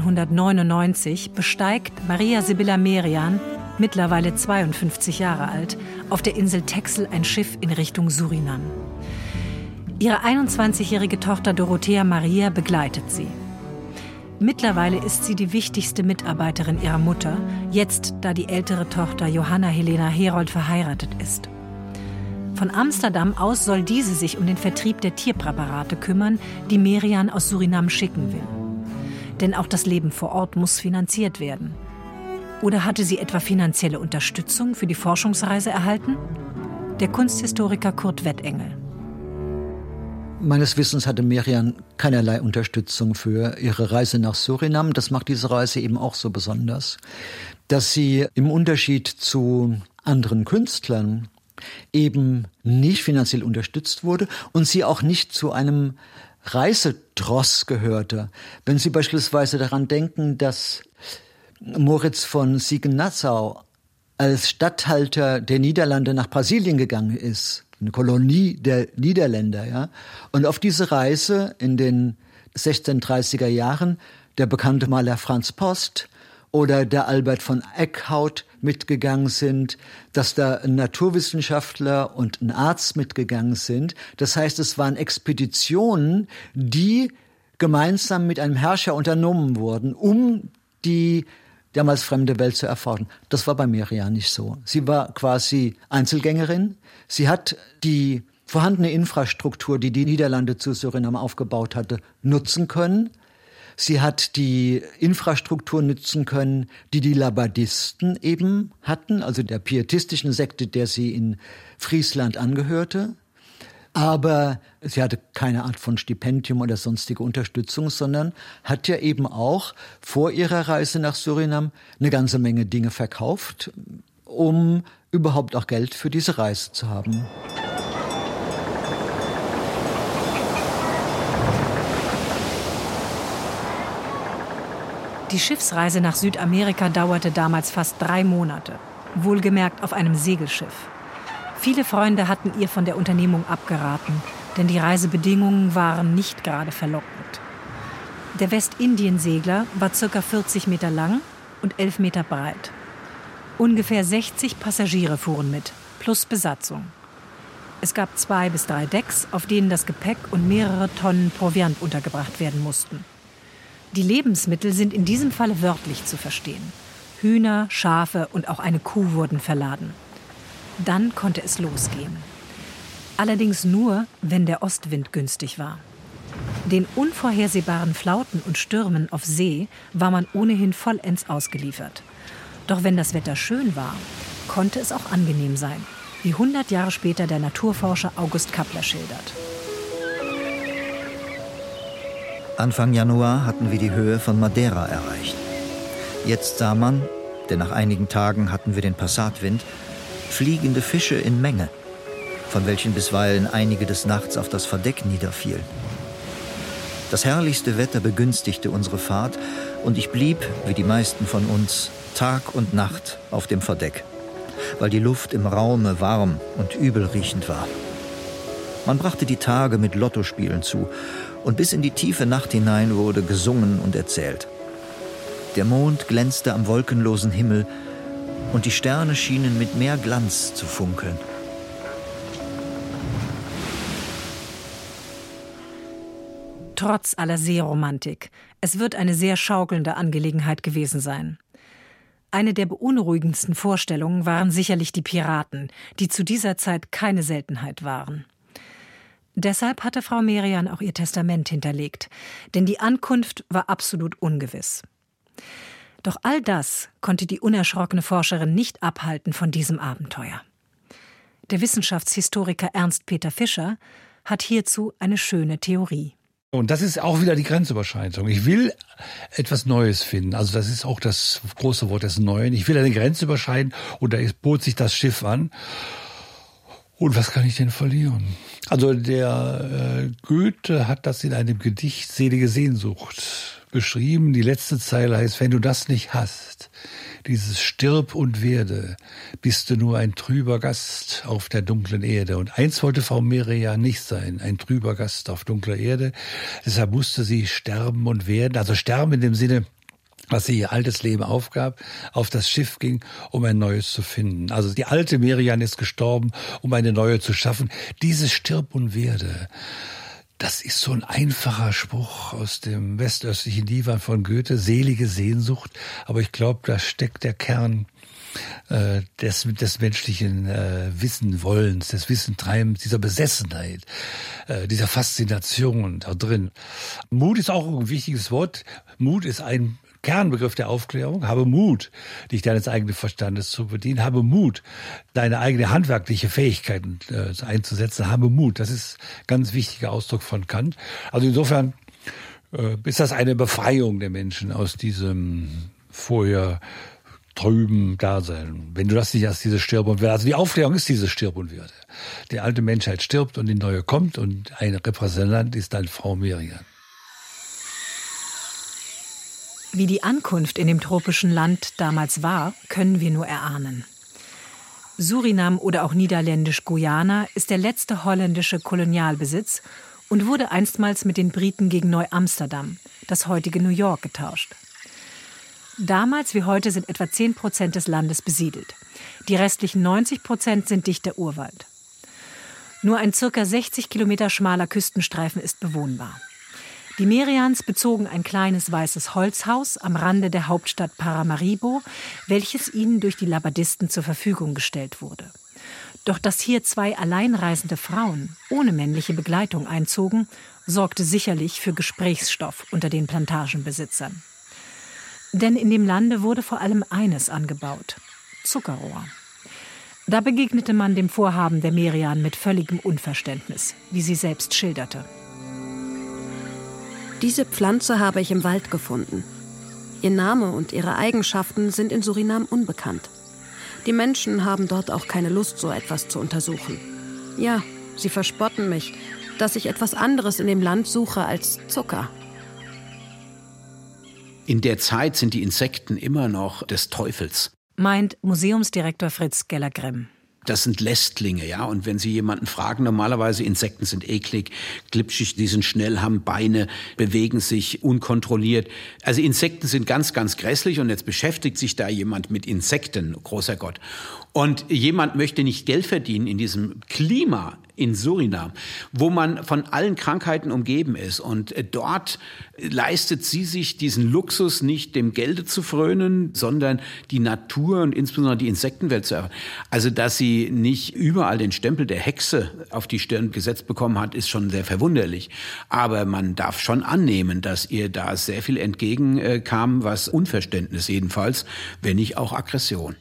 1699 besteigt Maria Sibylla Merian, mittlerweile 52 Jahre alt, auf der Insel Texel ein Schiff in Richtung Surinam. Ihre 21-jährige Tochter Dorothea Maria begleitet sie. Mittlerweile ist sie die wichtigste Mitarbeiterin ihrer Mutter, jetzt da die ältere Tochter Johanna Helena Herold verheiratet ist. Von Amsterdam aus soll diese sich um den Vertrieb der Tierpräparate kümmern, die Merian aus Surinam schicken will. Denn auch das Leben vor Ort muss finanziert werden. Oder hatte sie etwa finanzielle Unterstützung für die Forschungsreise erhalten? Der Kunsthistoriker Kurt Wettengel. Meines Wissens hatte Merian keinerlei Unterstützung für ihre Reise nach Surinam. Das macht diese Reise eben auch so besonders, dass sie im Unterschied zu anderen Künstlern eben nicht finanziell unterstützt wurde und sie auch nicht zu einem Reisetross gehörte. Wenn Sie beispielsweise daran denken, dass Moritz von Siegen-Nassau als Statthalter der Niederlande nach Brasilien gegangen ist, eine Kolonie der Niederländer, ja, und auf diese Reise in den 1630er Jahren der bekannte Maler Franz Post oder der Albert von Eckhout mitgegangen sind, dass da ein Naturwissenschaftler und ein Arzt mitgegangen sind. Das heißt, es waren Expeditionen, die gemeinsam mit einem Herrscher unternommen wurden, um die damals fremde Welt zu erforschen. Das war bei Merian nicht so. Sie war quasi Einzelgängerin. Sie hat die vorhandene Infrastruktur, die die Niederlande zu Surinam aufgebaut hatte, nutzen können. Sie hat die Infrastruktur nutzen können, die die Labadisten eben hatten, also der pietistischen Sekte, der sie in Friesland angehörte. Aber sie hatte keine Art von Stipendium oder sonstige Unterstützung, sondern hat ja eben auch vor ihrer Reise nach Surinam eine ganze Menge Dinge verkauft, um überhaupt auch Geld für diese Reise zu haben. Die Schiffsreise nach Südamerika dauerte damals fast 3 Monate, wohlgemerkt auf einem Segelschiff. Viele Freunde hatten ihr von der Unternehmung abgeraten, denn die Reisebedingungen waren nicht gerade verlockend. Der Westindiensegler war ca. 40 Meter lang und 11 Meter breit. Ungefähr 60 Passagiere fuhren mit, plus Besatzung. Es gab 2 bis 3 Decks, auf denen das Gepäck und mehrere Tonnen Proviant untergebracht werden mussten. Die Lebensmittel sind in diesem Falle wörtlich zu verstehen. Hühner, Schafe und auch eine Kuh wurden verladen. Dann konnte es losgehen. Allerdings nur, wenn der Ostwind günstig war. Den unvorhersehbaren Flauten und Stürmen auf See war man ohnehin vollends ausgeliefert. Doch wenn das Wetter schön war, konnte es auch angenehm sein, wie 100 Jahre später der Naturforscher August Kappler schildert. Anfang Januar hatten wir die Höhe von Madeira erreicht. Jetzt sah man, denn nach einigen Tagen hatten wir den Passatwind, fliegende Fische in Menge, von welchen bisweilen einige des Nachts auf das Verdeck niederfielen. Das herrlichste Wetter begünstigte unsere Fahrt und ich blieb, wie die meisten von uns, Tag und Nacht auf dem Verdeck, weil die Luft im Raume warm und übelriechend war. Man brachte die Tage mit Lottospielen zu und bis in die tiefe Nacht hinein wurde gesungen und erzählt. Der Mond glänzte am wolkenlosen Himmel und die Sterne schienen mit mehr Glanz zu funkeln. Trotz aller Seeromantik, es wird eine sehr schaukelnde Angelegenheit gewesen sein. Eine der beunruhigendsten Vorstellungen waren sicherlich die Piraten, die zu dieser Zeit keine Seltenheit waren. Deshalb hatte Frau Merian auch ihr Testament hinterlegt, denn die Ankunft war absolut ungewiss. Doch all das konnte die unerschrockene Forscherin nicht abhalten von diesem Abenteuer. Der Wissenschaftshistoriker Ernst Peter Fischer hat hierzu eine schöne Theorie. Und das ist auch wieder die Grenzüberschreitung. Ich will etwas Neues finden. Also das ist auch das große Wort des Neuen. Ich will eine Grenze überschreiten und da bot sich das Schiff an. Und was kann ich denn verlieren? Also der Goethe hat das in einem Gedicht Selige Sehnsucht beschrieben. Die letzte Zeile heißt, wenn du das nicht hast, dieses Stirb und werde, bist du nur ein trüber Gast auf der dunklen Erde. Und eins wollte Frau Merian nicht sein, ein trüber Gast auf dunkler Erde. Deshalb musste sie sterben und werden, also sterben in dem Sinne, was sie ihr altes Leben aufgab, auf das Schiff ging, um ein neues zu finden. Also die alte Merian ist gestorben, um eine neue zu schaffen. Dieses Stirb und werde, das ist so ein einfacher Spruch aus dem westöstlichen Divan von Goethe, selige Sehnsucht. Aber ich glaube, da steckt der Kern des menschlichen Wissenwollens, des Wissentreibens, dieser Besessenheit, dieser Faszination da drin. Mut ist auch ein wichtiges Wort. Mut ist ein Kernbegriff der Aufklärung. Habe Mut, dich deines eigenen Verstandes zu bedienen. Habe Mut, deine eigene handwerkliche Fähigkeiten einzusetzen. Habe Mut. Das ist ein ganz wichtiger Ausdruck von Kant. Also insofern ist das eine Befreiung der Menschen aus diesem vorher trüben Dasein. Wenn du das nicht hast, dieses Stirb und Werde. Also die Aufklärung ist dieses Stirb und Werde. Die alte Menschheit stirbt und die neue kommt und ein Repräsentant ist dann Frau Merian. Wie die Ankunft in dem tropischen Land damals war, können wir nur erahnen. Surinam oder auch Niederländisch-Guyana ist der letzte holländische Kolonialbesitz und wurde einstmals mit den Briten gegen Neu-Amsterdam, das heutige New York, getauscht. Damals wie heute sind etwa 10% des Landes besiedelt. Die restlichen 90% sind dichter Urwald. Nur ein ca. 60 Kilometer schmaler Küstenstreifen ist bewohnbar. Die Merians bezogen ein kleines weißes Holzhaus am Rande der Hauptstadt Paramaribo, welches ihnen durch die Labadisten zur Verfügung gestellt wurde. Doch dass hier 2 alleinreisende Frauen ohne männliche Begleitung einzogen, sorgte sicherlich für Gesprächsstoff unter den Plantagenbesitzern. Denn in dem Lande wurde vor allem eines angebaut: Zuckerrohr. Da begegnete man dem Vorhaben der Merian mit völligem Unverständnis, wie sie selbst schilderte. Diese Pflanze habe ich im Wald gefunden. Ihr Name und ihre Eigenschaften sind in Surinam unbekannt. Die Menschen haben dort auch keine Lust, so etwas zu untersuchen. Ja, sie verspotten mich, dass ich etwas anderes in dem Land suche als Zucker. In der Zeit sind die Insekten immer noch des Teufels. Meint Museumsdirektor Fritz Geller-Grimm. Das sind Lästlinge, ja. Und wenn Sie jemanden fragen, normalerweise Insekten sind eklig, glitschig, die sind schnell, haben Beine, bewegen sich unkontrolliert. Also Insekten sind ganz, ganz grässlich und jetzt beschäftigt sich da jemand mit Insekten, großer Gott. Und jemand möchte nicht Geld verdienen in diesem Klima in Surinam, wo man von allen Krankheiten umgeben ist. Und dort leistet sie sich diesen Luxus, nicht dem Gelde zu frönen, sondern die Natur und insbesondere die Insektenwelt zu erhalten. Also, dass sie nicht überall den Stempel der Hexe auf die Stirn gesetzt bekommen hat, ist schon sehr verwunderlich. Aber man darf schon annehmen, dass ihr da sehr viel entgegenkam, was Unverständnis jedenfalls, wenn nicht auch Aggression.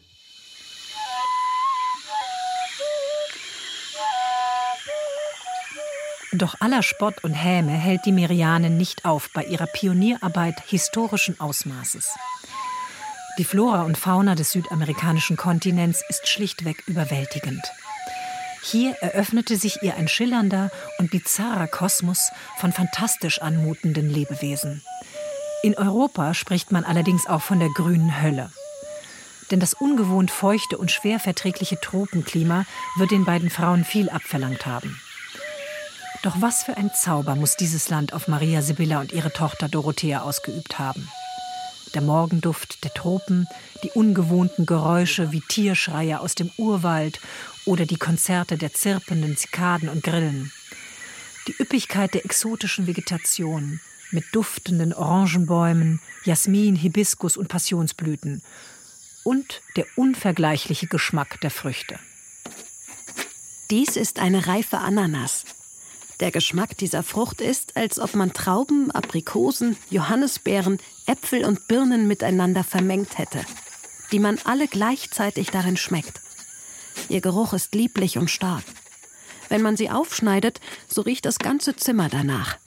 Doch aller Spott und Häme hält die Merianen nicht auf bei ihrer Pionierarbeit historischen Ausmaßes. Die Flora und Fauna des südamerikanischen Kontinents ist schlichtweg überwältigend. Hier eröffnete sich ihr ein schillernder und bizarrer Kosmos von fantastisch anmutenden Lebewesen. In Europa spricht man allerdings auch von der grünen Hölle. Denn das ungewohnt feuchte und schwer verträgliche Tropenklima wird den beiden Frauen viel abverlangt haben. Doch was für ein Zauber muss dieses Land auf Maria Sibylla und ihre Tochter Dorothea ausgeübt haben. Der Morgenduft der Tropen, die ungewohnten Geräusche wie Tierschreie aus dem Urwald oder die Konzerte der zirpenden Zikaden und Grillen. Die Üppigkeit der exotischen Vegetation mit duftenden Orangenbäumen, Jasmin, Hibiskus und Passionsblüten und der unvergleichliche Geschmack der Früchte. Dies ist eine reife Ananas. Der Geschmack dieser Frucht ist, als ob man Trauben, Aprikosen, Johannisbeeren, Äpfel und Birnen miteinander vermengt hätte, die man alle gleichzeitig darin schmeckt. Ihr Geruch ist lieblich und stark. Wenn man sie aufschneidet, so riecht das ganze Zimmer danach.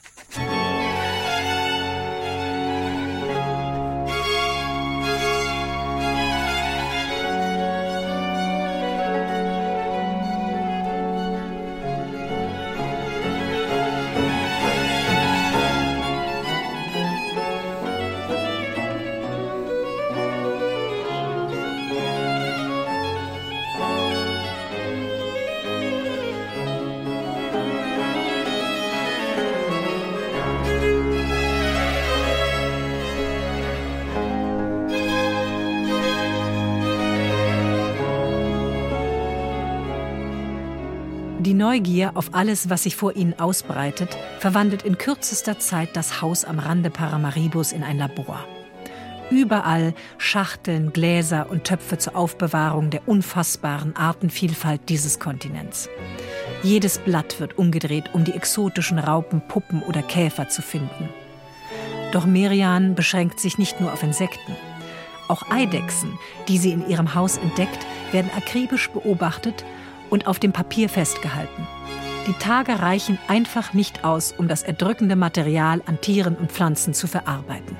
Die Neugier auf alles, was sich vor ihnen ausbreitet, verwandelt in kürzester Zeit das Haus am Rande Paramaribos in ein Labor. Überall Schachteln, Gläser und Töpfe zur Aufbewahrung der unfassbaren Artenvielfalt dieses Kontinents. Jedes Blatt wird umgedreht, um die exotischen Raupen, Puppen oder Käfer zu finden. Doch Merian beschränkt sich nicht nur auf Insekten. Auch Eidechsen, die sie in ihrem Haus entdeckt, werden akribisch beobachtet und auf dem Papier festgehalten. Die Tage reichen einfach nicht aus, um das erdrückende Material an Tieren und Pflanzen zu verarbeiten.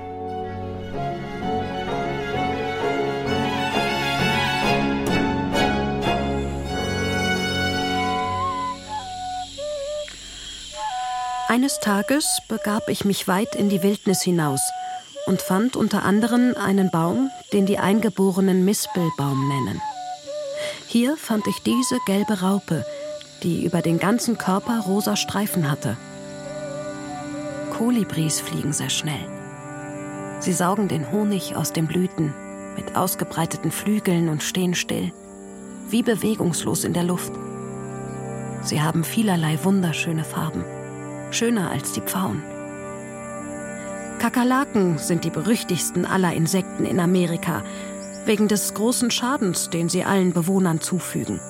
Eines Tages begab ich mich weit in die Wildnis hinaus und fand unter anderem einen Baum, den die Eingeborenen Mispelbaum nennen. Hier fand ich diese gelbe Raupe, die über den ganzen Körper rosa Streifen hatte. Kolibris fliegen sehr schnell. Sie saugen den Honig aus den Blüten mit ausgebreiteten Flügeln und stehen still, wie bewegungslos in der Luft. Sie haben vielerlei wunderschöne Farben, schöner als die Pfauen. Kakerlaken sind die berüchtigsten aller Insekten in Amerika, wegen des großen Schadens, den sie allen Bewohnern zufügen.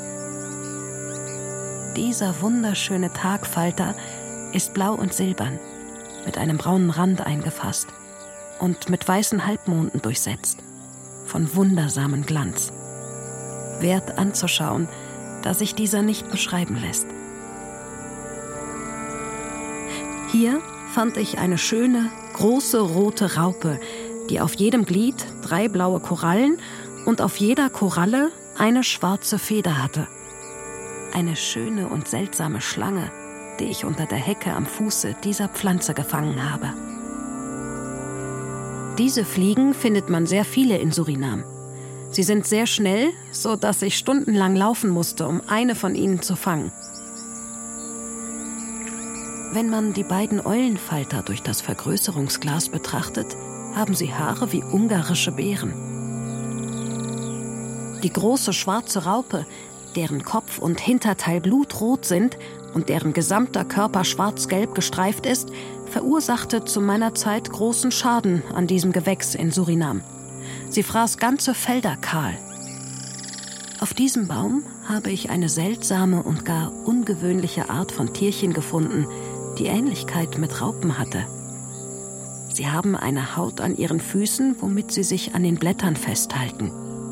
Dieser wunderschöne Tagfalter ist blau und silbern, mit einem braunen Rand eingefasst und mit weißen Halbmonden durchsetzt, von wundersamem Glanz. Wert anzuschauen, da sich dieser nicht beschreiben lässt. Hier fand ich eine schöne, große rote Raupe, die auf jedem Glied 3 blaue Korallen und auf jeder Koralle eine schwarze Feder hatte. Eine schöne und seltsame Schlange, die ich unter der Hecke am Fuße dieser Pflanze gefangen habe. Diese Fliegen findet man sehr viele in Surinam. Sie sind sehr schnell, so dass ich stundenlang laufen musste, um eine von ihnen zu fangen. Wenn man die beiden Eulenfalter durch das Vergrößerungsglas betrachtet, haben sie Haare wie ungarische Bären. Die große schwarze Raupe, deren Kopf und Hinterteil blutrot sind und deren gesamter Körper schwarz-gelb gestreift ist, verursachte zu meiner Zeit großen Schaden an diesem Gewächs in Surinam. Sie fraß ganze Felder kahl. Auf diesem Baum habe ich eine seltsame und gar ungewöhnliche Art von Tierchen gefunden, die Ähnlichkeit mit Raupen hatte. Sie haben eine Haut an ihren Füßen, womit sie sich an den Blättern festhalten.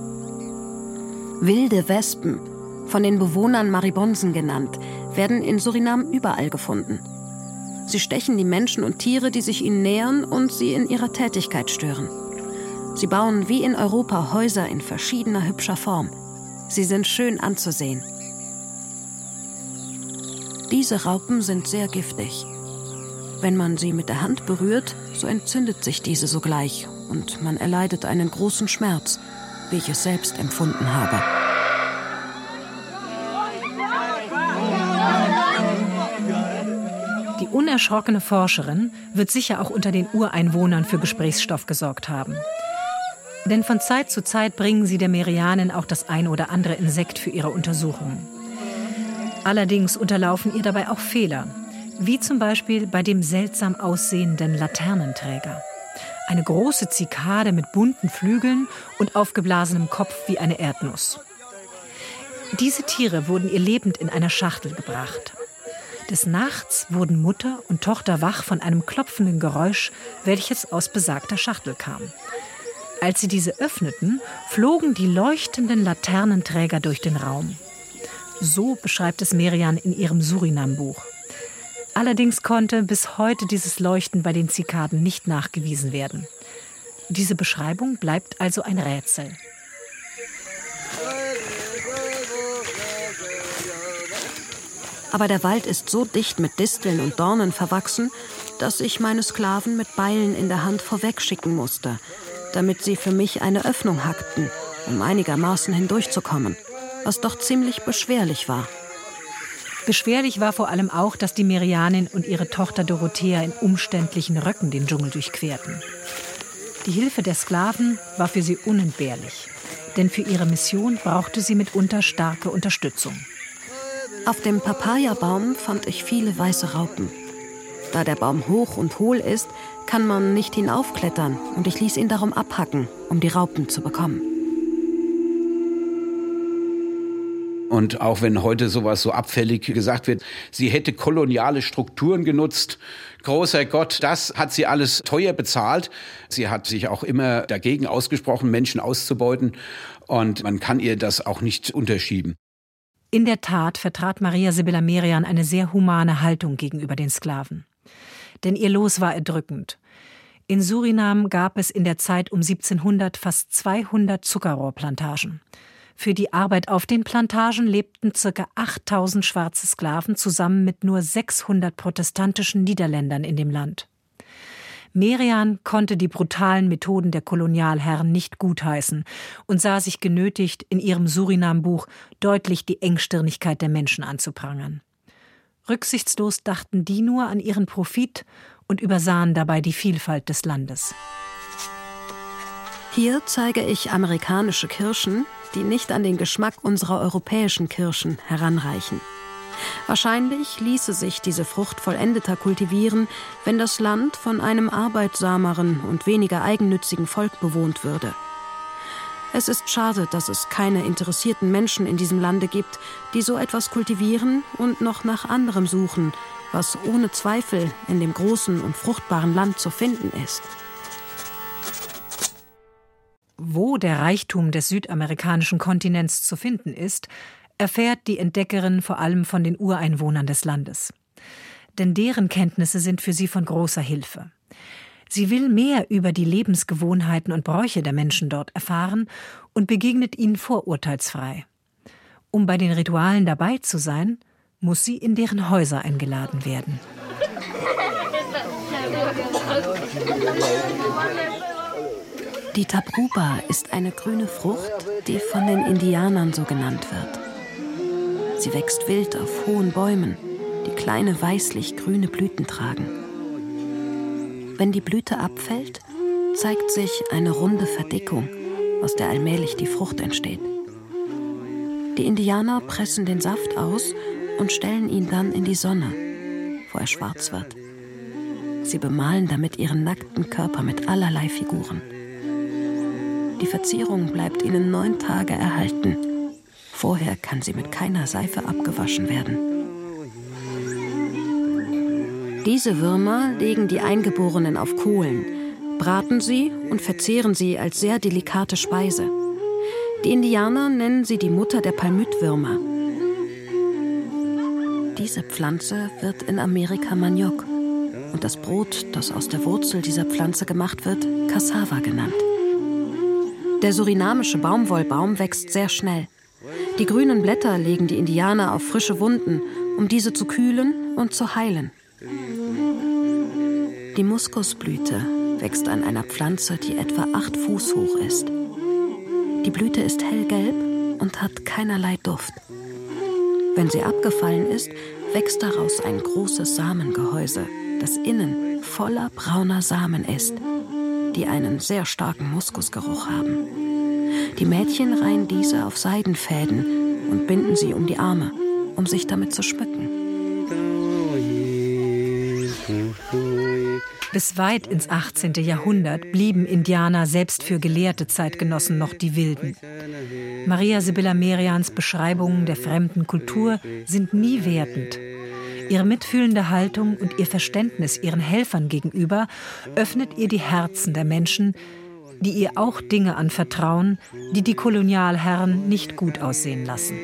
Wilde Wespen, von den Bewohnern Maribonsen genannt, werden in Surinam überall gefunden. Sie stechen die Menschen und Tiere, die sich ihnen nähern und sie in ihrer Tätigkeit stören. Sie bauen wie in Europa Häuser in verschiedener hübscher Form. Sie sind schön anzusehen. Diese Raupen sind sehr giftig. Wenn man sie mit der Hand berührt, so entzündet sich diese sogleich und man erleidet einen großen Schmerz, wie ich es selbst empfunden habe. Die unerschrockene Forscherin wird sicher auch unter den Ureinwohnern für Gesprächsstoff gesorgt haben. Denn von Zeit zu Zeit bringen sie der Merianen auch das ein oder andere Insekt für ihre Untersuchungen. Allerdings unterlaufen ihr dabei auch Fehler, wie zum Beispiel bei dem seltsam aussehenden Laternenträger. Eine große Zikade mit bunten Flügeln und aufgeblasenem Kopf wie eine Erdnuss. Diese Tiere wurden ihr lebend in einer Schachtel gebracht. Des Nachts wurden Mutter und Tochter wach von einem klopfenden Geräusch, welches aus besagter Schachtel kam. Als sie diese öffneten, flogen die leuchtenden Laternenträger durch den Raum. So beschreibt es Merian in ihrem Surinam-Buch. Allerdings konnte bis heute dieses Leuchten bei den Zikaden nicht nachgewiesen werden. Diese Beschreibung bleibt also ein Rätsel. Aber der Wald ist so dicht mit Disteln und Dornen verwachsen, dass ich meine Sklaven mit Beilen in der Hand vorwegschicken musste, damit sie für mich eine Öffnung hackten, um einigermaßen hindurchzukommen, was doch ziemlich beschwerlich war. Beschwerlich war vor allem auch, dass die Merianin und ihre Tochter Dorothea in umständlichen Röcken den Dschungel durchquerten. Die Hilfe der Sklaven war für sie unentbehrlich, denn für ihre Mission brauchte sie mitunter starke Unterstützung. Auf dem Papayabaum fand ich viele weiße Raupen. Da der Baum hoch und hohl ist, kann man nicht hinaufklettern und ich ließ ihn darum abhacken, um die Raupen zu bekommen. Und auch wenn heute sowas so abfällig gesagt wird, sie hätte koloniale Strukturen genutzt. Großer Gott, das hat sie alles teuer bezahlt. Sie hat sich auch immer dagegen ausgesprochen, Menschen auszubeuten. Und man kann ihr das auch nicht unterschieben. In der Tat vertrat Maria Sibylla Merian eine sehr humane Haltung gegenüber den Sklaven. Denn ihr Los war erdrückend. In Surinam gab es in der Zeit um 1700 fast 200 Zuckerrohrplantagen. Für die Arbeit auf den Plantagen lebten ca. 8000 schwarze Sklaven zusammen mit nur 600 protestantischen Niederländern in dem Land. Merian konnte die brutalen Methoden der Kolonialherren nicht gutheißen und sah sich genötigt, in ihrem Surinam-Buch deutlich die Engstirnigkeit der Menschen anzuprangern. Rücksichtslos dachten die nur an ihren Profit und übersahen dabei die Vielfalt des Landes. Hier zeige ich amerikanische Kirschen, die nicht an den Geschmack unserer europäischen Kirschen heranreichen. Wahrscheinlich ließe sich diese Frucht vollendeter kultivieren, wenn das Land von einem arbeitsameren und weniger eigennützigen Volk bewohnt würde. Es ist schade, dass es keine interessierten Menschen in diesem Lande gibt, die so etwas kultivieren und noch nach anderem suchen, was ohne Zweifel in dem großen und fruchtbaren Land zu finden ist. Wo der Reichtum des südamerikanischen Kontinents zu finden ist, erfährt die Entdeckerin vor allem von den Ureinwohnern des Landes. Denn deren Kenntnisse sind für sie von großer Hilfe. Sie will mehr über die Lebensgewohnheiten und Bräuche der Menschen dort erfahren und begegnet ihnen vorurteilsfrei. Um bei den Ritualen dabei zu sein, muss sie in deren Häuser eingeladen werden. Die Tabruba ist eine grüne Frucht, die von den Indianern so genannt wird. Sie wächst wild auf hohen Bäumen, die kleine weißlich-grüne Blüten tragen. Wenn die Blüte abfällt, zeigt sich eine runde Verdickung, aus der allmählich die Frucht entsteht. Die Indianer pressen den Saft aus und stellen ihn dann in die Sonne, wo er schwarz wird. Sie bemalen damit ihren nackten Körper mit allerlei Figuren. Die Verzierung bleibt ihnen 9 Tage erhalten. Vorher kann sie mit keiner Seife abgewaschen werden. Diese Würmer legen die Eingeborenen auf Kohlen, braten sie und verzehren sie als sehr delikate Speise. Die Indianer nennen sie die Mutter der Palmytwürmer. Diese Pflanze wird in Amerika Maniok und das Brot, das aus der Wurzel dieser Pflanze gemacht wird, Cassava genannt. Der surinamische Baumwollbaum wächst sehr schnell. Die grünen Blätter legen die Indianer auf frische Wunden, um diese zu kühlen und zu heilen. Die Muskusblüte wächst an einer Pflanze, die etwa 8 Fuß hoch ist. Die Blüte ist hellgelb und hat keinerlei Duft. Wenn sie abgefallen ist, wächst daraus ein großes Samengehäuse, das innen voller brauner Samen ist, die einen sehr starken Muskusgeruch haben. Die Mädchen reihen diese auf Seidenfäden und binden sie um die Arme, um sich damit zu schmücken. Bis weit ins 18. Jahrhundert blieben Indianer selbst für gelehrte Zeitgenossen noch die Wilden. Maria Sibylla Merians Beschreibungen der fremden Kultur sind nie wertend. Ihre mitfühlende Haltung und ihr Verständnis ihren Helfern gegenüber öffnet ihr die Herzen der Menschen, die ihr auch Dinge anvertrauen, die die Kolonialherren nicht gut aussehen lassen.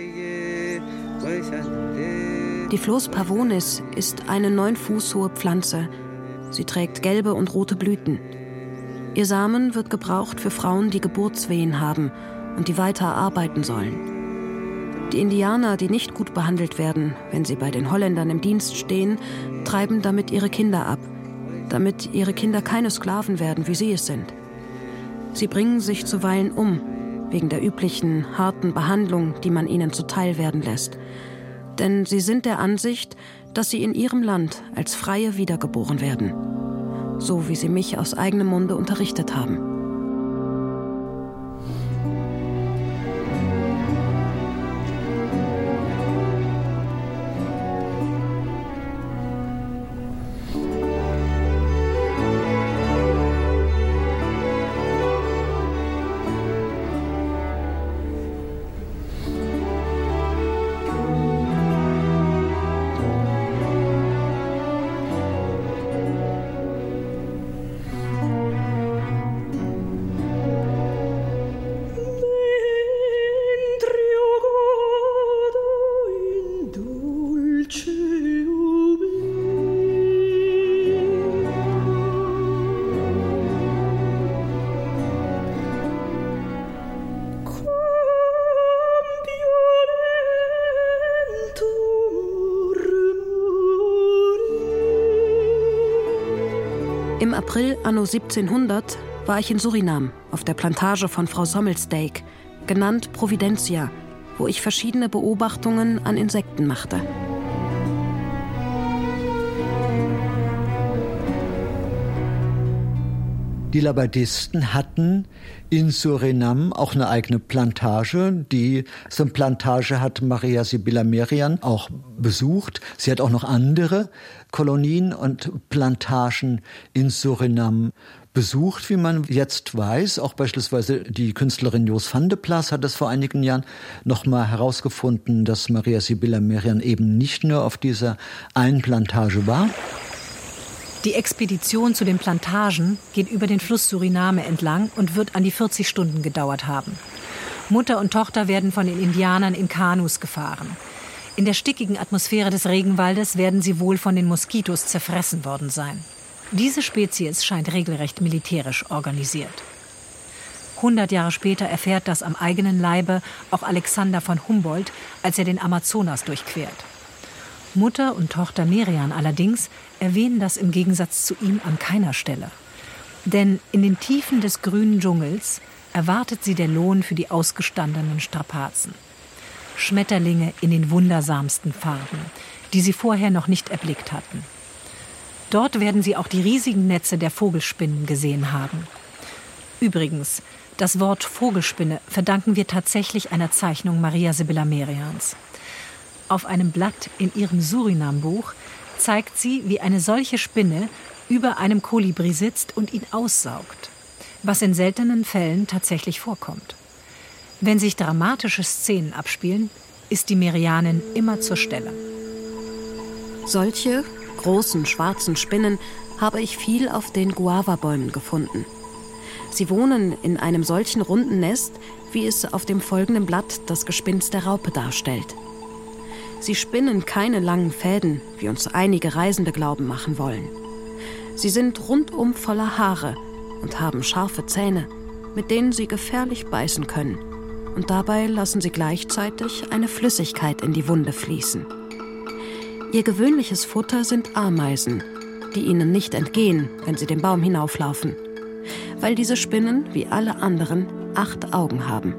Die Phlos pavonis ist eine 9 Fuß hohe Pflanze. Sie trägt gelbe und rote Blüten. Ihr Samen wird gebraucht für Frauen, die Geburtswehen haben und die weiter arbeiten sollen. Die Indianer, die nicht gut behandelt werden, wenn sie bei den Holländern im Dienst stehen, treiben damit ihre Kinder ab, damit ihre Kinder keine Sklaven werden, wie sie es sind. Sie bringen sich zuweilen um, wegen der üblichen, harten Behandlung, die man ihnen zuteil werden lässt. Denn sie sind der Ansicht, dass sie in ihrem Land als Freie wiedergeboren werden, so wie sie mich aus eigenem Munde unterrichtet haben. Im April anno 1700 war ich in Surinam auf der Plantage von Frau Sommelsdijk, genannt Providentia, wo ich verschiedene Beobachtungen an Insekten machte. Die Labadisten hatten in Surinam auch eine eigene Plantage. So eine Plantage hat Maria Sibylla Merian auch besucht. Sie hat auch noch andere Kolonien und Plantagen in Surinam besucht, wie man jetzt weiß. Auch beispielsweise die Künstlerin Jos van de Plas hat es vor einigen Jahren noch mal herausgefunden, dass Maria Sibylla Merian eben nicht nur auf dieser einen Plantage war. Die Expedition zu den Plantagen geht über den Fluss Suriname entlang und wird an die 40 Stunden gedauert haben. Mutter und Tochter werden von den Indianern in Kanus gefahren. In der stickigen Atmosphäre des Regenwaldes werden sie wohl von den Moskitos zerfressen worden sein. Diese Spezies scheint regelrecht militärisch organisiert. 100 Jahre später erfährt das am eigenen Leibe auch Alexander von Humboldt, als er den Amazonas durchquert. Mutter und Tochter Merian allerdings erwähnen das im Gegensatz zu ihm an keiner Stelle. Denn in den Tiefen des grünen Dschungels erwartet sie der Lohn für die ausgestandenen Strapazen. Schmetterlinge in den wundersamsten Farben, die sie vorher noch nicht erblickt hatten. Dort werden sie auch die riesigen Netze der Vogelspinnen gesehen haben. Übrigens, das Wort Vogelspinne verdanken wir tatsächlich einer Zeichnung Maria Sibylla Merians. Auf einem Blatt in ihrem Surinam-Buch zeigt sie, wie eine solche Spinne über einem Kolibri sitzt und ihn aussaugt, was in seltenen Fällen tatsächlich vorkommt. Wenn sich dramatische Szenen abspielen, ist die Merianin immer zur Stelle. Solche großen schwarzen Spinnen habe ich viel auf den Guava-Bäumen gefunden. Sie wohnen in einem solchen runden Nest, wie es auf dem folgenden Blatt das Gespinst der Raupe darstellt. Sie spinnen keine langen Fäden, wie uns einige Reisende glauben machen wollen. Sie sind rundum voller Haare und haben scharfe Zähne, mit denen sie gefährlich beißen können. Und dabei lassen sie gleichzeitig eine Flüssigkeit in die Wunde fließen. Ihr gewöhnliches Futter sind Ameisen, die ihnen nicht entgehen, wenn sie den Baum hinauflaufen, weil diese Spinnen, wie alle anderen, 8 Augen haben.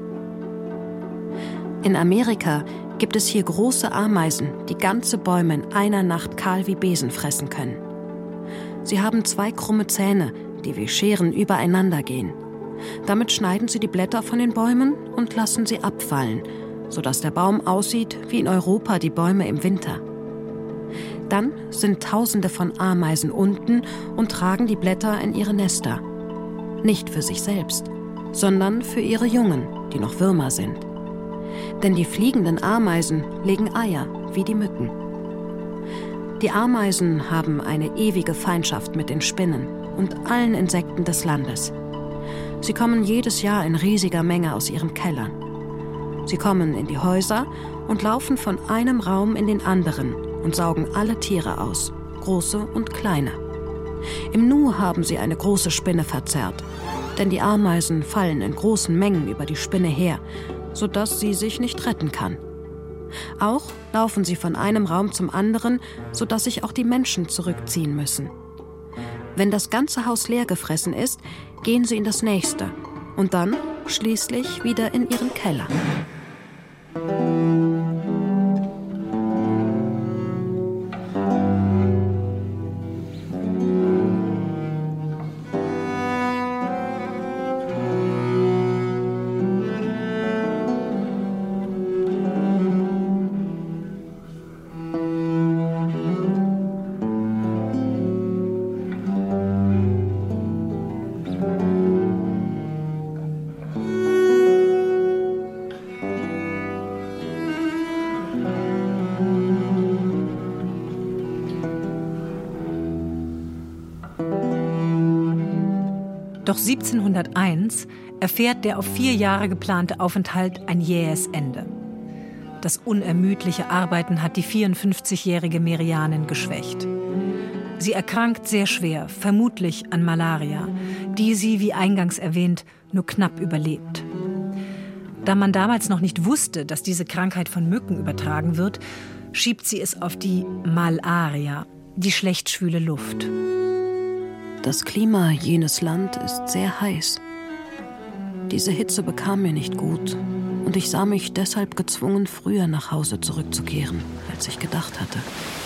In Amerika gibt es hier große Ameisen, die ganze Bäume in einer Nacht kahl wie Besen fressen können. Sie haben 2 krumme Zähne, die wie Scheren übereinander gehen. Damit schneiden sie die Blätter von den Bäumen und lassen sie abfallen, sodass der Baum aussieht wie in Europa die Bäume im Winter. Dann sind Tausende von Ameisen unten und tragen die Blätter in ihre Nester. Nicht für sich selbst, sondern für ihre Jungen, die noch Würmer sind. Denn die fliegenden Ameisen legen Eier wie die Mücken. Die Ameisen haben eine ewige Feindschaft mit den Spinnen und allen Insekten des Landes. Sie kommen jedes Jahr in riesiger Menge aus ihren Kellern. Sie kommen in die Häuser und laufen von einem Raum in den anderen und saugen alle Tiere aus, große und kleine. Im Nu haben sie eine große Spinne verzerrt, denn die Ameisen fallen in großen Mengen über die Spinne her, sodass sie sich nicht retten kann. Auch laufen sie von einem Raum zum anderen, sodass sich auch die Menschen zurückziehen müssen. Wenn das ganze Haus leer gefressen ist, gehen sie in das nächste und dann schließlich wieder in ihren Keller. Doch 1701 erfährt der auf 4 Jahre geplante Aufenthalt ein jähes Ende. Das unermüdliche Arbeiten hat die 54-jährige Merianin geschwächt. Sie erkrankt sehr schwer, vermutlich an Malaria, die sie, wie eingangs erwähnt, nur knapp überlebt. Da man damals noch nicht wusste, dass diese Krankheit von Mücken übertragen wird, schiebt sie es auf die Malaria, die schlecht schwüle Luft. Das Klima jenes Land ist sehr heiß. Diese Hitze bekam mir nicht gut und ich sah mich deshalb gezwungen, früher nach Hause zurückzukehren, als ich gedacht hatte.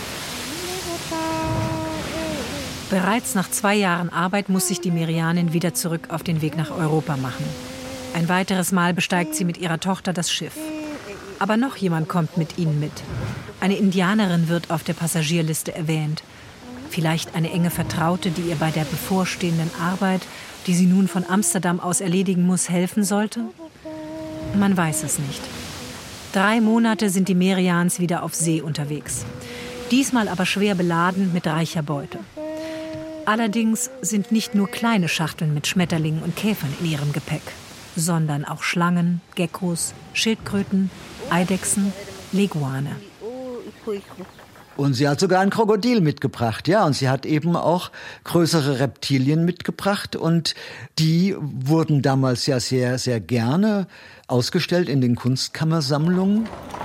Bereits nach 2 Jahren Arbeit muss sich die Merianin wieder zurück auf den Weg nach Europa machen. Ein weiteres Mal besteigt sie mit ihrer Tochter das Schiff. Aber noch jemand kommt mit ihnen mit. Eine Indianerin wird auf der Passagierliste erwähnt. Vielleicht eine enge Vertraute, die ihr bei der bevorstehenden Arbeit, die sie nun von Amsterdam aus erledigen muss, helfen sollte? Man weiß es nicht. 3 Monate sind die Merians wieder auf See unterwegs. Diesmal aber schwer beladen mit reicher Beute. Allerdings sind nicht nur kleine Schachteln mit Schmetterlingen und Käfern in ihrem Gepäck, sondern auch Schlangen, Geckos, Schildkröten, Eidechsen, Leguane. Und sie hat sogar ein Krokodil mitgebracht, ja. Und sie hat eben auch größere Reptilien mitgebracht. Und die wurden damals ja sehr, sehr gerne ausgestellt in den Kunstkammersammlungen.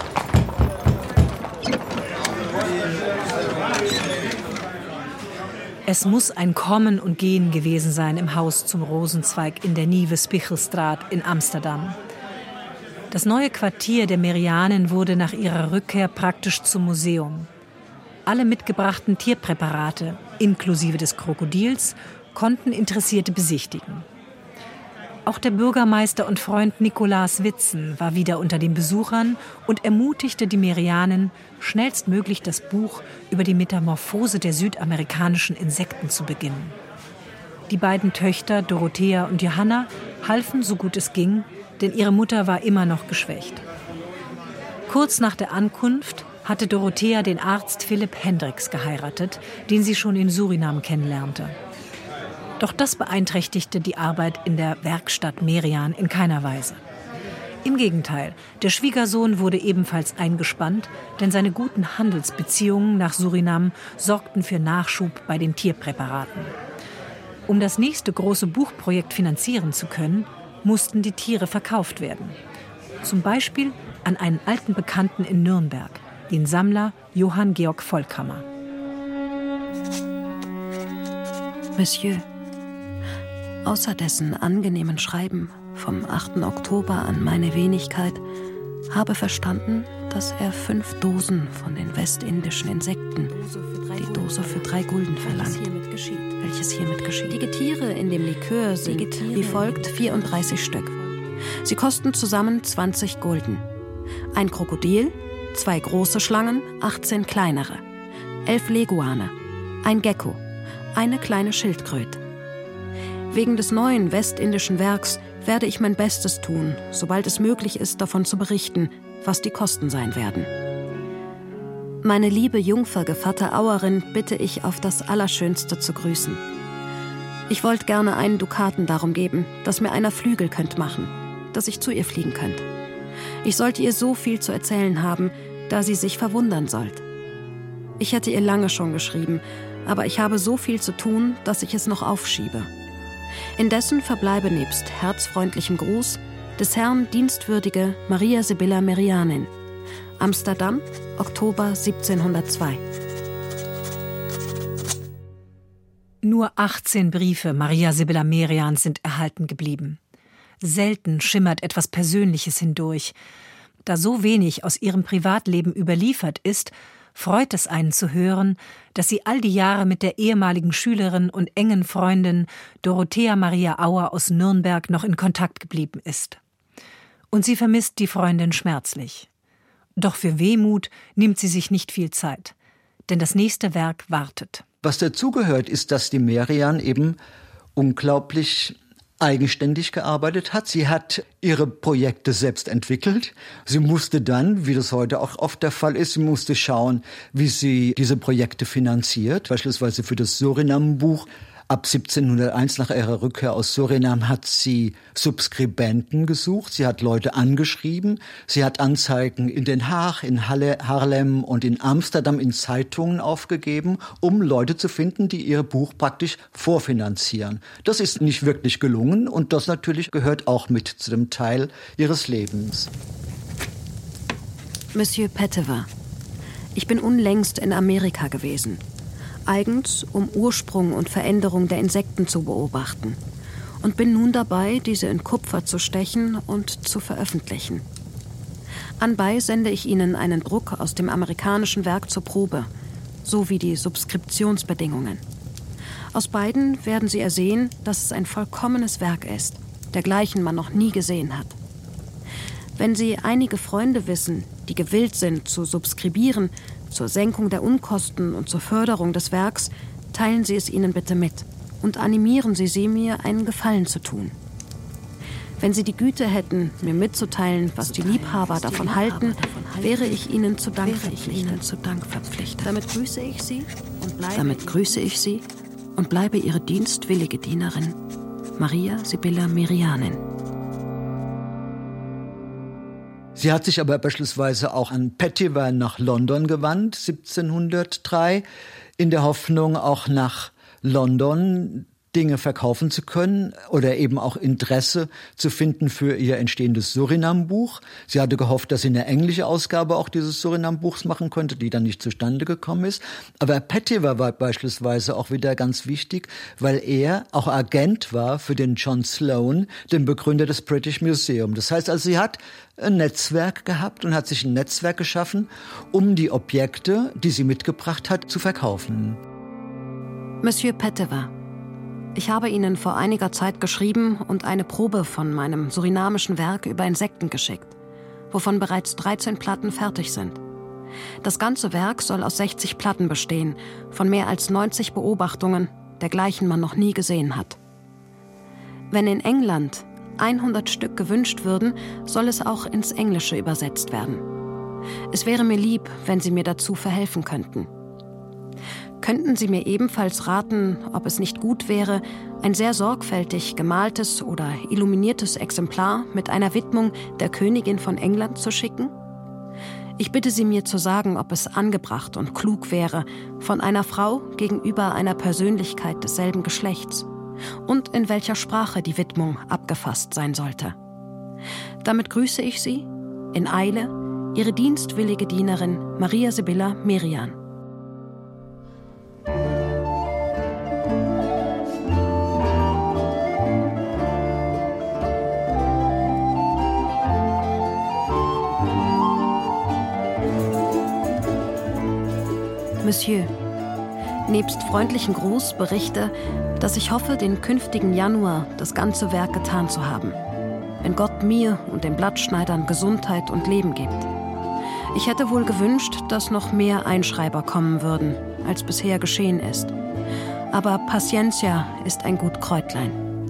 Es muss ein Kommen und Gehen gewesen sein im Haus zum Rosenzweig in der Nieuwe Spiegelstraat in Amsterdam. Das neue Quartier der Merianen wurde nach ihrer Rückkehr praktisch zum Museum. Alle mitgebrachten Tierpräparate, inklusive des Krokodils, konnten Interessierte besichtigen. Auch der Bürgermeister und Freund Nicolaas Witzen war wieder unter den Besuchern und ermutigte die Merianen, schnellstmöglich das Buch über die Metamorphose der südamerikanischen Insekten zu beginnen. Die beiden Töchter, Dorothea und Johanna, halfen so gut es ging, denn ihre Mutter war immer noch geschwächt. Kurz nach der Ankunft hatte Dorothea den Arzt Philipp Hendricks geheiratet, den sie schon in Suriname kennenlernte. Doch das beeinträchtigte die Arbeit in der Werkstatt Merian in keiner Weise. Im Gegenteil, der Schwiegersohn wurde ebenfalls eingespannt, denn seine guten Handelsbeziehungen nach Suriname sorgten für Nachschub bei den Tierpräparaten. Um das nächste große Buchprojekt finanzieren zu können, mussten die Tiere verkauft werden. Zum Beispiel an einen alten Bekannten in Nürnberg, den Sammler Johann Georg Volkamer. Monsieur, außer dessen angenehmen Schreiben vom 8. Oktober an meine Wenigkeit habe verstanden, dass er 5 Dosen von den westindischen Insekten, die Dose für 3 Gulden verlangt, welches hiermit geschieht. Die Getiere in dem Likör sind wie folgt 34 Stück. Sie kosten zusammen 20 Gulden. Ein Krokodil, 2 große Schlangen, 18 kleinere, 11 Leguane, ein Gecko, eine kleine Schildkröte. Wegen des neuen westindischen Werks werde ich mein Bestes tun, sobald es möglich ist, davon zu berichten, was die Kosten sein werden. Meine liebe Jungfer Gevatter Auerin bitte ich auf das Allerschönste zu grüßen. Ich wollte gerne einen Dukaten darum geben, dass mir einer Flügel könnt machen, dass ich zu ihr fliegen könnt. Ich sollte ihr so viel zu erzählen haben, da sie sich verwundern sollt. Ich hätte ihr lange schon geschrieben, aber ich habe so viel zu tun, dass ich es noch aufschiebe. Indessen verbleibe nebst herzfreundlichem Gruß des Herrn dienstwürdige Maria Sibylla Merianin. Amsterdam, Oktober 1702. Nur 18 Briefe Maria Sibylla Merians sind erhalten geblieben. Selten schimmert etwas Persönliches hindurch. Da so wenig aus ihrem Privatleben überliefert ist, freut es einen zu hören, dass sie all die Jahre mit der ehemaligen Schülerin und engen Freundin Dorothea Maria Auer aus Nürnberg noch in Kontakt geblieben ist. Und sie vermisst die Freundin schmerzlich. Doch für Wehmut nimmt sie sich nicht viel Zeit, denn das nächste Werk wartet. Was dazugehört, ist, dass die Merian eben unglaublich eigenständig gearbeitet hat. Sie hat ihre Projekte selbst entwickelt. Sie musste dann, wie das heute auch oft der Fall ist, sie musste schauen, wie sie diese Projekte finanziert. Beispielsweise für das Suriname-Buch. Ab 1701, nach ihrer Rückkehr aus Suriname, hat sie Subskribenten gesucht. Sie hat Leute angeschrieben. Sie hat Anzeigen in Den Haag, in Halle, Haarlem und in Amsterdam in Zeitungen aufgegeben, um Leute zu finden, die ihr Buch praktisch vorfinanzieren. Das ist nicht wirklich gelungen und das natürlich gehört auch mit zu dem Teil ihres Lebens. Monsieur Pettever, ich bin unlängst in Amerika gewesen. eigens um Ursprung und Veränderung der Insekten zu beobachten, und bin nun dabei, diese in Kupfer zu stechen und zu veröffentlichen. Anbei sende ich Ihnen einen Druck aus dem amerikanischen Werk zur Probe, sowie die Subskriptionsbedingungen. Aus beiden werden Sie ersehen, dass es ein vollkommenes Werk ist, dergleichen man noch nie gesehen hat. Wenn Sie einige Freunde wissen, die gewillt sind zu subskribieren, zur Senkung der Unkosten und zur Förderung des Werks, teilen Sie es ihnen bitte mit und animieren Sie mir, einen Gefallen zu tun. Wenn Sie die Güte hätten, mir mitzuteilen, was die Liebhaber davon halten, wäre ich Ihnen zu Dank verpflichtet. Damit grüße ich Sie und bleibe Ihre dienstwillige Dienerin, Maria Sibylla Merianen. Sie hat sich aber beispielsweise auch an Pettiver nach London gewandt, 1703, in der Hoffnung, auch nach London Dinge verkaufen zu können oder eben auch Interesse zu finden für ihr entstehendes Surinam-Buch. Sie hatte gehofft, dass sie eine englische Ausgabe auch dieses Surinam-Buchs machen könnte, die dann nicht zustande gekommen ist. Aber Pettiver war beispielsweise auch wieder ganz wichtig, weil er auch Agent war für den John Sloan, den Begründer des British Museum. Das heißt also, sie hat ein Netzwerk gehabt und hat sich ein Netzwerk geschaffen, um die Objekte, die sie mitgebracht hat, zu verkaufen. Monsieur Pettiver, ich habe Ihnen vor einiger Zeit geschrieben und eine Probe von meinem surinamischen Werk über Insekten geschickt, wovon bereits 13 Platten fertig sind. Das ganze Werk soll aus 60 Platten bestehen, von mehr als 90 Beobachtungen, dergleichen man noch nie gesehen hat. Wenn in England 100 Stück gewünscht würden, soll es auch ins Englische übersetzt werden. Es wäre mir lieb, wenn Sie mir dazu verhelfen könnten. Könnten Sie mir ebenfalls raten, ob es nicht gut wäre, ein sehr sorgfältig gemaltes oder illuminiertes Exemplar mit einer Widmung der Königin von England zu schicken? Ich bitte Sie mir zu sagen, ob es angebracht und klug wäre, von einer Frau gegenüber einer Persönlichkeit desselben Geschlechts, und in welcher Sprache die Widmung abgefasst sein sollte. Damit grüße ich Sie, in Eile, Ihre dienstwillige Dienerin Maria Sibylla Merian. Monsieur, nebst freundlichen Gruß berichte, dass ich hoffe, den künftigen Januar das ganze Werk getan zu haben, wenn Gott mir und den Blattschneidern Gesundheit und Leben gibt. Ich hätte wohl gewünscht, dass noch mehr Einschreiber kommen würden, als bisher geschehen ist. Aber Paciencia ist ein gut Kräutlein.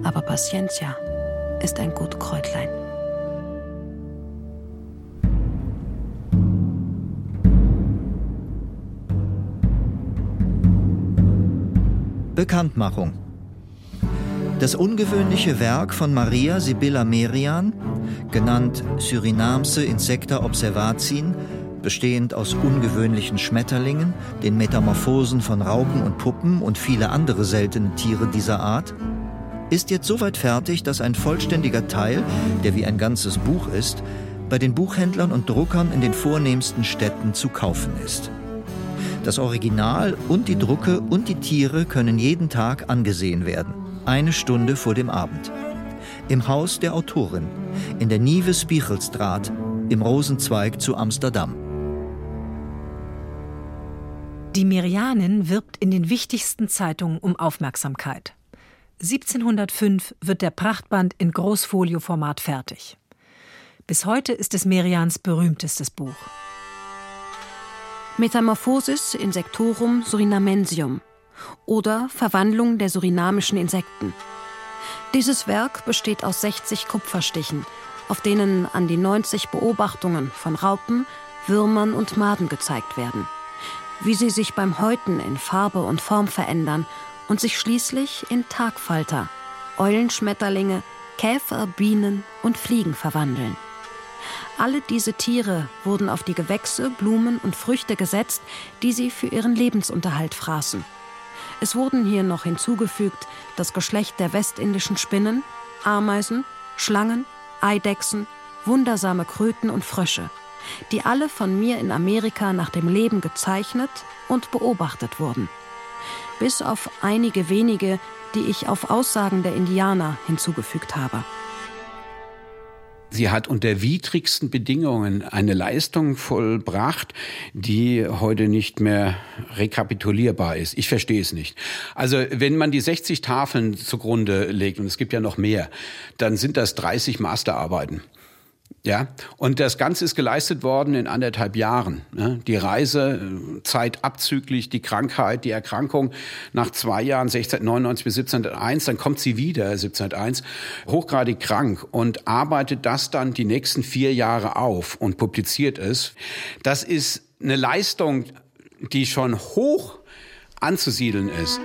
Bekanntmachung. Das ungewöhnliche Werk von Maria Sibylla Merian, genannt Surinamse Insecta Observatien, bestehend aus ungewöhnlichen Schmetterlingen, den Metamorphosen von Raupen und Puppen und viele andere seltene Tiere dieser Art, ist jetzt soweit fertig, dass ein vollständiger Teil, der wie ein ganzes Buch ist, bei den Buchhändlern und Druckern in den vornehmsten Städten zu kaufen ist. Das Original und die Drucke und die Tiere können jeden Tag angesehen werden, 1 Stunde vor dem Abend. Im Haus der Autorin, in der Nieuwe Spiegelstraat, im Rosenzweig zu Amsterdam. Die Merianen wirbt in den wichtigsten Zeitungen um Aufmerksamkeit. 1705 wird der Prachtband in Großfolioformat fertig. Bis heute ist es Merians berühmtestes Buch. Metamorphosis Insectorum Surinamensium oder Verwandlung der surinamischen Insekten. Dieses Werk besteht aus 60 Kupferstichen, auf denen an die 90 Beobachtungen von Raupen, Würmern und Maden gezeigt werden, wie sie sich beim Häuten in Farbe und Form verändern und sich schließlich in Tagfalter, Eulenschmetterlinge, Käfer, Bienen und Fliegen verwandeln. Alle diese Tiere wurden auf die Gewächse, Blumen und Früchte gesetzt, die sie für ihren Lebensunterhalt fraßen. Es wurden hier noch hinzugefügt das Geschlecht der westindischen Spinnen, Ameisen, Schlangen, Eidechsen, wundersame Kröten und Frösche, die alle von mir in Amerika nach dem Leben gezeichnet und beobachtet wurden. bis auf einige wenige, die ich auf Aussagen der Indianer hinzugefügt habe. Sie hat unter widrigsten Bedingungen eine Leistung vollbracht, die heute nicht mehr rekapitulierbar ist. Ich verstehe es nicht. Also wenn man die 60 Tafeln zugrunde legt, und es gibt ja noch mehr, dann sind das 30 Masterarbeiten. Ja, und das Ganze ist geleistet worden in 1,5 Jahren. Die Reisezeit abzüglich, die Krankheit, die Erkrankung nach 2 Jahren, 1699 bis 1701, dann kommt sie wieder, 1701, hochgradig krank und arbeitet das dann die nächsten 4 Jahre auf und publiziert es. Das ist eine Leistung, die schon hoch anzusiedeln ist.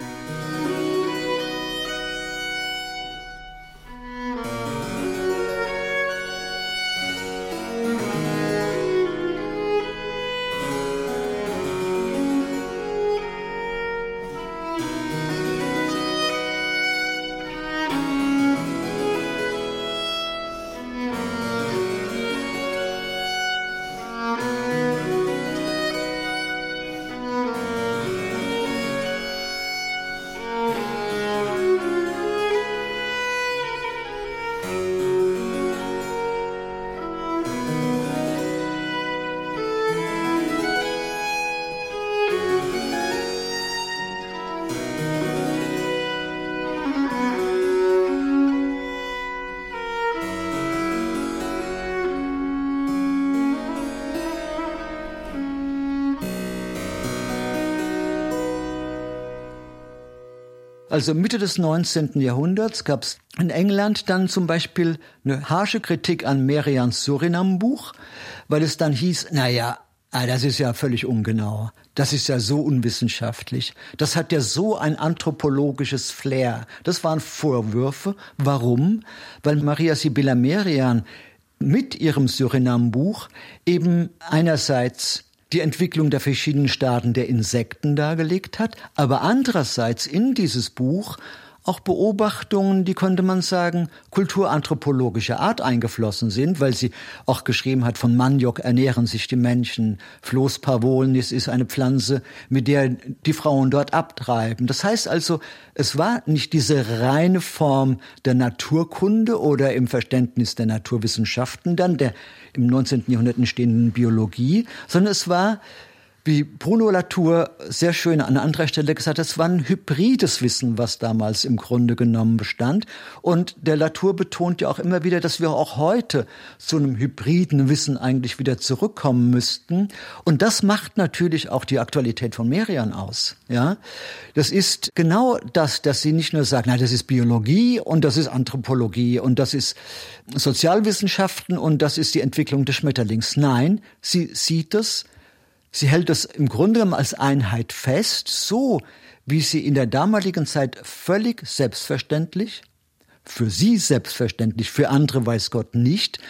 Also Mitte des 19. Jahrhunderts gab es in England dann zum Beispiel eine harsche Kritik an Merians Surinam-Buch, weil es dann hieß, naja, das ist ja völlig ungenau. Das ist ja so unwissenschaftlich. Das hat ja so ein anthropologisches Flair. Das waren Vorwürfe. Warum? Weil Maria Sibylla Merian mit ihrem Surinam-Buch eben einerseits die Entwicklung der verschiedenen Staaten der Insekten dargelegt hat, aber andererseits in dieses Buch auch Beobachtungen, die, könnte man sagen, kulturanthropologischer Art eingeflossen sind, weil sie auch geschrieben hat, von Maniok ernähren sich die Menschen, Flos pavonis ist eine Pflanze, mit der die Frauen dort abtreiben. Das heißt also, es war nicht diese reine Form der Naturkunde oder im Verständnis der Naturwissenschaften dann, der im 19. Jahrhundert entstehenden Biologie, sondern es war, wie Bruno Latour sehr schön an anderer Stelle gesagt hat, es war ein hybrides Wissen, was damals im Grunde genommen bestand. Und der Latour betont ja auch immer wieder, dass wir auch heute zu einem hybriden Wissen eigentlich wieder zurückkommen müssten. Und das macht natürlich auch die Aktualität von Merian aus. Ja, das ist genau das, dass sie nicht nur sagt, na, das ist Biologie und das ist Anthropologie und das ist Sozialwissenschaften und das ist die Entwicklung des Schmetterlings. Nein, sie sieht es. Sie hält es im Grunde genommen als Einheit fest, so wie sie in der damaligen Zeit völlig selbstverständlich, für sie selbstverständlich, für andere weiß Gott nicht,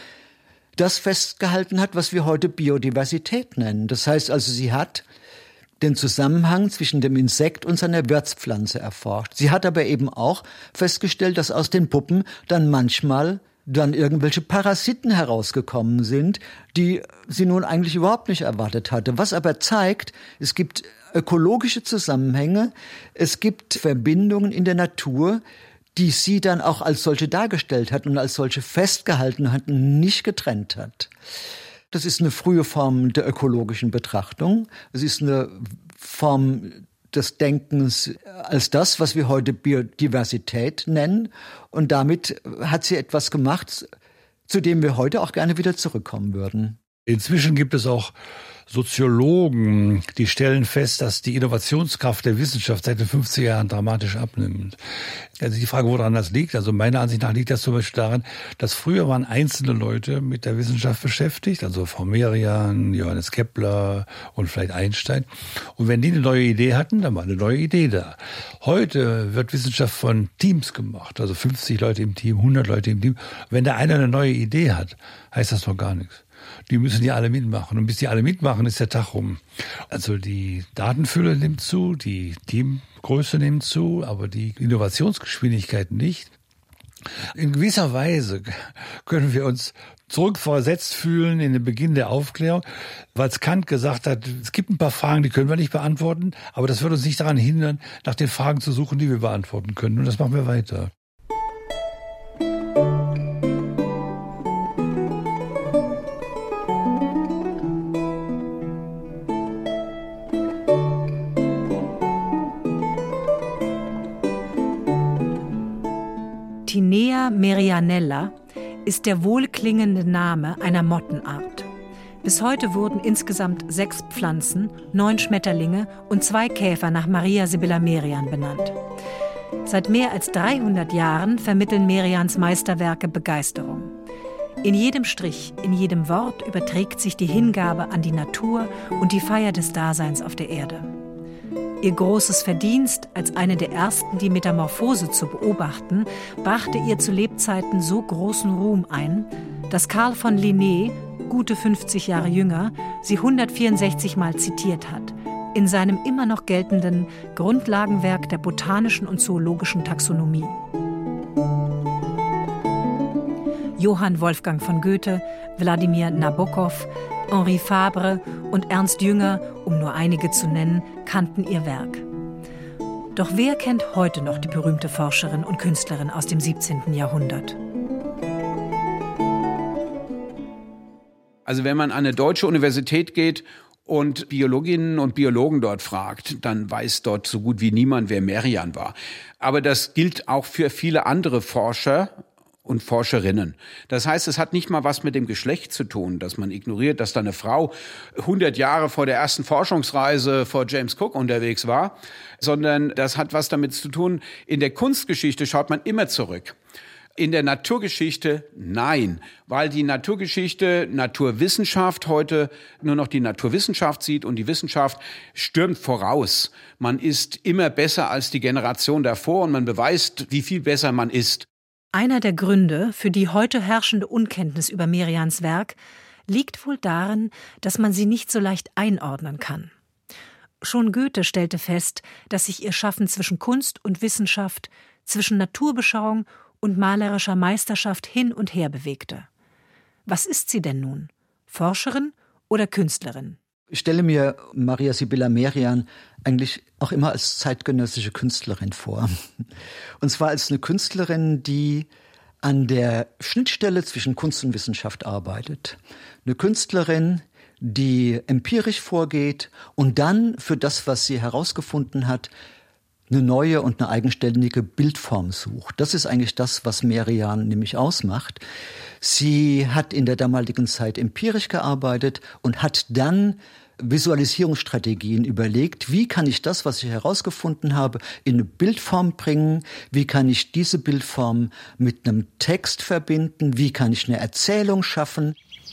das festgehalten hat, was wir heute Biodiversität nennen. Das heißt also, sie hat den Zusammenhang zwischen dem Insekt und seiner Wirtspflanze erforscht. Sie hat aber eben auch festgestellt, dass aus den Puppen dann manchmal irgendwelche Parasiten herausgekommen sind, die sie nun eigentlich überhaupt nicht erwartet hatte. Was aber zeigt, es gibt ökologische Zusammenhänge, es gibt Verbindungen in der Natur, die sie dann auch als solche dargestellt hat und als solche festgehalten hat und nicht getrennt hat. Das ist eine frühe Form der ökologischen Betrachtung. Es ist eine Form des Denkens als das, was wir heute Biodiversität nennen. Und damit hat sie etwas gemacht, zu dem wir heute auch gerne wieder zurückkommen würden. Inzwischen gibt es auch Soziologen, die stellen fest, dass die Innovationskraft der Wissenschaft seit den 50er Jahren dramatisch abnimmt. Also die Frage, woran das liegt, also meiner Ansicht nach liegt das zum Beispiel daran, dass früher waren einzelne Leute mit der Wissenschaft beschäftigt, also Frau Merian, Johannes Kepler und vielleicht Einstein. Und wenn die eine neue Idee hatten, dann war eine neue Idee da. Heute wird Wissenschaft von Teams gemacht, also 50 Leute im Team, 100 Leute im Team. Wenn da einer eine neue Idee hat, heißt das noch gar nichts. Die müssen ja alle mitmachen. Und bis die alle mitmachen, ist der Tag rum. Also die Datenfülle nimmt zu, die Teamgröße nimmt zu, aber die Innovationsgeschwindigkeit nicht. In gewisser Weise können wir uns zurückversetzt fühlen in den Beginn der Aufklärung, weil Kant gesagt hat, es gibt ein paar Fragen, die können wir nicht beantworten, aber das wird uns nicht daran hindern, nach den Fragen zu suchen, die wir beantworten können. Und das machen wir weiter. Tinea merianella ist der wohlklingende Name einer Mottenart. Bis heute wurden insgesamt 6 Pflanzen, 9 Schmetterlinge und 2 Käfer nach Maria Sibylla Merian benannt. Seit mehr als 300 Jahren vermitteln Merians Meisterwerke Begeisterung. In jedem Strich, in jedem Wort überträgt sich die Hingabe an die Natur und die Feier des Daseins auf der Erde. Ihr großes Verdienst, als eine der ersten die Metamorphose zu beobachten, brachte ihr zu Lebzeiten so großen Ruhm ein, dass Carl von Linné, gute 50 Jahre jünger, sie 164 Mal zitiert hat, in seinem immer noch geltenden Grundlagenwerk der botanischen und zoologischen Taxonomie. Johann Wolfgang von Goethe, Wladimir Nabokov, Henri Fabre und Ernst Jünger, um nur einige zu nennen, kannten ihr Werk. Doch wer kennt heute noch die berühmte Forscherin und Künstlerin aus dem 17. Jahrhundert? Also wenn man an eine deutsche Universität geht und Biologinnen und Biologen dort fragt, dann weiß dort so gut wie niemand, wer Merian war. Aber das gilt auch für viele andere Forscher und Forscherinnen. Das heißt, es hat nicht mal was mit dem Geschlecht zu tun, dass man ignoriert, dass da eine Frau 100 Jahre vor der ersten Forschungsreise vor James Cook unterwegs war, sondern das hat was damit zu tun, in der Kunstgeschichte schaut man immer zurück. In der Naturgeschichte nein, weil die Naturgeschichte, Naturwissenschaft heute nur noch die Naturwissenschaft sieht und die Wissenschaft stürmt voraus. Man ist immer besser als die Generation davor und man beweist, wie viel besser man ist. Einer der Gründe für die heute herrschende Unkenntnis über Merians Werk liegt wohl darin, dass man sie nicht so leicht einordnen kann. Schon Goethe stellte fest, dass sich ihr Schaffen zwischen Kunst und Wissenschaft, zwischen Naturbeschauung und malerischer Meisterschaft hin und her bewegte. Was ist sie denn nun? Forscherin oder Künstlerin? Ich stelle mir Maria Sibylla Merian eigentlich auch immer als zeitgenössische Künstlerin vor. Und zwar als eine Künstlerin, die an der Schnittstelle zwischen Kunst und Wissenschaft arbeitet. Eine Künstlerin, die empirisch vorgeht und dann für das, was sie herausgefunden hat, eine neue und eine eigenständige Bildform sucht. Das ist eigentlich das, was Merian nämlich ausmacht. Sie hat in der damaligen Zeit empirisch gearbeitet und hat dann Visualisierungsstrategien überlegt, wie kann ich das, was ich herausgefunden habe, in eine Bildform bringen, wie kann ich diese Bildform mit einem Text verbinden, wie kann ich eine Erzählung schaffen.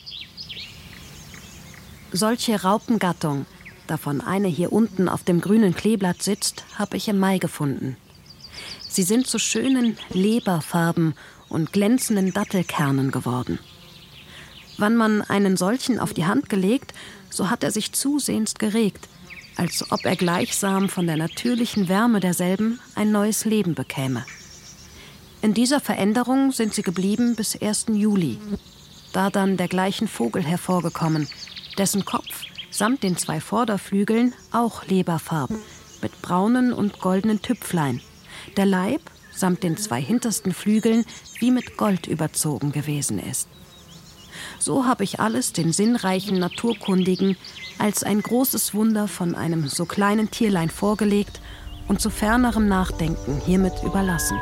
Solche Raupengattung, davon eine hier unten auf dem grünen Kleeblatt sitzt, habe ich im Mai gefunden. Sie sind zu schönen Leberfarben und glänzenden Dattelkernen geworden. Wann man einen solchen auf die Hand gelegt, so hat er sich zusehends geregt, als ob er gleichsam von der natürlichen Wärme derselben ein neues Leben bekäme. In dieser Veränderung sind sie geblieben bis 1. Juli. Da dann der gleichen Vogel hervorgekommen, dessen Kopf samt den 2 Vorderflügeln auch Leberfarben mit braunen und goldenen Tüpflein, der Leib samt den 2 hintersten Flügeln wie mit Gold überzogen gewesen ist. So habe ich alles den sinnreichen Naturkundigen als ein großes Wunder von einem so kleinen Tierlein vorgelegt und zu fernerem Nachdenken hiermit überlassen.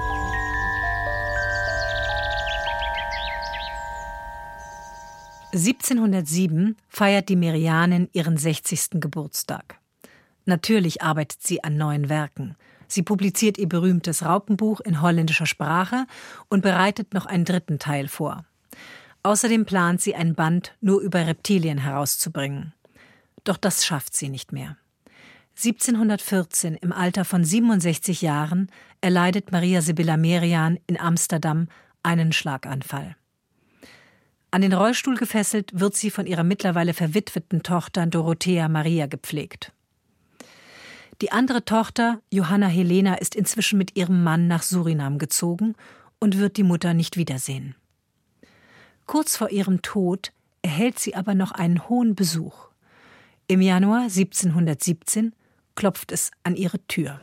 (1707) feiert die Merianin ihren 60. Geburtstag. Natürlich arbeitet sie an neuen Werken. Sie publiziert ihr berühmtes Raupenbuch in holländischer Sprache und bereitet noch einen 3. Teil vor. Außerdem plant sie, ein Band nur über Reptilien herauszubringen. Doch das schafft sie nicht mehr. 1714, im Alter von 67 Jahren, erleidet Maria Sibylla Merian in Amsterdam einen Schlaganfall. An den Rollstuhl gefesselt wird sie von ihrer mittlerweile verwitweten Tochter Dorothea Maria gepflegt. Die andere Tochter, Johanna Helena, ist inzwischen mit ihrem Mann nach Surinam gezogen und wird die Mutter nicht wiedersehen. Kurz vor ihrem Tod erhält sie aber noch einen hohen Besuch. Im Januar 1717 klopft es an ihre Tür.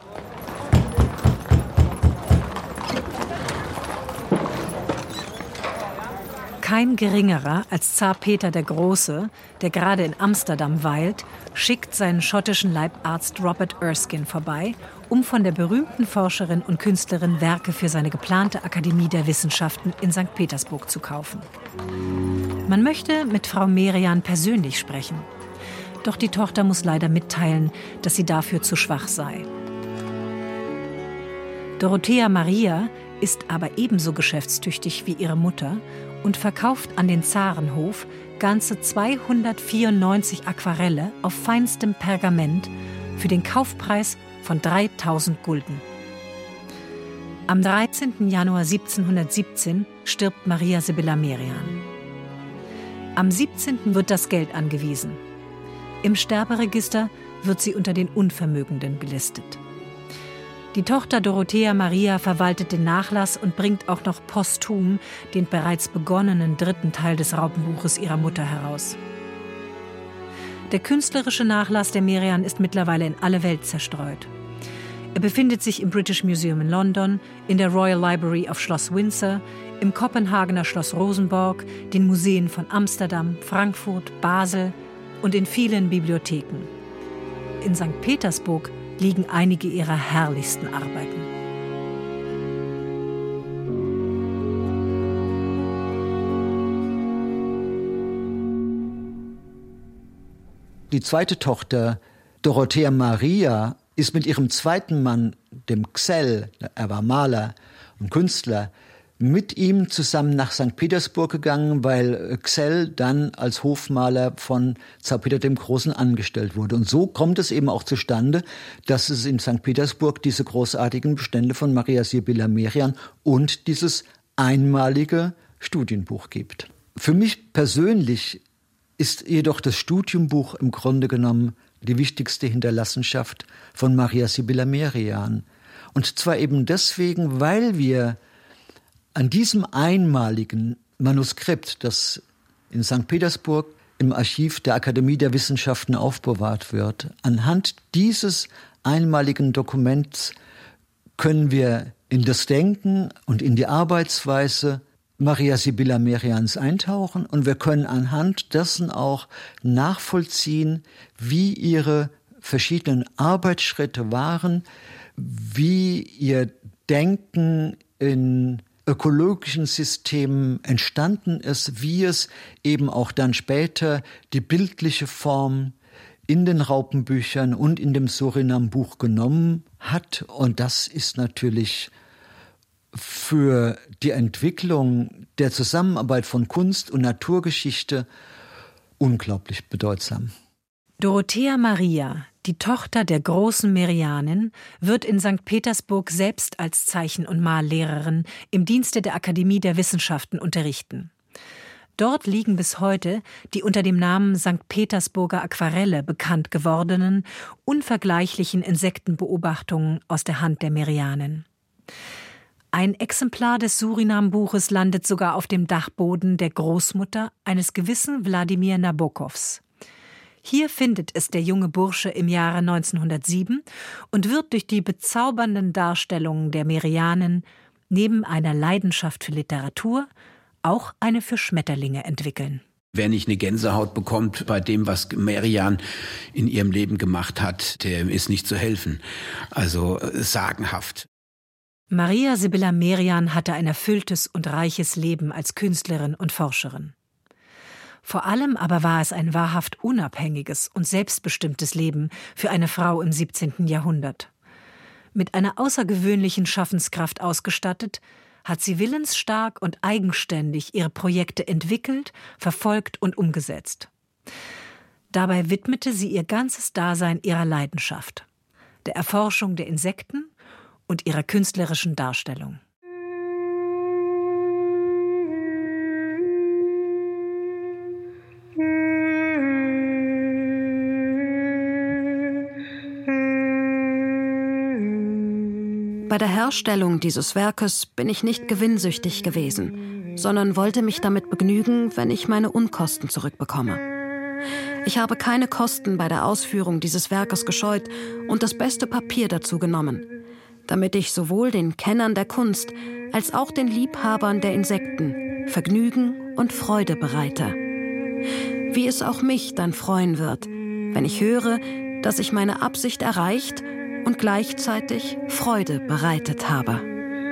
Kein Geringerer als Zar Peter der Große, der gerade in Amsterdam weilt, schickt seinen schottischen Leibarzt Robert Erskine vorbei, um von der berühmten Forscherin und Künstlerin Werke für seine geplante Akademie der Wissenschaften in St. Petersburg zu kaufen. Man möchte mit Frau Merian persönlich sprechen. Doch die Tochter muss leider mitteilen, dass sie dafür zu schwach sei. Dorothea Maria ist aber ebenso geschäftstüchtig wie ihre Mutter und verkauft an den Zarenhof ganze 294 Aquarelle auf feinstem Pergament für den Kaufpreis von 3000 Gulden. Am 13. Januar 1717 stirbt Maria Sibylla Merian. Am 17. wird das Geld angewiesen. Im Sterberegister wird sie unter den Unvermögenden gelistet. Die Tochter Dorothea Maria verwaltet den Nachlass und bringt auch noch posthum den bereits begonnenen 3. Teil des Raupenbuches ihrer Mutter heraus. Der künstlerische Nachlass der Merian ist mittlerweile in alle Welt zerstreut. Er befindet sich im British Museum in London, in der Royal Library auf Schloss Windsor, im Kopenhagener Schloss Rosenborg, den Museen von Amsterdam, Frankfurt, Basel und in vielen Bibliotheken. In St. Petersburg liegen einige ihrer herrlichsten Arbeiten. Die zweite Tochter, Dorothea Maria, ist mit ihrem zweiten Mann, dem Ksell, er war Maler und Künstler, mit ihm zusammen nach St. Petersburg gegangen, weil Ksell dann als Hofmaler von Zar Peter dem Großen angestellt wurde. Und so kommt es eben auch zustande, dass es in St. Petersburg diese großartigen Bestände von Maria Sibylla Merian und dieses einmalige Studienbuch gibt. Für mich persönlich ist jedoch das Studienbuch im Grunde genommen die wichtigste Hinterlassenschaft von Maria Sibylla Merian. Und zwar eben deswegen, weil wir an diesem einmaligen Manuskript, das in St. Petersburg im Archiv der Akademie der Wissenschaften aufbewahrt wird, anhand dieses einmaligen Dokuments können wir in das Denken und in die Arbeitsweise Maria Sibylla Merians eintauchen und wir können anhand dessen auch nachvollziehen, wie ihre verschiedenen Arbeitsschritte waren, wie ihr Denken in ökologischen Systemen entstanden ist, wie es eben auch dann später die bildliche Form in den Raupenbüchern und in dem Surinam-Buch genommen hat. Und das ist natürlich für die Entwicklung der Zusammenarbeit von Kunst und Naturgeschichte unglaublich bedeutsam. Dorothea Maria, die Tochter der großen Merianin, wird in St. Petersburg selbst als Zeichen- und Mallehrerin im Dienste der Akademie der Wissenschaften unterrichten. Dort liegen bis heute die unter dem Namen St. Petersburger Aquarelle bekannt gewordenen, unvergleichlichen Insektenbeobachtungen aus der Hand der Merianin. Ein Exemplar des Surinam-Buches landet sogar auf dem Dachboden der Großmutter eines gewissen Wladimir Nabokovs. Hier findet es der junge Bursche im Jahre 1907 und wird durch die bezaubernden Darstellungen der Merianin neben einer Leidenschaft für Literatur auch eine für Schmetterlinge entwickeln. Wer nicht eine Gänsehaut bekommt bei dem, was Merian in ihrem Leben gemacht hat, der ist nicht zu helfen. Also sagenhaft. Maria Sibylla Merian hatte ein erfülltes und reiches Leben als Künstlerin und Forscherin. Vor allem aber war es ein wahrhaft unabhängiges und selbstbestimmtes Leben für eine Frau im 17. Jahrhundert. Mit einer außergewöhnlichen Schaffenskraft ausgestattet, hat sie willensstark und eigenständig ihre Projekte entwickelt, verfolgt und umgesetzt. Dabei widmete sie ihr ganzes Dasein ihrer Leidenschaft, der Erforschung der Insekten und ihrer künstlerischen Darstellung. Bei der Herstellung dieses Werkes bin ich nicht gewinnsüchtig gewesen, sondern wollte mich damit begnügen, wenn ich meine Unkosten zurückbekomme. Ich habe keine Kosten bei der Ausführung dieses Werkes gescheut und das beste Papier dazu genommen, damit ich sowohl den Kennern der Kunst als auch den Liebhabern der Insekten Vergnügen und Freude bereite. Wie es auch mich dann freuen wird, wenn ich höre, dass ich meine Absicht erreicht und gleichzeitig Freude bereitet habe.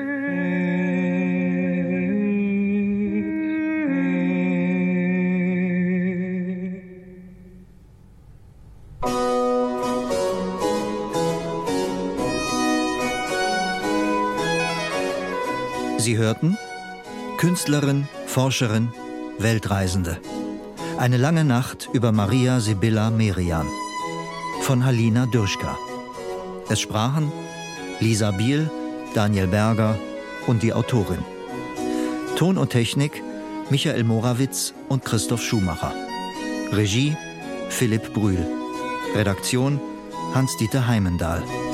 Sie hörten Künstlerin, Forscherin, Weltreisende. Eine lange Nacht über Maria Sibylla Merian von Halina Dürschka. Es sprachen Lisa Biel, Daniel Berger und die Autorin. Ton und Technik Michael Morawitz und Christoph Schumacher. Regie Philipp Brühl. Redaktion Hans-Dieter Heimendahl.